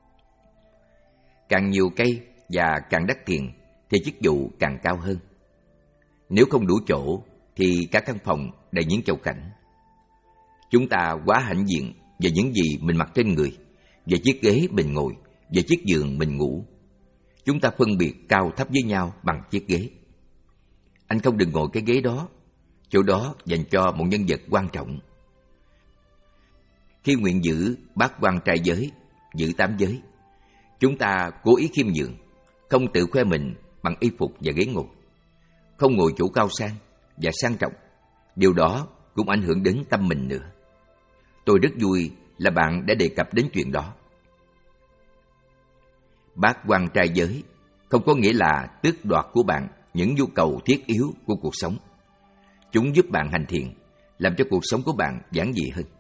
Càng nhiều cây và càng đắt tiền thì chức vụ càng cao hơn. Nếu không đủ chỗ thì cả căn phòng đầy những chậu cảnh. Chúng ta quá hãnh diện về những gì mình mặc trên người, về chiếc ghế mình ngồi, về chiếc giường mình ngủ. Chúng ta phân biệt cao thấp với nhau bằng chiếc ghế. Anh không đừng ngồi cái ghế đó, chỗ đó dành cho một nhân vật quan trọng. Khi nguyện giữ bát quan trai giới, giữ tám giới, chúng ta cố ý khiêm nhường, không tự khoe mình bằng y phục và ghế ngồi, không ngồi chỗ cao sang và sang trọng. Điều đó cũng ảnh hưởng đến tâm mình nữa. Tôi rất vui là bạn đã đề cập đến chuyện đó. Bát quan trai giới không có nghĩa là tước đoạt của bạn những nhu cầu thiết yếu của cuộc sống. Chúng giúp bạn hành thiện, làm cho cuộc sống của bạn giản dị hơn.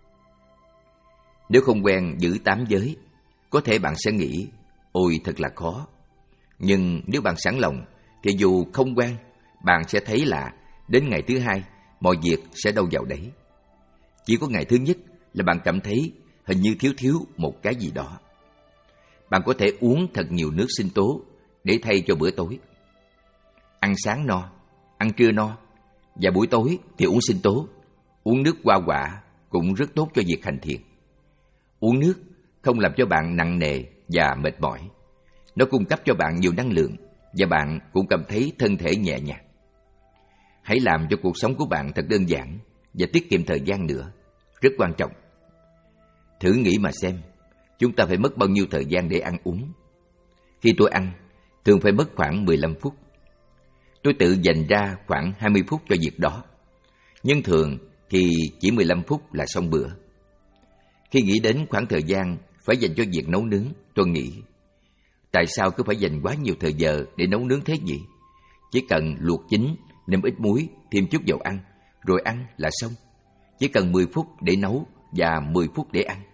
Nếu không quen giữ tám giới, có thể bạn sẽ nghĩ, ôi thật là khó. Nhưng nếu bạn sẵn lòng, thì dù không quen, bạn sẽ thấy là đến ngày thứ hai, mọi việc sẽ đâu vào đấy. Chỉ có ngày thứ nhất là bạn cảm thấy hình như thiếu thiếu một cái gì đó. Bạn có thể uống thật nhiều nước sinh tố để thay cho bữa tối. Ăn sáng no, ăn trưa no, và buổi tối thì uống sinh tố. Uống nước hoa quả cũng rất tốt cho việc hành thiện. Uống nước không làm cho bạn nặng nề và mệt mỏi. Nó cung cấp cho bạn nhiều năng lượng và bạn cũng cảm thấy thân thể nhẹ nhàng. Hãy làm cho cuộc sống của bạn thật đơn giản và tiết kiệm thời gian nữa. Rất quan trọng. Thử nghĩ mà xem, chúng ta phải mất bao nhiêu thời gian để ăn uống. Khi tôi ăn, thường phải mất khoảng mười lăm phút. Tôi tự dành ra khoảng hai mươi phút cho việc đó. Nhưng thường thì chỉ mười lăm phút là xong bữa. Khi nghĩ đến khoảng thời gian phải dành cho việc nấu nướng, tôi nghĩ, tại sao cứ phải dành quá nhiều thời giờ để nấu nướng thế nhỉ? Chỉ cần luộc chín, nêm ít muối, thêm chút dầu ăn, rồi ăn là xong. Chỉ cần mười phút để nấu và mười phút để ăn.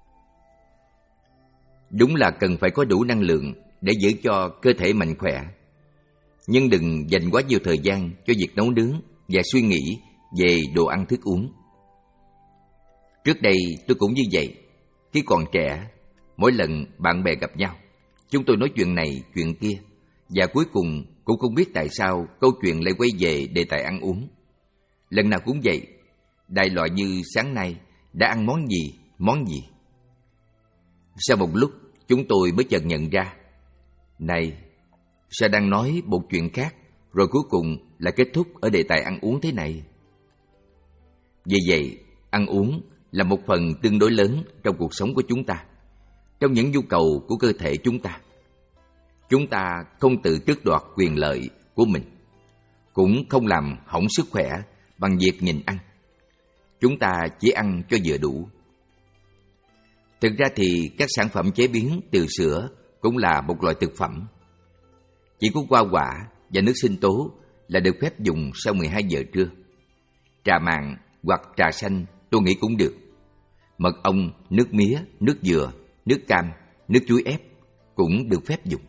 Đúng là cần phải có đủ năng lượng để giữ cho cơ thể mạnh khỏe. Nhưng đừng dành quá nhiều thời gian cho việc nấu nướng và suy nghĩ về đồ ăn thức uống. Trước đây tôi cũng như vậy. Khi còn trẻ, mỗi lần bạn bè gặp nhau, chúng tôi nói chuyện này, chuyện kia, và cuối cùng cũng không biết tại sao câu chuyện lại quay về đề tài ăn uống. Lần nào cũng vậy, đại loại như sáng nay đã ăn món gì, món gì. Sau một lúc, chúng tôi mới chợt nhận ra, này, sao đang nói một chuyện khác, rồi cuối cùng lại kết thúc ở đề tài ăn uống thế này. Vì vậy, ăn uống là một phần tương đối lớn trong cuộc sống của chúng ta, trong những nhu cầu của cơ thể chúng ta. Chúng ta không tự tước đoạt quyền lợi của mình, cũng không làm hỏng sức khỏe bằng việc nhịn ăn. Chúng ta chỉ ăn cho vừa đủ. Thực ra thì các sản phẩm chế biến từ sữa cũng là một loại thực phẩm. Chỉ có hoa quả và nước sinh tố là được phép dùng sau mười hai giờ trưa. Trà màng hoặc trà xanh tôi nghĩ cũng được. Mật ong, nước mía, nước dừa, nước cam, nước chuối ép cũng được phép dùng.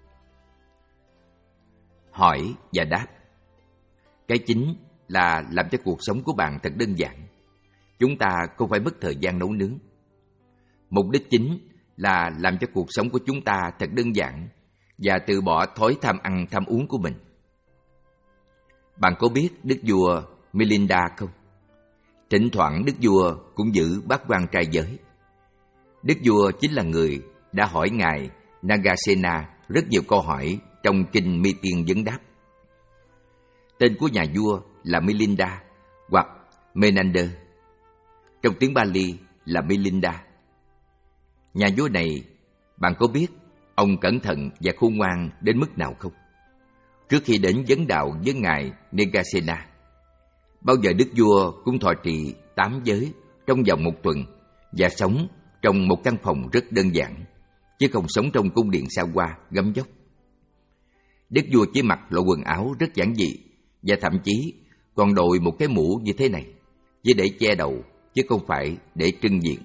Hỏi và đáp. Cái chính là làm cho cuộc sống của bạn thật đơn giản. Chúng ta không phải mất thời gian nấu nướng. Mục đích chính là làm cho cuộc sống của chúng ta thật đơn giản, và từ bỏ thói tham ăn tham uống của mình. Bạn có biết đức vua Milinda không? Thỉnh thoảng đức vua cũng giữ bát quan trai giới. Đức vua chính là người đã hỏi ngài Nagasena rất nhiều câu hỏi trong kinh Mi Tiên Vấn Đáp. Tên của nhà vua là Milinda hoặc Menander. Trong tiếng Bali là Milinda. Nhà vua này, bạn có biết ông cẩn thận và khôn ngoan đến mức nào không? Trước khi đến vấn đạo với ngài Nagasena, bao giờ đức vua cũng thọ trì tám giới trong vòng một tuần và sống trong một căn phòng rất đơn giản, chứ không sống trong cung điện xa hoa gấm vóc. Đức vua chỉ mặc loại quần áo rất giản dị và thậm chí còn đội một cái mũ như thế này, chỉ để che đầu chứ không phải để trưng diện.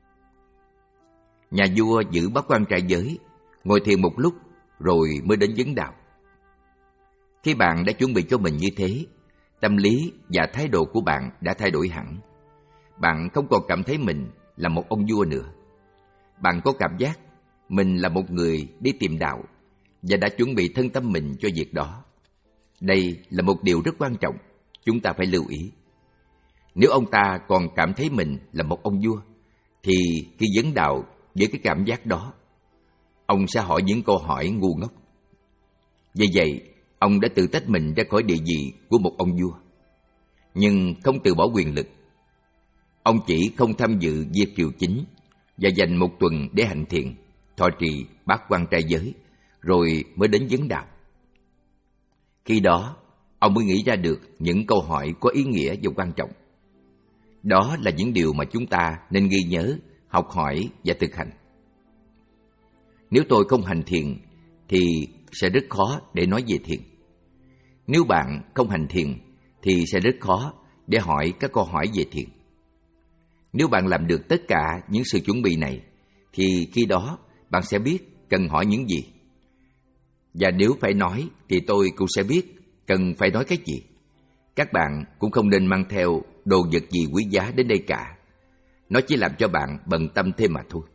Nhà vua giữ bát quan trai giới, ngồi thiền một lúc rồi mới đến vấn đạo. Khi bạn đã chuẩn bị cho mình như thế, tâm lý và thái độ của bạn đã thay đổi hẳn. Bạn không còn cảm thấy mình là một ông vua nữa. Bạn có cảm giác mình là một người đi tìm đạo và đã chuẩn bị thân tâm mình cho việc đó. Đây là một điều rất quan trọng, chúng ta phải lưu ý. Nếu ông ta còn cảm thấy mình là một ông vua, thì khi vấn đạo với cái cảm giác đó, ông sẽ hỏi những câu hỏi ngu ngốc. Vì vậy, ông đã tự tách mình ra khỏi địa vị của một ông vua, nhưng không từ bỏ quyền lực. Ông chỉ không tham dự việc triều chính và dành một tuần để hành thiền, thọ trì bát quan trai giới, rồi mới đến vấn đạo. Khi đó, ông mới nghĩ ra được những câu hỏi có ý nghĩa và quan trọng. Đó là những điều mà chúng ta nên ghi nhớ, học hỏi và thực hành. Nếu tôi không hành thiền, thì sẽ rất khó để nói về thiền. Nếu bạn không hành thiền, thì sẽ rất khó để hỏi các câu hỏi về thiền. Nếu bạn làm được tất cả những sự chuẩn bị này, thì khi đó bạn sẽ biết cần hỏi những gì. Và nếu phải nói, thì tôi cũng sẽ biết cần phải nói cái gì. Các bạn cũng không nên mang theo đồ vật gì quý giá đến đây cả. Nó chỉ làm cho bạn bận tâm thêm mà thôi.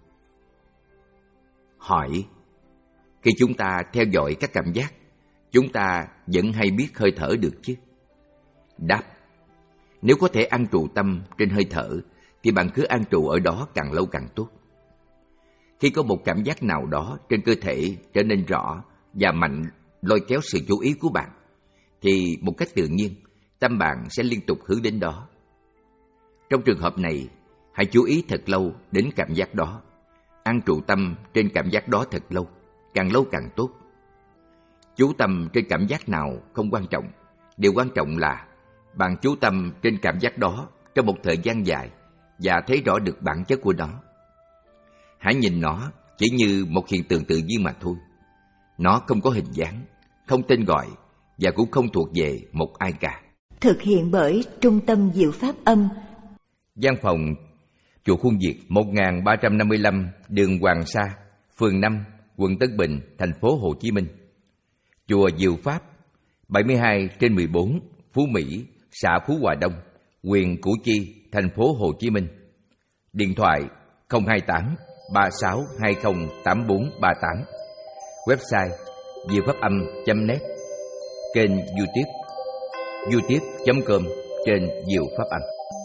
Hỏi: khi chúng ta theo dõi các cảm giác, chúng ta vẫn hay biết hơi thở được chứ? Đáp: nếu có thể an trụ tâm trên hơi thở, thì bạn cứ an trụ ở đó càng lâu càng tốt. Khi có một cảm giác nào đó trên cơ thể trở nên rõ và mạnh lôi kéo sự chú ý của bạn, thì một cách tự nhiên, tâm bạn sẽ liên tục hướng đến đó. Trong trường hợp này, hãy chú ý thật lâu đến cảm giác đó. An trụ tâm trên cảm giác đó thật lâu, càng lâu càng tốt. Chú tâm trên cảm giác nào không quan trọng. Điều quan trọng là bạn chú tâm trên cảm giác đó trong một thời gian dài và thấy rõ được bản chất của nó. Hãy nhìn nó chỉ như một hiện tượng tự nhiên mà thôi. Nó không có hình dáng, không tên gọi và cũng không thuộc về một ai cả. Thực hiện bởi Trung tâm Diệu Pháp Âm. Văn phòng chùa Khuôn Việt, một nghìn ba trăm năm mươi lăm đường Hoàng Sa, phường năm, quận Tân Bình, thành phố Hồ Chí Minh. Chùa Diệu Pháp, bảy mươi hai trên mười bốn, Phú Mỹ, xã Phú Hòa Đông, huyện Củ Chi, thành phố Hồ Chí Minh. Điện thoại không hai tám ba sáu hai không tám bốn ba tám. Website diệu pháp âm chấm net. Kênh YouTube youtube chấm com trên Diệu Pháp Âm.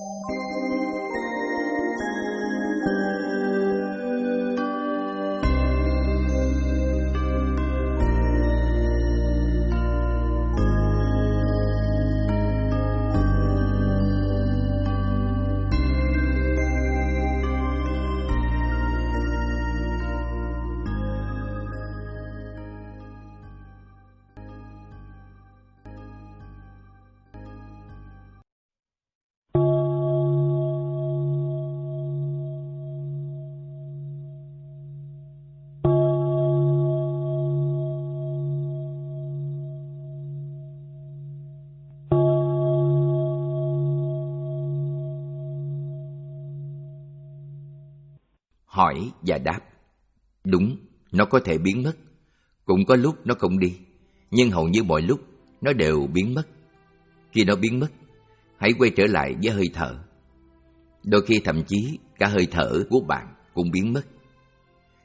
Hỏi và đáp. Đúng, nó có thể biến mất. Cũng có lúc nó không đi, nhưng hầu như mọi lúc nó đều biến mất. Khi nó biến mất, hãy quay trở lại với hơi thở. Đôi khi thậm chí cả hơi thở của bạn cũng biến mất.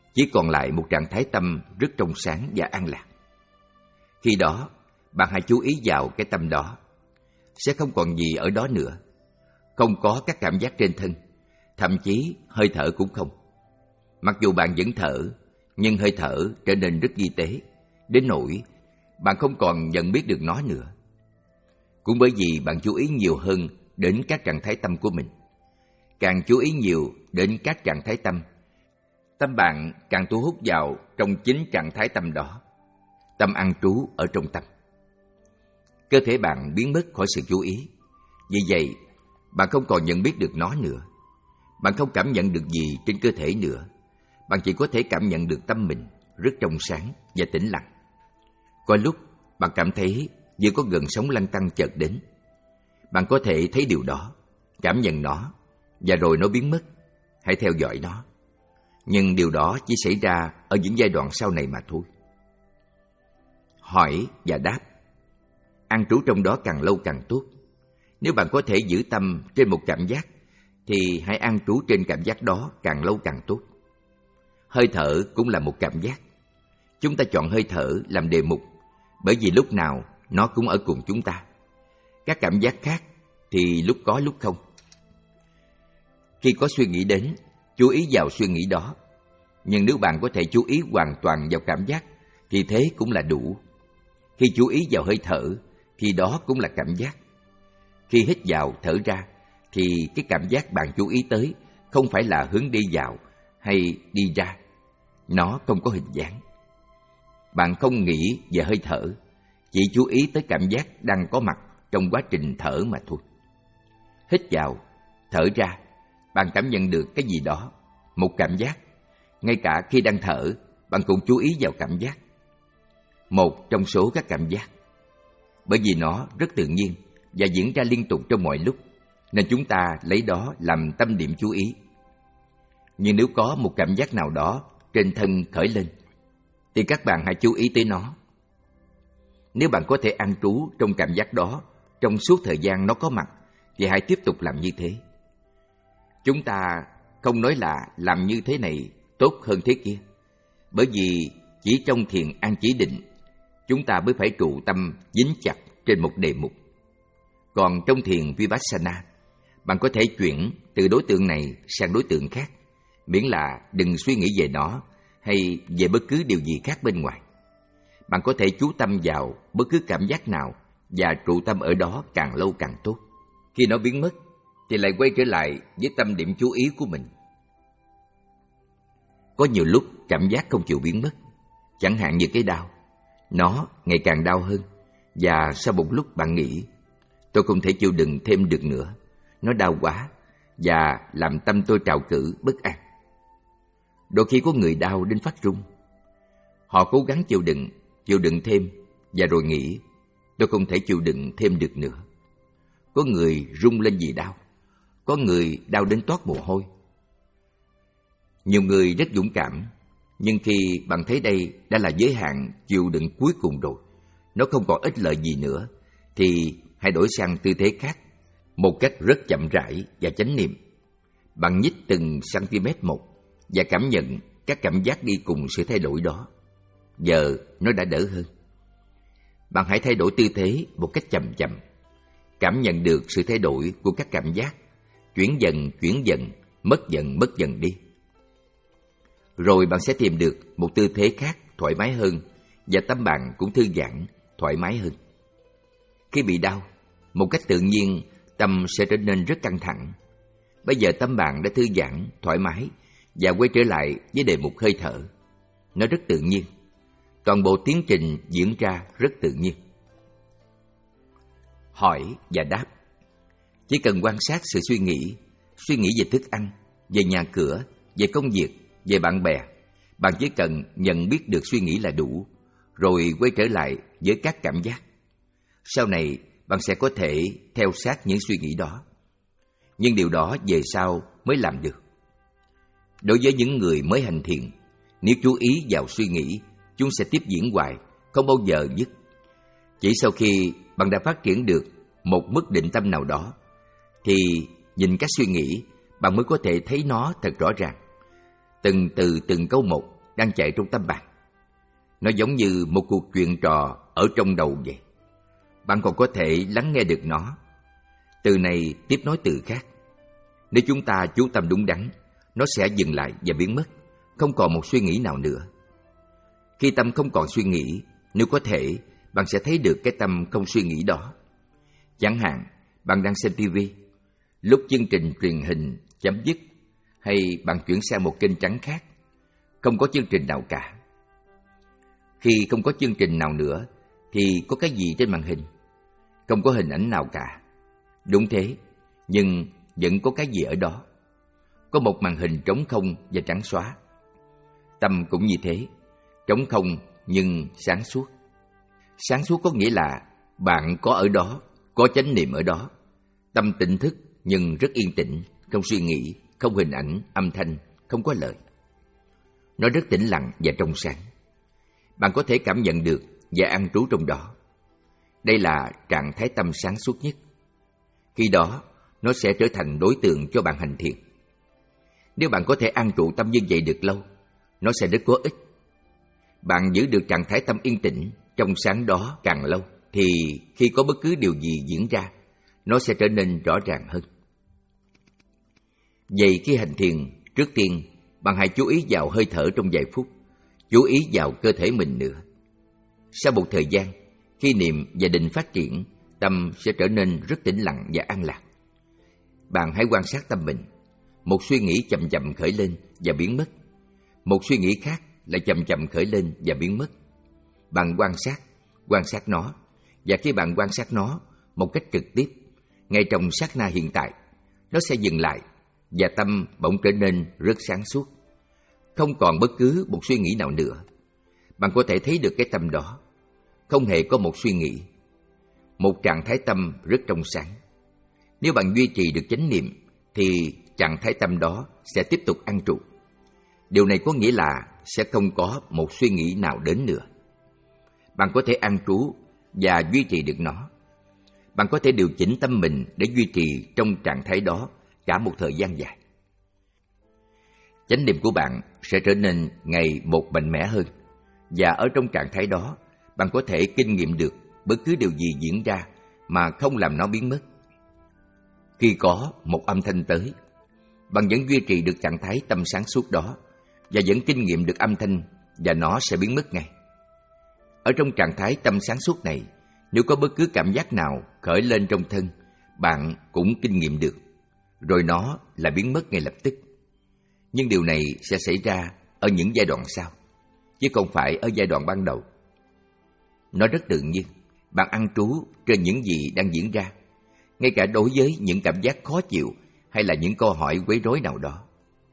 chỉ còn lại một trạng thái tâm rất trong sáng và an lạc. Khi đó, bạn hãy chú ý vào cái tâm đó. Sẽ không còn gì ở đó nữa. Không có các cảm giác trên thân, thậm chí hơi thở cũng không. Mặc dù bạn vẫn thở, nhưng hơi thở trở nên rất vi tế, đến nỗi bạn không còn nhận biết được nó nữa. Cũng bởi vì bạn chú ý nhiều hơn đến các trạng thái tâm của mình. Càng chú ý nhiều đến các trạng thái tâm, tâm bạn càng thu hút vào trong chính trạng thái tâm đó. Tâm an trú ở trong tâm. Cơ thể bạn biến mất khỏi sự chú ý. Vì vậy, bạn không còn nhận biết được nó nữa. Bạn không cảm nhận được gì trên cơ thể nữa. Bạn chỉ có thể cảm nhận được tâm mình rất trong sáng và tĩnh lặng. Có lúc bạn cảm thấy như có gần sóng lăn tăn chợt đến. Bạn có thể thấy điều đó, cảm nhận nó, và rồi nó biến mất. Hãy theo dõi nó. Nhưng điều đó chỉ xảy ra ở những giai đoạn sau này mà thôi. Hỏi và đáp. An trú trong đó càng lâu càng tốt. Nếu bạn có thể giữ tâm trên một cảm giác, thì hãy an trú trên cảm giác đó càng lâu càng tốt. Hơi thở cũng là một cảm giác. Chúng ta chọn hơi thở làm đề mục, bởi vì lúc nào nó cũng ở cùng chúng ta. Các cảm giác khác thì lúc có lúc không. Khi có suy nghĩ đến, chú ý vào suy nghĩ đó. Nhưng nếu bạn có thể chú ý hoàn toàn vào cảm giác, thì thế cũng là đủ. Khi chú ý vào hơi thở, thì đó cũng là cảm giác. Khi hít vào, thở ra, thì cái cảm giác bạn chú ý tới không phải là hướng đi vào hay đi ra. Nó không có hình dáng. Bạn không nghĩ về hơi thở, chỉ chú ý tới cảm giác đang có mặt trong quá trình thở mà thôi. Hít vào, thở ra, bạn cảm nhận được cái gì đó, một cảm giác. Ngay cả khi đang thở, bạn cũng chú ý vào cảm giác. Một trong số các cảm giác. Bởi vì nó rất tự nhiên và diễn ra liên tục trong mọi lúc, nên chúng ta lấy đó làm tâm điểm chú ý. Nhưng nếu có một cảm giác nào đó trên thân khởi lên, thì các bạn hãy chú ý tới nó. Nếu bạn có thể an trú trong cảm giác đó trong suốt thời gian nó có mặt, thì hãy tiếp tục làm như thế. Chúng ta không nói là làm như thế này tốt hơn thế kia, bởi vì chỉ trong thiền an chỉ định, chúng ta mới phải trụ tâm dính chặt trên một đề mục. Còn trong thiền Vipassana, bạn có thể chuyển từ đối tượng này sang đối tượng khác, miễn là đừng suy nghĩ về nó hay về bất cứ điều gì khác bên ngoài. Bạn có thể chú tâm vào bất cứ cảm giác nào và trụ tâm ở đó càng lâu càng tốt. Khi nó biến mất, thì lại quay trở lại với tâm điểm chú ý của mình. Có nhiều lúc cảm giác không chịu biến mất, chẳng hạn như cái đau. Nó ngày càng đau hơn, và sau một lúc bạn nghĩ, tôi không thể chịu đựng thêm được nữa, nó đau quá, và làm tâm tôi trào cử bất an. Đôi khi có người đau đến phát run. Họ cố gắng chịu đựng, chịu đựng thêm, và rồi nghĩ, tôi không thể chịu đựng thêm được nữa. Có người run lên vì đau, có người đau đến toát mồ hôi. Nhiều người rất dũng cảm, nhưng khi bạn thấy đây đã là giới hạn chịu đựng cuối cùng rồi, nó không còn ích lợi gì nữa, thì hãy đổi sang tư thế khác, một cách rất chậm rãi và chánh niệm. Bạn nhích từng cm một và cảm nhận các cảm giác đi cùng sự thay đổi đó. Giờ nó đã đỡ hơn. Bạn hãy thay đổi tư thế một cách chậm chậm, cảm nhận được sự thay đổi của các cảm giác, chuyển dần, chuyển dần, mất dần, mất dần đi. Rồi bạn sẽ tìm được một tư thế khác thoải mái hơn, và tâm bạn cũng thư giãn, thoải mái hơn. Khi bị đau, một cách tự nhiên, tâm sẽ trở nên rất căng thẳng. Bây giờ tâm bạn đã thư giãn, thoải mái, và quay trở lại với đề mục hơi thở. Nó rất tự nhiên. Toàn bộ tiến trình diễn ra rất tự nhiên. Hỏi và đáp. Chỉ cần quan sát sự suy nghĩ, suy nghĩ về thức ăn, về nhà cửa, về công việc, về bạn bè. Bạn chỉ cần nhận biết được suy nghĩ là đủ, rồi quay trở lại với các cảm giác. Sau này, bạn sẽ có thể theo sát những suy nghĩ đó. Nhưng điều đó về sau mới làm được. Đối với những người mới hành thiền, nếu chú ý vào suy nghĩ, chúng sẽ tiếp diễn hoài, không bao giờ dứt. Chỉ sau khi bạn đã phát triển được một mức định tâm nào đó, thì nhìn các suy nghĩ, bạn mới có thể thấy nó thật rõ ràng. Từng từ từng câu một đang chạy trong tâm bạn. Nó giống như một cuộc chuyện trò ở trong đầu vậy. Bạn còn có thể lắng nghe được nó. Từ này tiếp nối từ khác. Nếu chúng ta chú tâm đúng đắn, nó sẽ dừng lại và biến mất, không còn một suy nghĩ nào nữa. Khi tâm không còn suy nghĩ, nếu có thể, bạn sẽ thấy được cái tâm không suy nghĩ đó. Chẳng hạn, bạn đang xem ti vi, lúc chương trình truyền hình chấm dứt, hay bạn chuyển sang một kênh trắng khác, không có chương trình nào cả. Khi không có chương trình nào nữa, thì có cái gì trên màn hình? Không có hình ảnh nào cả. Đúng thế, nhưng vẫn có cái gì ở đó. Có một màn hình trống không và trắng xóa. Tâm cũng như thế, trống không nhưng sáng suốt. Sáng suốt có nghĩa là bạn có ở đó, có chánh niệm ở đó. Tâm tỉnh thức nhưng rất yên tĩnh, không suy nghĩ, không hình ảnh, âm thanh, không có lời. Nó rất tĩnh lặng và trong sáng. Bạn có thể cảm nhận được và an trú trong đó. Đây là trạng thái tâm sáng suốt nhất. Khi đó, nó sẽ trở thành đối tượng cho bạn hành thiền. Nếu bạn có thể an trụ tâm như vậy được lâu, nó sẽ rất có ích. Bạn giữ được trạng thái tâm yên tĩnh, trong sáng đó càng lâu, thì khi có bất cứ điều gì diễn ra, nó sẽ trở nên rõ ràng hơn. Vậy khi hành thiền, trước tiên, bạn hãy chú ý vào hơi thở trong vài phút, chú ý vào cơ thể mình nữa. Sau một thời gian, khi niệm và định phát triển, tâm sẽ trở nên rất tĩnh lặng và an lạc. Bạn hãy quan sát tâm mình. Một suy nghĩ chậm chậm khởi lên và biến mất. Một suy nghĩ khác lại chậm chậm khởi lên và biến mất. Bạn quan sát, quan sát nó. Và khi bạn quan sát nó một cách trực tiếp, ngay trong sát na hiện tại, nó sẽ dừng lại và tâm bỗng trở nên rất sáng suốt. Không còn bất cứ một suy nghĩ nào nữa. Bạn có thể thấy được cái tâm đó. Không hề có một suy nghĩ. Một trạng thái tâm rất trong sáng. Nếu bạn duy trì được chánh niệm, thì trạng thái tâm đó sẽ tiếp tục an trụ. Điều này có nghĩa là sẽ không có một suy nghĩ nào đến nữa. Bạn có thể an trú và duy trì được nó. Bạn có thể điều chỉnh tâm mình để duy trì trong trạng thái đó cả một thời gian dài. Chánh niệm của bạn sẽ trở nên ngày một mạnh mẽ hơn. Và ở trong trạng thái đó, bạn có thể kinh nghiệm được bất cứ điều gì diễn ra mà không làm nó biến mất. Khi có một âm thanh tới, bạn vẫn duy trì được trạng thái tâm sáng suốt đó và vẫn kinh nghiệm được âm thanh và nó sẽ biến mất ngay. Ở trong trạng thái tâm sáng suốt này, nếu có bất cứ cảm giác nào khởi lên trong thân, bạn cũng kinh nghiệm được, rồi nó là biến mất ngay lập tức. Nhưng điều này sẽ xảy ra ở những giai đoạn sau, chứ không phải ở giai đoạn ban đầu. Nó rất tự nhiên, bạn ăn trú trên những gì đang diễn ra, ngay cả đối với những cảm giác khó chịu hay là những câu hỏi quấy rối nào đó.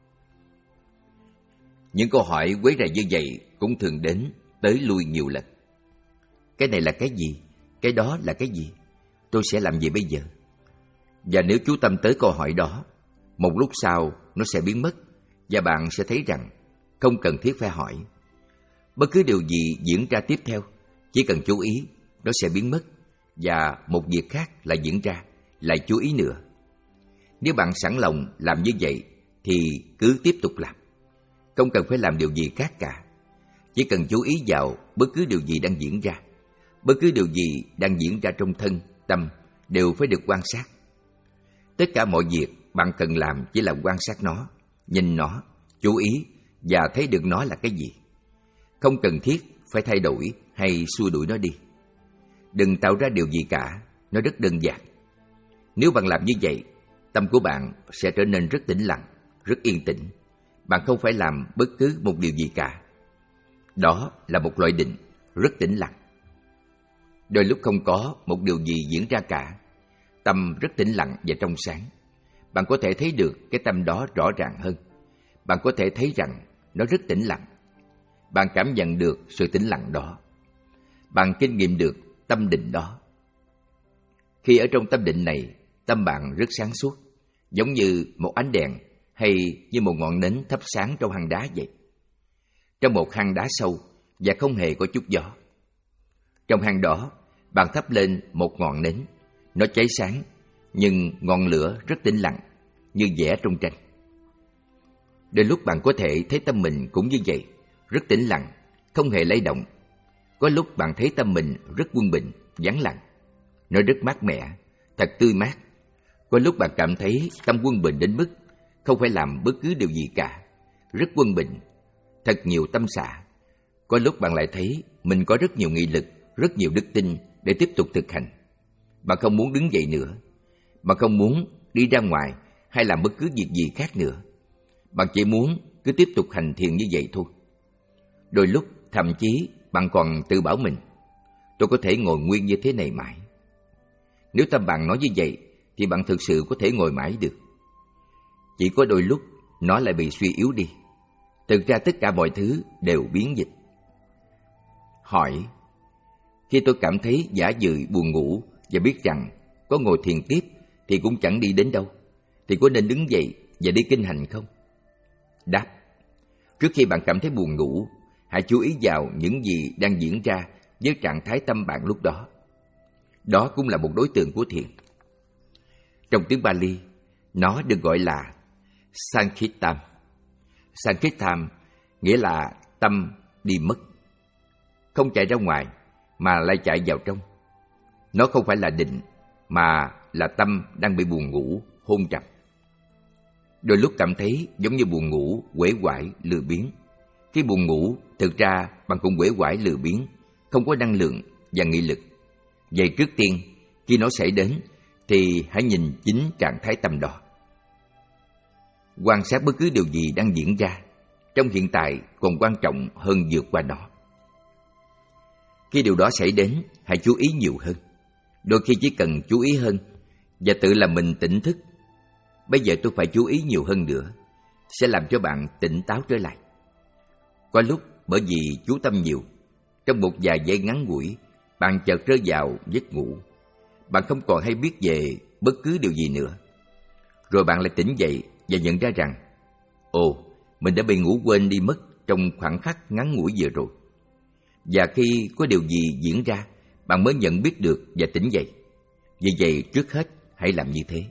Những câu hỏi quấy rầy như vậy cũng thường đến, tới lui nhiều lần. Cái này là cái gì? Cái đó là cái gì? Tôi sẽ làm gì bây giờ? Và nếu chú tâm tới câu hỏi đó, một lúc sau nó sẽ biến mất và bạn sẽ thấy rằng không cần thiết phải hỏi. Bất cứ điều gì diễn ra tiếp theo, chỉ cần chú ý, nó sẽ biến mất và một việc khác lại diễn ra, lại chú ý nữa. Nếu bạn sẵn lòng làm như vậy thì cứ tiếp tục làm. Không cần phải làm điều gì khác cả. Chỉ cần chú ý vào bất cứ điều gì đang diễn ra. Bất cứ điều gì đang diễn ra trong thân, tâm đều phải được quan sát. Tất cả mọi việc bạn cần làm chỉ là quan sát nó, nhìn nó, chú ý và thấy được nó là cái gì. Không cần thiết phải thay đổi hay xua đuổi nó đi. Đừng tạo ra điều gì cả, nó rất đơn giản. Nếu bạn làm như vậy, tâm của bạn sẽ trở nên rất tĩnh lặng, rất yên tĩnh. Bạn không phải làm bất cứ một điều gì cả. Đó là một loại định, rất tĩnh lặng. Đôi lúc không có một điều gì diễn ra cả. Tâm rất tĩnh lặng và trong sáng. Bạn có thể thấy được cái tâm đó rõ ràng hơn. Bạn có thể thấy rằng nó rất tĩnh lặng. Bạn cảm nhận được sự tĩnh lặng đó. Bạn kinh nghiệm được tâm định đó. Khi ở trong tâm định này, tâm bạn rất sáng suốt, giống như một ánh đèn hay như một ngọn nến thắp sáng trong hang đá vậy. Trong một hang đá sâu và không hề có chút gió. Trong hang đó, bạn thắp lên một ngọn nến. Nó cháy sáng, nhưng ngọn lửa rất tĩnh lặng, như vẽ trong tranh. Đến lúc bạn có thể thấy tâm mình cũng như vậy, rất tĩnh lặng, không hề lay động. Có lúc bạn thấy tâm mình rất quân bình, vắng lặng. Nó rất mát mẻ, thật tươi mát. Có lúc bạn cảm thấy tâm quân bình đến mức không phải làm bất cứ điều gì cả, rất quân bình, thật nhiều tâm xả. Có lúc bạn lại thấy mình có rất nhiều nghị lực, rất nhiều đức tin để tiếp tục thực hành. Bạn không muốn đứng dậy nữa, bạn không muốn đi ra ngoài hay làm bất cứ việc gì khác nữa. Bạn chỉ muốn cứ tiếp tục hành thiền như vậy thôi. Đôi lúc thậm chí bạn còn tự bảo mình, tôi có thể ngồi nguyên như thế này mãi. Nếu tâm bạn nói như vậy thì bạn thực sự có thể ngồi mãi được. Chỉ có đôi lúc nó lại bị suy yếu đi. Thực ra tất cả mọi thứ đều biến dịch. Hỏi: khi tôi cảm thấy dã dời buồn ngủ và biết rằng có ngồi thiền tiếp thì cũng chẳng đi đến đâu, thì có nên đứng dậy và đi kinh hành không? Đáp: trước khi bạn cảm thấy buồn ngủ, hãy chú ý vào những gì đang diễn ra với trạng thái tâm bạn lúc đó. Đó cũng là một đối tượng của thiền. Trong tiếng Pali, nó được gọi là Sankhitam. Sankhitam nghĩa là tâm đi mất, không chạy ra ngoài mà lại chạy vào trong. Nó không phải là định, mà là tâm đang bị buồn ngủ, hôn trầm. Đôi lúc cảm thấy giống như buồn ngủ, uể oải, lười biếng. Khi buồn ngủ, thực ra bạn cũng uể oải, lười biếng, không có năng lượng và nghị lực. Vậy trước tiên, khi nó xảy đến, thì hãy nhìn chính trạng thái tâm đó. Quan sát bất cứ điều gì đang diễn ra trong hiện tại còn quan trọng hơn vượt qua nó. Khi điều đó xảy đến, hãy chú ý nhiều hơn. Đôi khi chỉ cần chú ý hơn và tự làm mình tỉnh thức. Bây giờ tôi phải chú ý nhiều hơn nữa, sẽ làm cho bạn tỉnh táo trở lại. Có lúc bởi vì chú tâm nhiều, trong một vài giây ngắn ngủi, bạn chợt rơi vào giấc ngủ. Bạn không còn hay biết về bất cứ điều gì nữa. Rồi bạn lại tỉnh dậy và nhận ra rằng, ồ, mình đã bị ngủ quên đi mất trong khoảnh khắc ngắn ngủi vừa rồi. Và khi có điều gì diễn ra, bạn mới nhận biết được và tỉnh dậy. Vì vậy, trước hết, hãy làm như thế.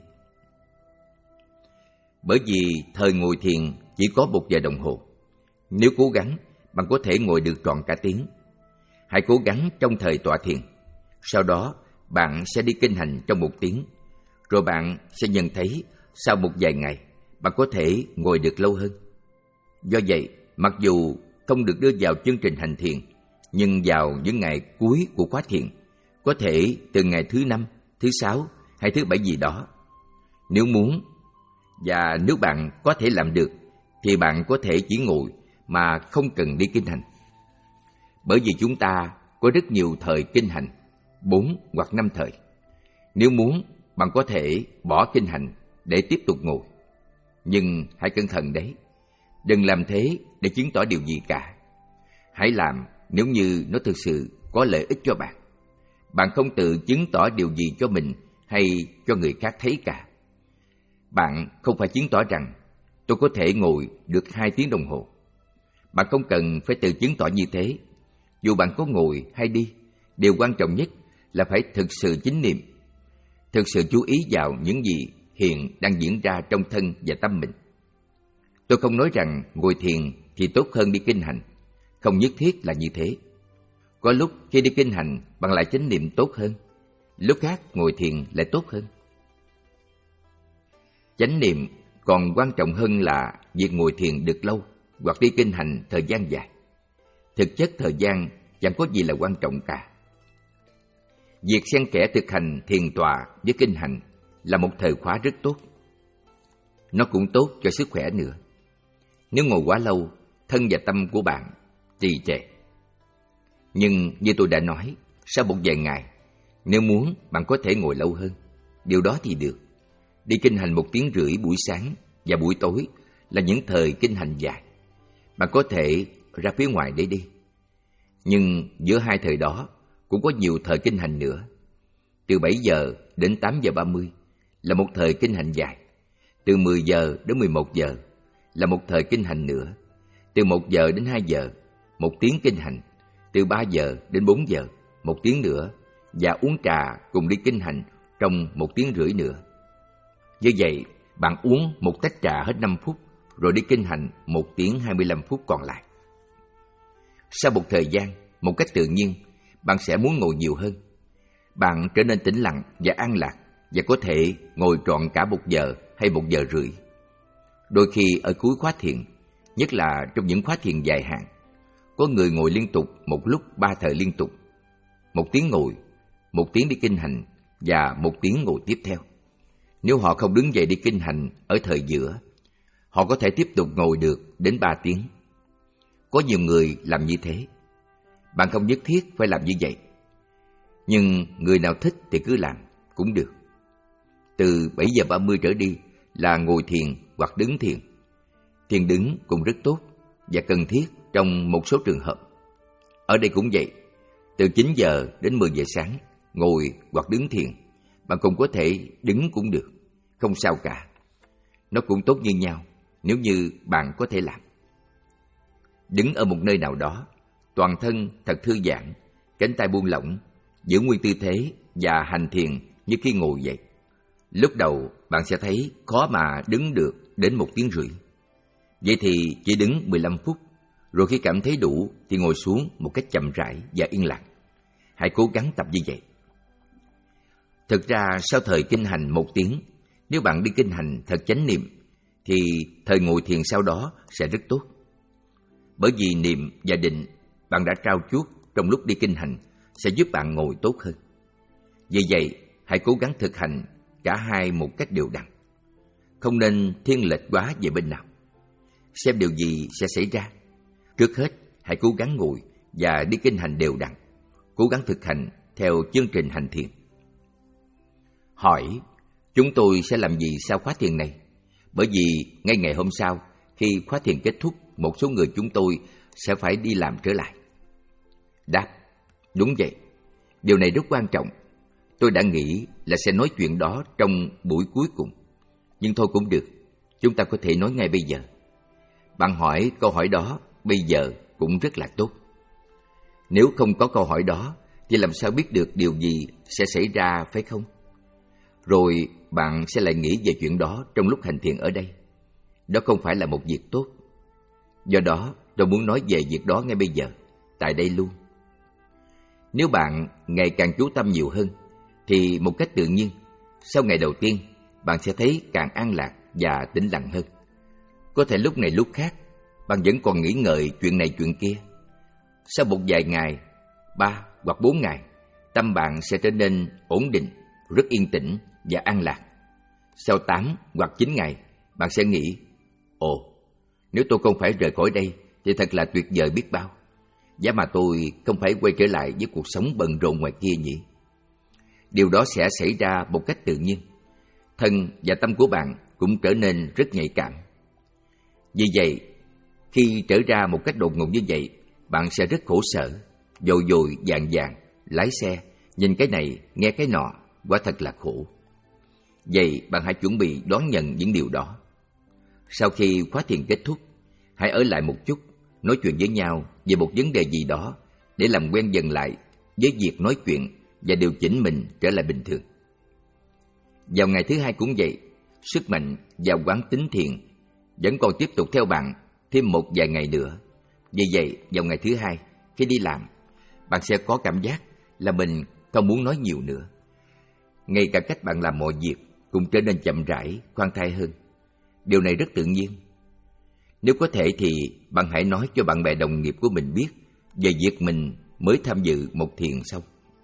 Bởi vì thời ngồi thiền chỉ có một giờ đồng hồ. Nếu cố gắng, bạn có thể ngồi được trọn cả tiếng. Hãy cố gắng trong thời tọa thiền. Sau đó, bạn sẽ đi kinh hành trong một tiếng. Rồi bạn sẽ nhận thấy sau một vài ngày, bạn có thể ngồi được lâu hơn. Do vậy, mặc dù không được đưa vào chương trình hành thiền, nhưng vào những ngày cuối của khóa thiền, có thể từ ngày thứ năm, thứ sáu hay thứ bảy gì đó, nếu muốn và nếu bạn có thể làm được, thì bạn có thể chỉ ngồi mà không cần đi kinh hành. Bởi vì chúng ta có rất nhiều thời kinh hành, bốn hoặc năm thời. Nếu muốn, bạn có thể bỏ kinh hành để tiếp tục ngồi. Nhưng hãy cẩn thận đấy, đừng làm thế để chứng tỏ điều gì cả. Hãy làm nếu như nó thực sự có lợi ích cho bạn. Bạn không tự chứng tỏ điều gì cho mình hay cho người khác thấy cả. Bạn không phải chứng tỏ rằng tôi có thể ngồi được hai tiếng đồng hồ. Bạn không cần phải tự chứng tỏ như thế. Dù bạn có ngồi hay đi, điều quan trọng nhất là phải thực sự chánh niệm, thực sự chú ý vào những gì hiện đang diễn ra trong thân và tâm mình. Tôi không nói rằng ngồi thiền thì tốt hơn đi kinh hành, không nhất thiết là như thế. Có lúc khi đi kinh hành bạn lại chánh niệm tốt hơn, lúc khác ngồi thiền lại tốt hơn. Chánh niệm còn quan trọng hơn là việc ngồi thiền được lâu hoặc đi kinh hành thời gian dài. Thực chất thời gian chẳng có gì là quan trọng cả. Việc xen kẽ thực hành thiền tọa với kinh hành là một thời khóa rất tốt. Nó cũng tốt cho sức khỏe nữa. Nếu ngồi quá lâu, thân và tâm của bạn trì trệ. Nhưng như tôi đã nói, sau một vài ngày, nếu muốn bạn có thể ngồi lâu hơn. Điều đó thì được. Đi kinh hành một tiếng rưỡi buổi sáng và buổi tối là những thời kinh hành dài. Bạn có thể ra phía ngoài để đi. Nhưng giữa hai thời đó cũng có nhiều thời kinh hành nữa. Từ bảy giờ đến tám giờ ba mươi là một thời kinh hành dài. Từ mười giờ đến mười một giờ là một thời kinh hành nữa. Từ một giờ đến hai giờ, một tiếng kinh hành. Từ ba giờ đến bốn giờ, một tiếng nữa. Và uống trà cùng đi kinh hành trong một tiếng rưỡi nữa. Như vậy, bạn uống một tách trà hết năm phút, rồi đi kinh hành một tiếng hai mươi lăm phút còn lại. Sau một thời gian, một cách tự nhiên, bạn sẽ muốn ngồi nhiều hơn. Bạn trở nên tĩnh lặng và an lạc và có thể ngồi trọn cả một giờ hay một giờ rưỡi. Đôi khi ở cuối khóa thiền, nhất là trong những khóa thiền dài hạn, có người ngồi liên tục một lúc ba thời liên tục. Một tiếng ngồi, một tiếng đi kinh hành và một tiếng ngồi tiếp theo. Nếu họ không đứng dậy đi kinh hành ở thời giữa, họ có thể tiếp tục ngồi được đến ba tiếng. Có nhiều người làm như thế. Bạn không nhất thiết phải làm như vậy. Nhưng người nào thích thì cứ làm, cũng được. Từ bảy giờ ba mươi trở đi là ngồi thiền hoặc đứng thiền. Thiền đứng cũng rất tốt và cần thiết trong một số trường hợp. Ở đây cũng vậy. Từ chín giờ đến mười giờ sáng, ngồi hoặc đứng thiền. Bạn cũng có thể đứng cũng được, không sao cả. Nó cũng tốt như nhau nếu như bạn có thể làm. Đứng ở một nơi nào đó, toàn thân thật thư giãn, cánh tay buông lỏng, giữ nguyên tư thế và hành thiền như khi ngồi vậy. Lúc đầu bạn sẽ thấy khó mà đứng được đến một tiếng rưỡi. Vậy thì chỉ đứng mười lăm phút, rồi khi cảm thấy đủ thì ngồi xuống một cách chậm rãi và yên lặng. Hãy cố gắng tập như vậy. Thực ra sau thời kinh hành một tiếng, nếu bạn đi kinh hành thật chánh niệm, thì thời ngồi thiền sau đó sẽ rất tốt. Bởi vì niệm và định bạn đã trao chuốt trong lúc đi kinh hành sẽ giúp bạn ngồi tốt hơn. Vì vậy, hãy cố gắng thực hành cả hai một cách đều đặn. Không nên thiên lệch quá về bên nào. Xem điều gì sẽ xảy ra. Trước hết, hãy cố gắng ngồi và đi kinh hành đều đặn. Cố gắng thực hành theo chương trình hành thiền. Hỏi, chúng tôi sẽ làm gì sau khóa thiền này? Bởi vì ngay ngày hôm sau, khi khóa thiền kết thúc, một số người chúng tôi sẽ phải đi làm trở lại. Đáp, đúng vậy. Điều này rất quan trọng. Tôi đã nghĩ là sẽ nói chuyện đó trong buổi cuối cùng. Nhưng thôi cũng được, chúng ta có thể nói ngay bây giờ. Bạn hỏi câu hỏi đó bây giờ cũng rất là tốt. Nếu không có câu hỏi đó, thì làm sao biết được điều gì sẽ xảy ra, phải không? Rồi bạn sẽ lại nghĩ về chuyện đó trong lúc hành thiền ở đây. Đó không phải là một việc tốt. Do đó, tôi muốn nói về việc đó ngay bây giờ, tại đây luôn. Nếu bạn ngày càng chú tâm nhiều hơn, thì một cách tự nhiên, sau ngày đầu tiên, bạn sẽ thấy càng an lạc và tĩnh lặng hơn. Có thể lúc này lúc khác, bạn vẫn còn nghĩ ngợi chuyện này chuyện kia. Sau một vài ngày, ba hoặc bốn ngày, tâm bạn sẽ trở nên ổn định, rất yên tĩnh và an lạc. Sau tám hoặc chín ngày, bạn sẽ nghĩ, ồ, nếu tôi không phải rời khỏi đây thì thật là tuyệt vời biết bao. Giá mà tôi không phải quay trở lại với cuộc sống bận rộn ngoài kia nhỉ? Điều đó sẽ xảy ra một cách tự nhiên. Thân và tâm của bạn cũng trở nên rất nhạy cảm. Vì vậy, khi trở ra một cách đột ngột như vậy, bạn sẽ rất khổ sở, dội dội vàng vàng, lái xe, nhìn cái này, nghe cái nọ, quả thật là khổ. Vậy bạn hãy chuẩn bị đón nhận những điều đó. Sau khi khóa thiền kết thúc, hãy ở lại một chút, nói chuyện với nhau về một vấn đề gì đó để làm quen dần lại với việc nói chuyện và điều chỉnh mình trở lại bình thường. Vào ngày thứ hai cũng vậy, sức mạnh và quán tính thiền vẫn còn tiếp tục theo bạn thêm một vài ngày nữa. Vì vậy, vào ngày thứ hai, khi đi làm, bạn sẽ có cảm giác là mình không muốn nói nhiều nữa. Ngay cả cách bạn làm mọi việc cũng trở nên chậm rãi, khoan thai hơn. Điều này rất tự nhiên. Nếu có thể thì bạn hãy nói cho bạn bè đồng nghiệp của mình biết về việc mình mới tham dự một thiền xong.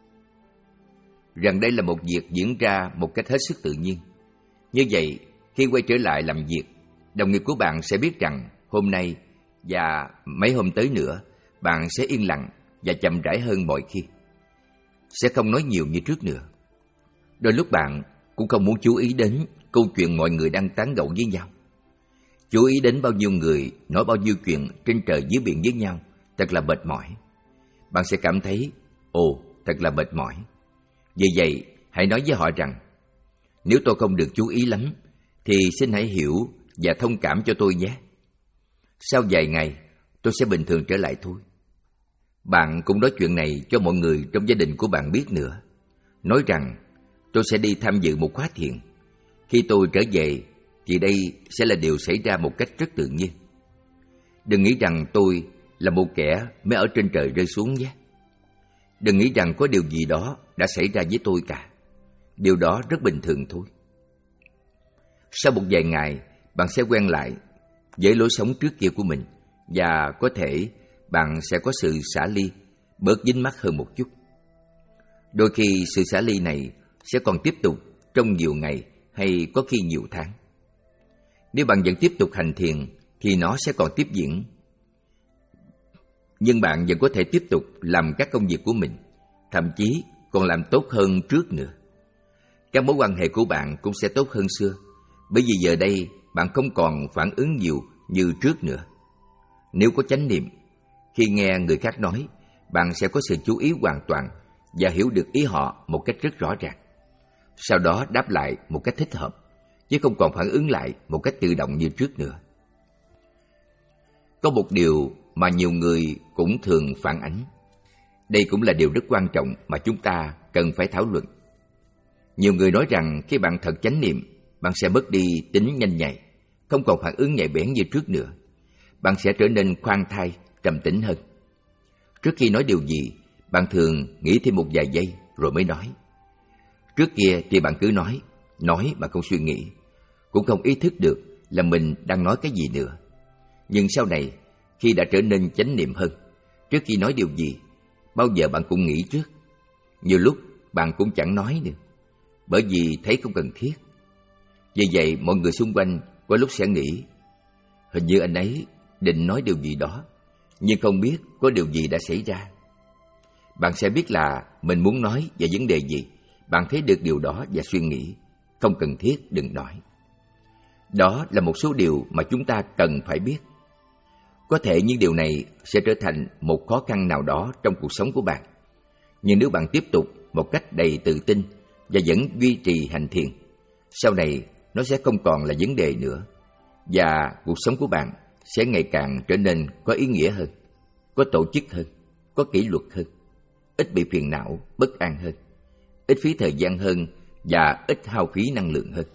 Rằng đây là một việc diễn ra một cách hết sức tự nhiên. Như vậy, khi quay trở lại làm việc, đồng nghiệp của bạn sẽ biết rằng hôm nay và mấy hôm tới nữa, bạn sẽ yên lặng và chậm rãi hơn mọi khi. Sẽ không nói nhiều như trước nữa. Đôi lúc bạn cũng không muốn chú ý đến câu chuyện mọi người đang tán gẫu với nhau. Chú ý đến bao nhiêu người nói bao nhiêu chuyện trên trời dưới biển với nhau, thật là mệt mỏi. Bạn sẽ cảm thấy, ồ, thật là mệt mỏi. Vì vậy, hãy nói với họ rằng, nếu tôi không được chú ý lắm, thì xin hãy hiểu và thông cảm cho tôi nhé. Sau vài ngày, tôi sẽ bình thường trở lại thôi. Bạn cũng nói chuyện này cho mọi người trong gia đình của bạn biết nữa. Nói rằng, tôi sẽ đi tham dự một khóa thiền. Khi tôi trở về, thì đây sẽ là điều xảy ra một cách rất tự nhiên. Đừng nghĩ rằng tôi là một kẻ mới ở trên trời rơi xuống nhé. Đừng nghĩ rằng có điều gì đó đã xảy ra với tôi cả. Điều đó rất bình thường thôi. Sau một vài ngày, bạn sẽ quen lại với lối sống trước kia của mình, và có thể bạn sẽ có sự xả ly, bớt dính mắc hơn một chút. Đôi khi sự xả ly này sẽ còn tiếp tục trong nhiều ngày hay có khi nhiều tháng. Nếu bạn vẫn tiếp tục hành thiền thì nó sẽ còn tiếp diễn. Nhưng bạn vẫn có thể tiếp tục làm các công việc của mình, thậm chí còn làm tốt hơn trước nữa. Các mối quan hệ của bạn cũng sẽ tốt hơn xưa, bởi vì giờ đây bạn không còn phản ứng nhiều như trước nữa. Nếu có chánh niệm, khi nghe người khác nói, bạn sẽ có sự chú ý hoàn toàn và hiểu được ý họ một cách rất rõ ràng. Sau đó đáp lại một cách thích hợp, chứ không còn phản ứng lại một cách tự động như trước nữa. Có một điều mà nhiều người cũng thường phản ánh. Đây cũng là điều rất quan trọng mà chúng ta cần phải thảo luận. Nhiều người nói rằng khi bạn thật chánh niệm, bạn sẽ mất đi tính nhanh nhạy, không còn phản ứng nhạy bén như trước nữa. Bạn sẽ trở nên khoan thai, trầm tĩnh hơn. Trước khi nói điều gì, bạn thường nghĩ thêm một vài giây rồi mới nói. Trước kia thì bạn cứ nói, nói mà không suy nghĩ, cũng không ý thức được là mình đang nói cái gì nữa. Nhưng sau này, khi đã trở nên chánh niệm hơn, trước khi nói điều gì, bao giờ bạn cũng nghĩ trước. Nhiều lúc bạn cũng chẳng nói nữa, bởi vì thấy không cần thiết. Vì vậy mọi người xung quanh có lúc sẽ nghĩ, hình như anh ấy định nói điều gì đó, nhưng không biết có điều gì đã xảy ra. Bạn sẽ biết là mình muốn nói về vấn đề gì. Bạn thấy được điều đó và suy nghĩ, không cần thiết đừng nói. Đó là một số điều mà chúng ta cần phải biết. Có thể những điều này sẽ trở thành một khó khăn nào đó trong cuộc sống của bạn. Nhưng nếu bạn tiếp tục một cách đầy tự tin và vẫn duy trì hành thiền, sau này nó sẽ không còn là vấn đề nữa, và cuộc sống của bạn sẽ ngày càng trở nên có ý nghĩa hơn, có tổ chức hơn, có kỷ luật hơn, ít bị phiền não, bất an hơn, ít phí thời gian hơn và ít hao phí năng lượng hơn.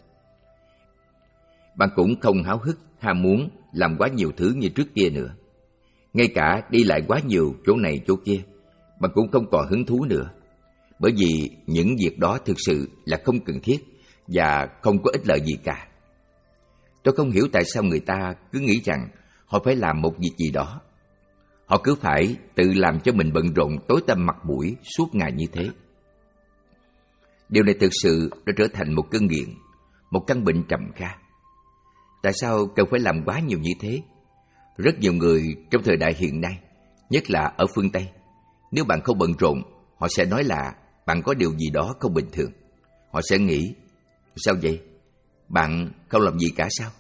Bạn cũng không háo hức, ham muốn làm quá nhiều thứ như trước kia nữa. Ngay cả đi lại quá nhiều chỗ này chỗ kia, bạn cũng không còn hứng thú nữa, bởi vì những việc đó thực sự là không cần thiết và không có ích lợi gì cả. Tôi không hiểu tại sao người ta cứ nghĩ rằng họ phải làm một việc gì đó. Họ cứ phải tự làm cho mình bận rộn tối tăm mặt mũi suốt ngày như thế. Điều này thực sự đã trở thành một cơn nghiện, một căn bệnh trầm kha. Tại sao cần phải làm quá nhiều như thế? Rất nhiều người trong thời đại hiện nay, nhất là ở phương Tây, nếu bạn không bận rộn, họ sẽ nói là bạn có điều gì đó không bình thường. Họ sẽ nghĩ, sao vậy? Bạn không làm gì cả sao?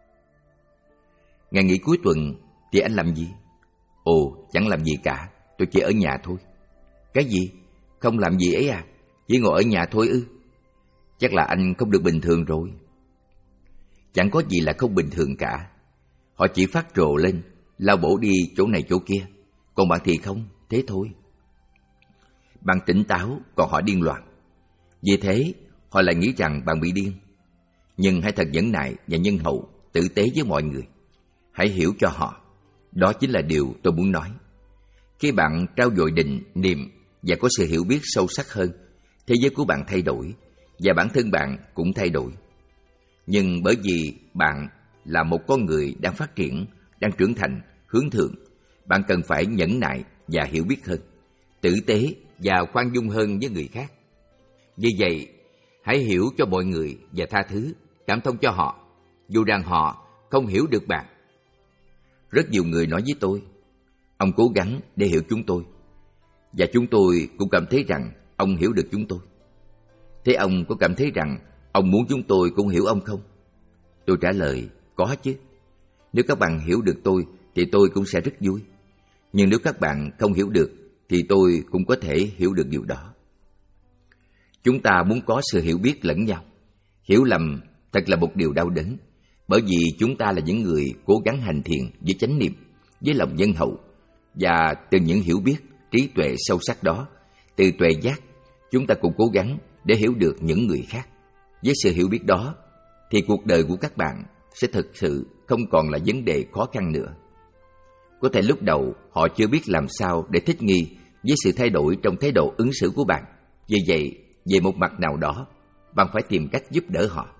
Ngày nghỉ cuối tuần thì anh làm gì? Ồ, chẳng làm gì cả, tôi chỉ ở nhà thôi. Cái gì? Không làm gì ấy à? Chỉ ngồi ở nhà thôi ư? Chắc là anh không được bình thường rồi. Chẳng có gì là không bình thường cả. Họ chỉ phát rồ lên, lao bổ đi chỗ này chỗ kia, còn bạn thì không, thế thôi. Bạn tỉnh táo, còn họ điên loạn. Vì thế, họ lại nghĩ rằng bạn bị điên. Nhưng hãy thật nhẫn nại và nhân hậu, tử tế với mọi người. Hãy hiểu cho họ. Đó chính là điều tôi muốn nói. Khi bạn trao dồi định, niệm và có sự hiểu biết sâu sắc hơn, thế giới của bạn thay đổi và bản thân bạn cũng thay đổi. Nhưng bởi vì bạn là một con người đang phát triển, đang trưởng thành, hướng thượng, bạn cần phải nhẫn nại và hiểu biết hơn, tử tế và khoan dung hơn với người khác. Vì vậy, hãy hiểu cho mọi người và tha thứ, cảm thông cho họ, dù rằng họ không hiểu được bạn. Rất nhiều người nói với tôi, ông cố gắng để hiểu chúng tôi, và chúng tôi cũng cảm thấy rằng ông hiểu được chúng tôi. Thế ông có cảm thấy rằng ông muốn chúng tôi cũng hiểu ông không? Tôi trả lời, có chứ. Nếu các bạn hiểu được tôi thì tôi cũng sẽ rất vui. Nhưng nếu các bạn không hiểu được thì tôi cũng có thể hiểu được điều đó. Chúng ta muốn có sự hiểu biết lẫn nhau. Hiểu lầm thật là một điều đau đớn, bởi vì chúng ta là những người cố gắng hành thiền với chánh niệm, với lòng nhân hậu, và từ những hiểu biết, trí tuệ sâu sắc đó, từ tuệ giác, chúng ta cũng cố gắng để hiểu được những người khác. Với sự hiểu biết đó, thì cuộc đời của các bạn sẽ thực sự không còn là vấn đề khó khăn nữa. Có thể lúc đầu họ chưa biết làm sao để thích nghi với sự thay đổi trong thái độ ứng xử của bạn. Vì vậy, về một mặt nào đó, bạn phải tìm cách giúp đỡ họ.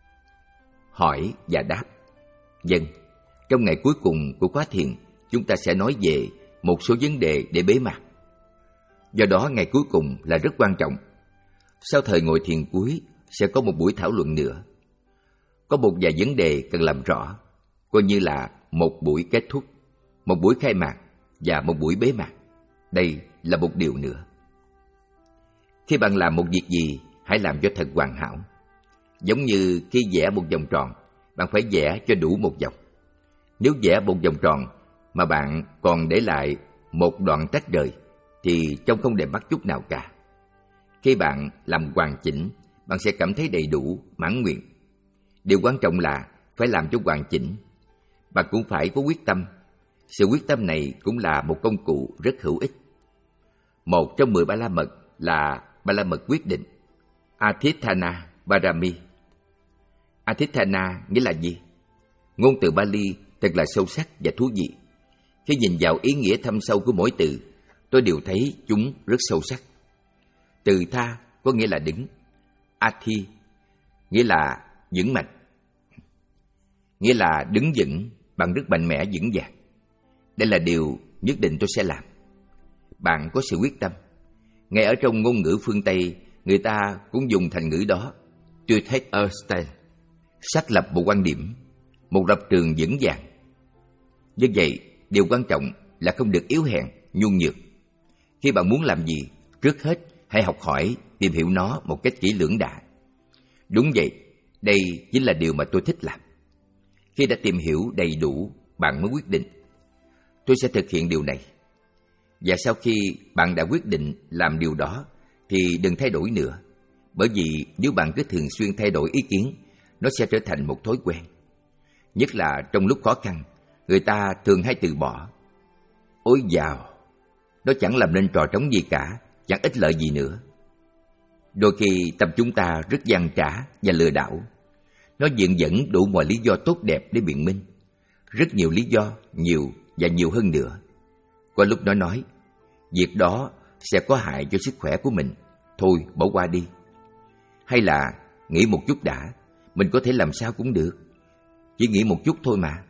Hỏi và đáp. Vâng, trong ngày cuối cùng của khóa thiền, chúng ta sẽ nói về một số vấn đề để bế mạc. Do đó, ngày cuối cùng là rất quan trọng. Sau thời ngồi thiền cuối, sẽ có một buổi thảo luận nữa. Có một vài vấn đề cần làm rõ, coi như là một buổi kết thúc, một buổi khai mạc và một buổi bế mạc. Đây là một điều nữa. Khi bạn làm một việc gì, hãy làm cho thật hoàn hảo. Giống như khi vẽ một vòng tròn, bạn phải vẽ cho đủ một vòng. Nếu vẽ một vòng tròn mà bạn còn để lại một đoạn tách rời, thì trông không đẹp mắt chút nào cả. Khi bạn làm hoàn chỉnh, bạn sẽ cảm thấy đầy đủ, mãn nguyện. Điều quan trọng là phải làm cho hoàn chỉnh. Bạn cũng phải có quyết tâm. Sự quyết tâm này cũng là một công cụ rất hữu ích. Một trong mười ba la mật là ba la mật quyết định, Atithana Parami. Atithana nghĩa là gì? Ngôn từ Bali thật là sâu sắc và thú vị. Khi nhìn vào ý nghĩa thâm sâu của mỗi từ, tôi đều thấy chúng rất sâu sắc. Từ tha có nghĩa là đứng, Athi nghĩa là vững mạnh, nghĩa là đứng vững bằng rất mạnh mẽ vững vàng. Đây là điều nhất định tôi sẽ làm. Bạn có sự quyết tâm. Ngay ở trong ngôn ngữ phương Tây, người ta cũng dùng thành ngữ đó, to take a stand, xác lập một quan điểm, một lập trường vững vàng. Như vậy, điều quan trọng là không được yếu hèn, nhu nhược. Khi bạn muốn làm gì, trước hết hãy học hỏi, tìm hiểu nó một cách kỹ lưỡng đã. Đúng vậy, đây chính là điều mà tôi thích làm. Khi đã tìm hiểu đầy đủ, bạn mới quyết định. Tôi sẽ thực hiện điều này. Và sau khi bạn đã quyết định làm điều đó, thì đừng thay đổi nữa. Bởi vì nếu bạn cứ thường xuyên thay đổi ý kiến, nó sẽ trở thành một thói quen. Nhất là trong lúc khó khăn, người ta thường hay từ bỏ. Ôi dào, nó chẳng làm nên trò trống gì cả, chẳng ích lợi gì nữa. Đôi khi tâm chúng ta rất gian trá và lừa đảo. Nó viện dẫn đủ mọi lý do tốt đẹp để biện minh. Rất nhiều lý do, nhiều và nhiều hơn nữa. Có lúc nó nói, việc đó sẽ có hại cho sức khỏe của mình, thôi bỏ qua đi. Hay là nghĩ một chút đã, mình có thể làm sao cũng được, chỉ nghĩ một chút thôi mà.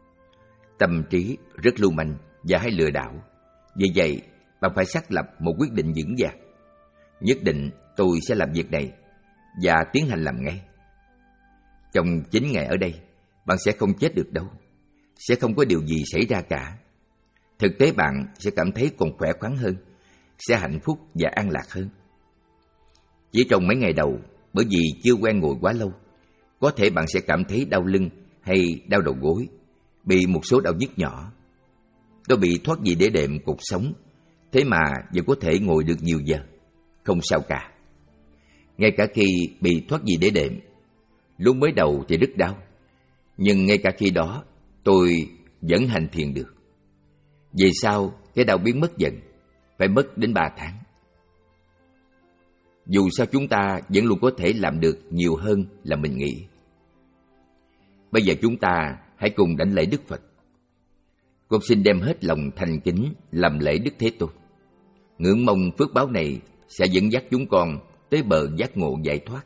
Tâm trí rất lưu manh và hay lừa đảo. Vì vậy, bạn phải xác lập một quyết định vững vàng. Nhất định tôi sẽ làm việc này và tiến hành làm ngay. Trong chín ngày ở đây, bạn sẽ không chết được đâu. Sẽ không có điều gì xảy ra cả. Thực tế bạn sẽ cảm thấy còn khỏe khoắn hơn, sẽ hạnh phúc và an lạc hơn. Chỉ trong mấy ngày đầu, bởi vì chưa quen ngồi quá lâu, có thể bạn sẽ cảm thấy đau lưng hay đau đầu gối, bị một số đau nhức nhỏ. Tôi bị thoát vị đĩa đệm cột sống, thế mà vẫn có thể ngồi được nhiều giờ, không sao cả. Ngay cả khi bị thoát vị đĩa đệm, lúc mới đầu thì rất đau, nhưng ngay cả khi đó tôi vẫn hành thiền được. Vì sao cái đau biến mất dần, phải mất đến ba tháng. Dù sao chúng ta vẫn luôn có thể làm được nhiều hơn là mình nghĩ. Bây giờ chúng ta hãy cùng đảnh lễ Đức Phật. Con xin đem hết lòng thành kính làm lễ Đức Thế Tôn. Ngưỡng mong phước báo này sẽ dẫn dắt chúng con tới bờ giác ngộ giải thoát.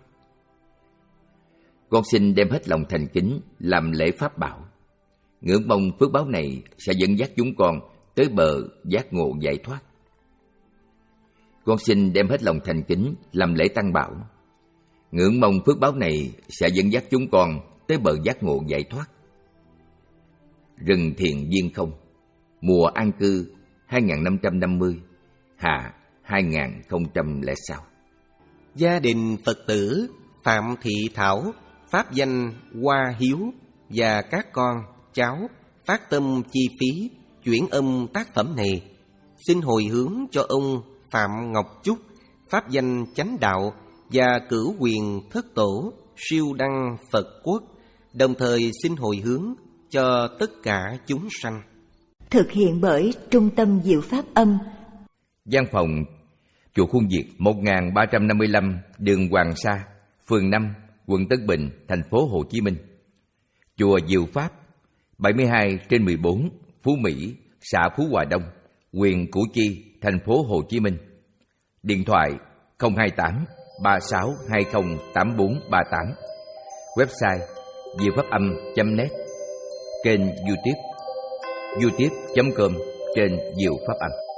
Con xin đem hết lòng thành kính làm lễ Pháp Bảo. Ngưỡng mong phước báo này sẽ dẫn dắt chúng con tới bờ giác ngộ giải thoát. Con xin đem hết lòng thành kính làm lễ Tăng Bảo. Ngưỡng mong phước báo này sẽ dẫn dắt chúng con tới bờ giác ngộ giải thoát. Rừng Thiền Viên Không, mùa an cư hai nghìn năm trăm năm mươi, hạ hai nghìn không trăm lẻ sáu. Gia đình Phật tử Phạm Thị Thảo, pháp danh Hoa Hiếu và các con, cháu phát tâm chi phí chuyển âm tác phẩm này, xin hồi hướng cho ông Phạm Ngọc Chúc, pháp danh Chánh Đạo và cửu quyền thất tổ siêu đăng Phật Quốc, đồng thời xin hồi hướng cho tất cả chúng sanh. Thực hiện bởi Trung tâm Diệu Pháp Âm. Văn phòng chùa Khuôn Việt, một nghìn ba trăm năm mươi lăm đường Hoàng Sa, phường năm, quận Tân Bình, thành phố Hồ Chí Minh. Chùa Diệu Pháp, bảy mươi hai trên mười bốn, Phú Mỹ, xã Phú Hòa Đông, huyện Củ Chi, thành phố Hồ Chí Minh. Điện thoại không hai tám ba sáu hai không tám bốn ba tám. Website diệu pháp âm chấm net. Kênh YouTube youtube chấm com trên Diệu Pháp Âm.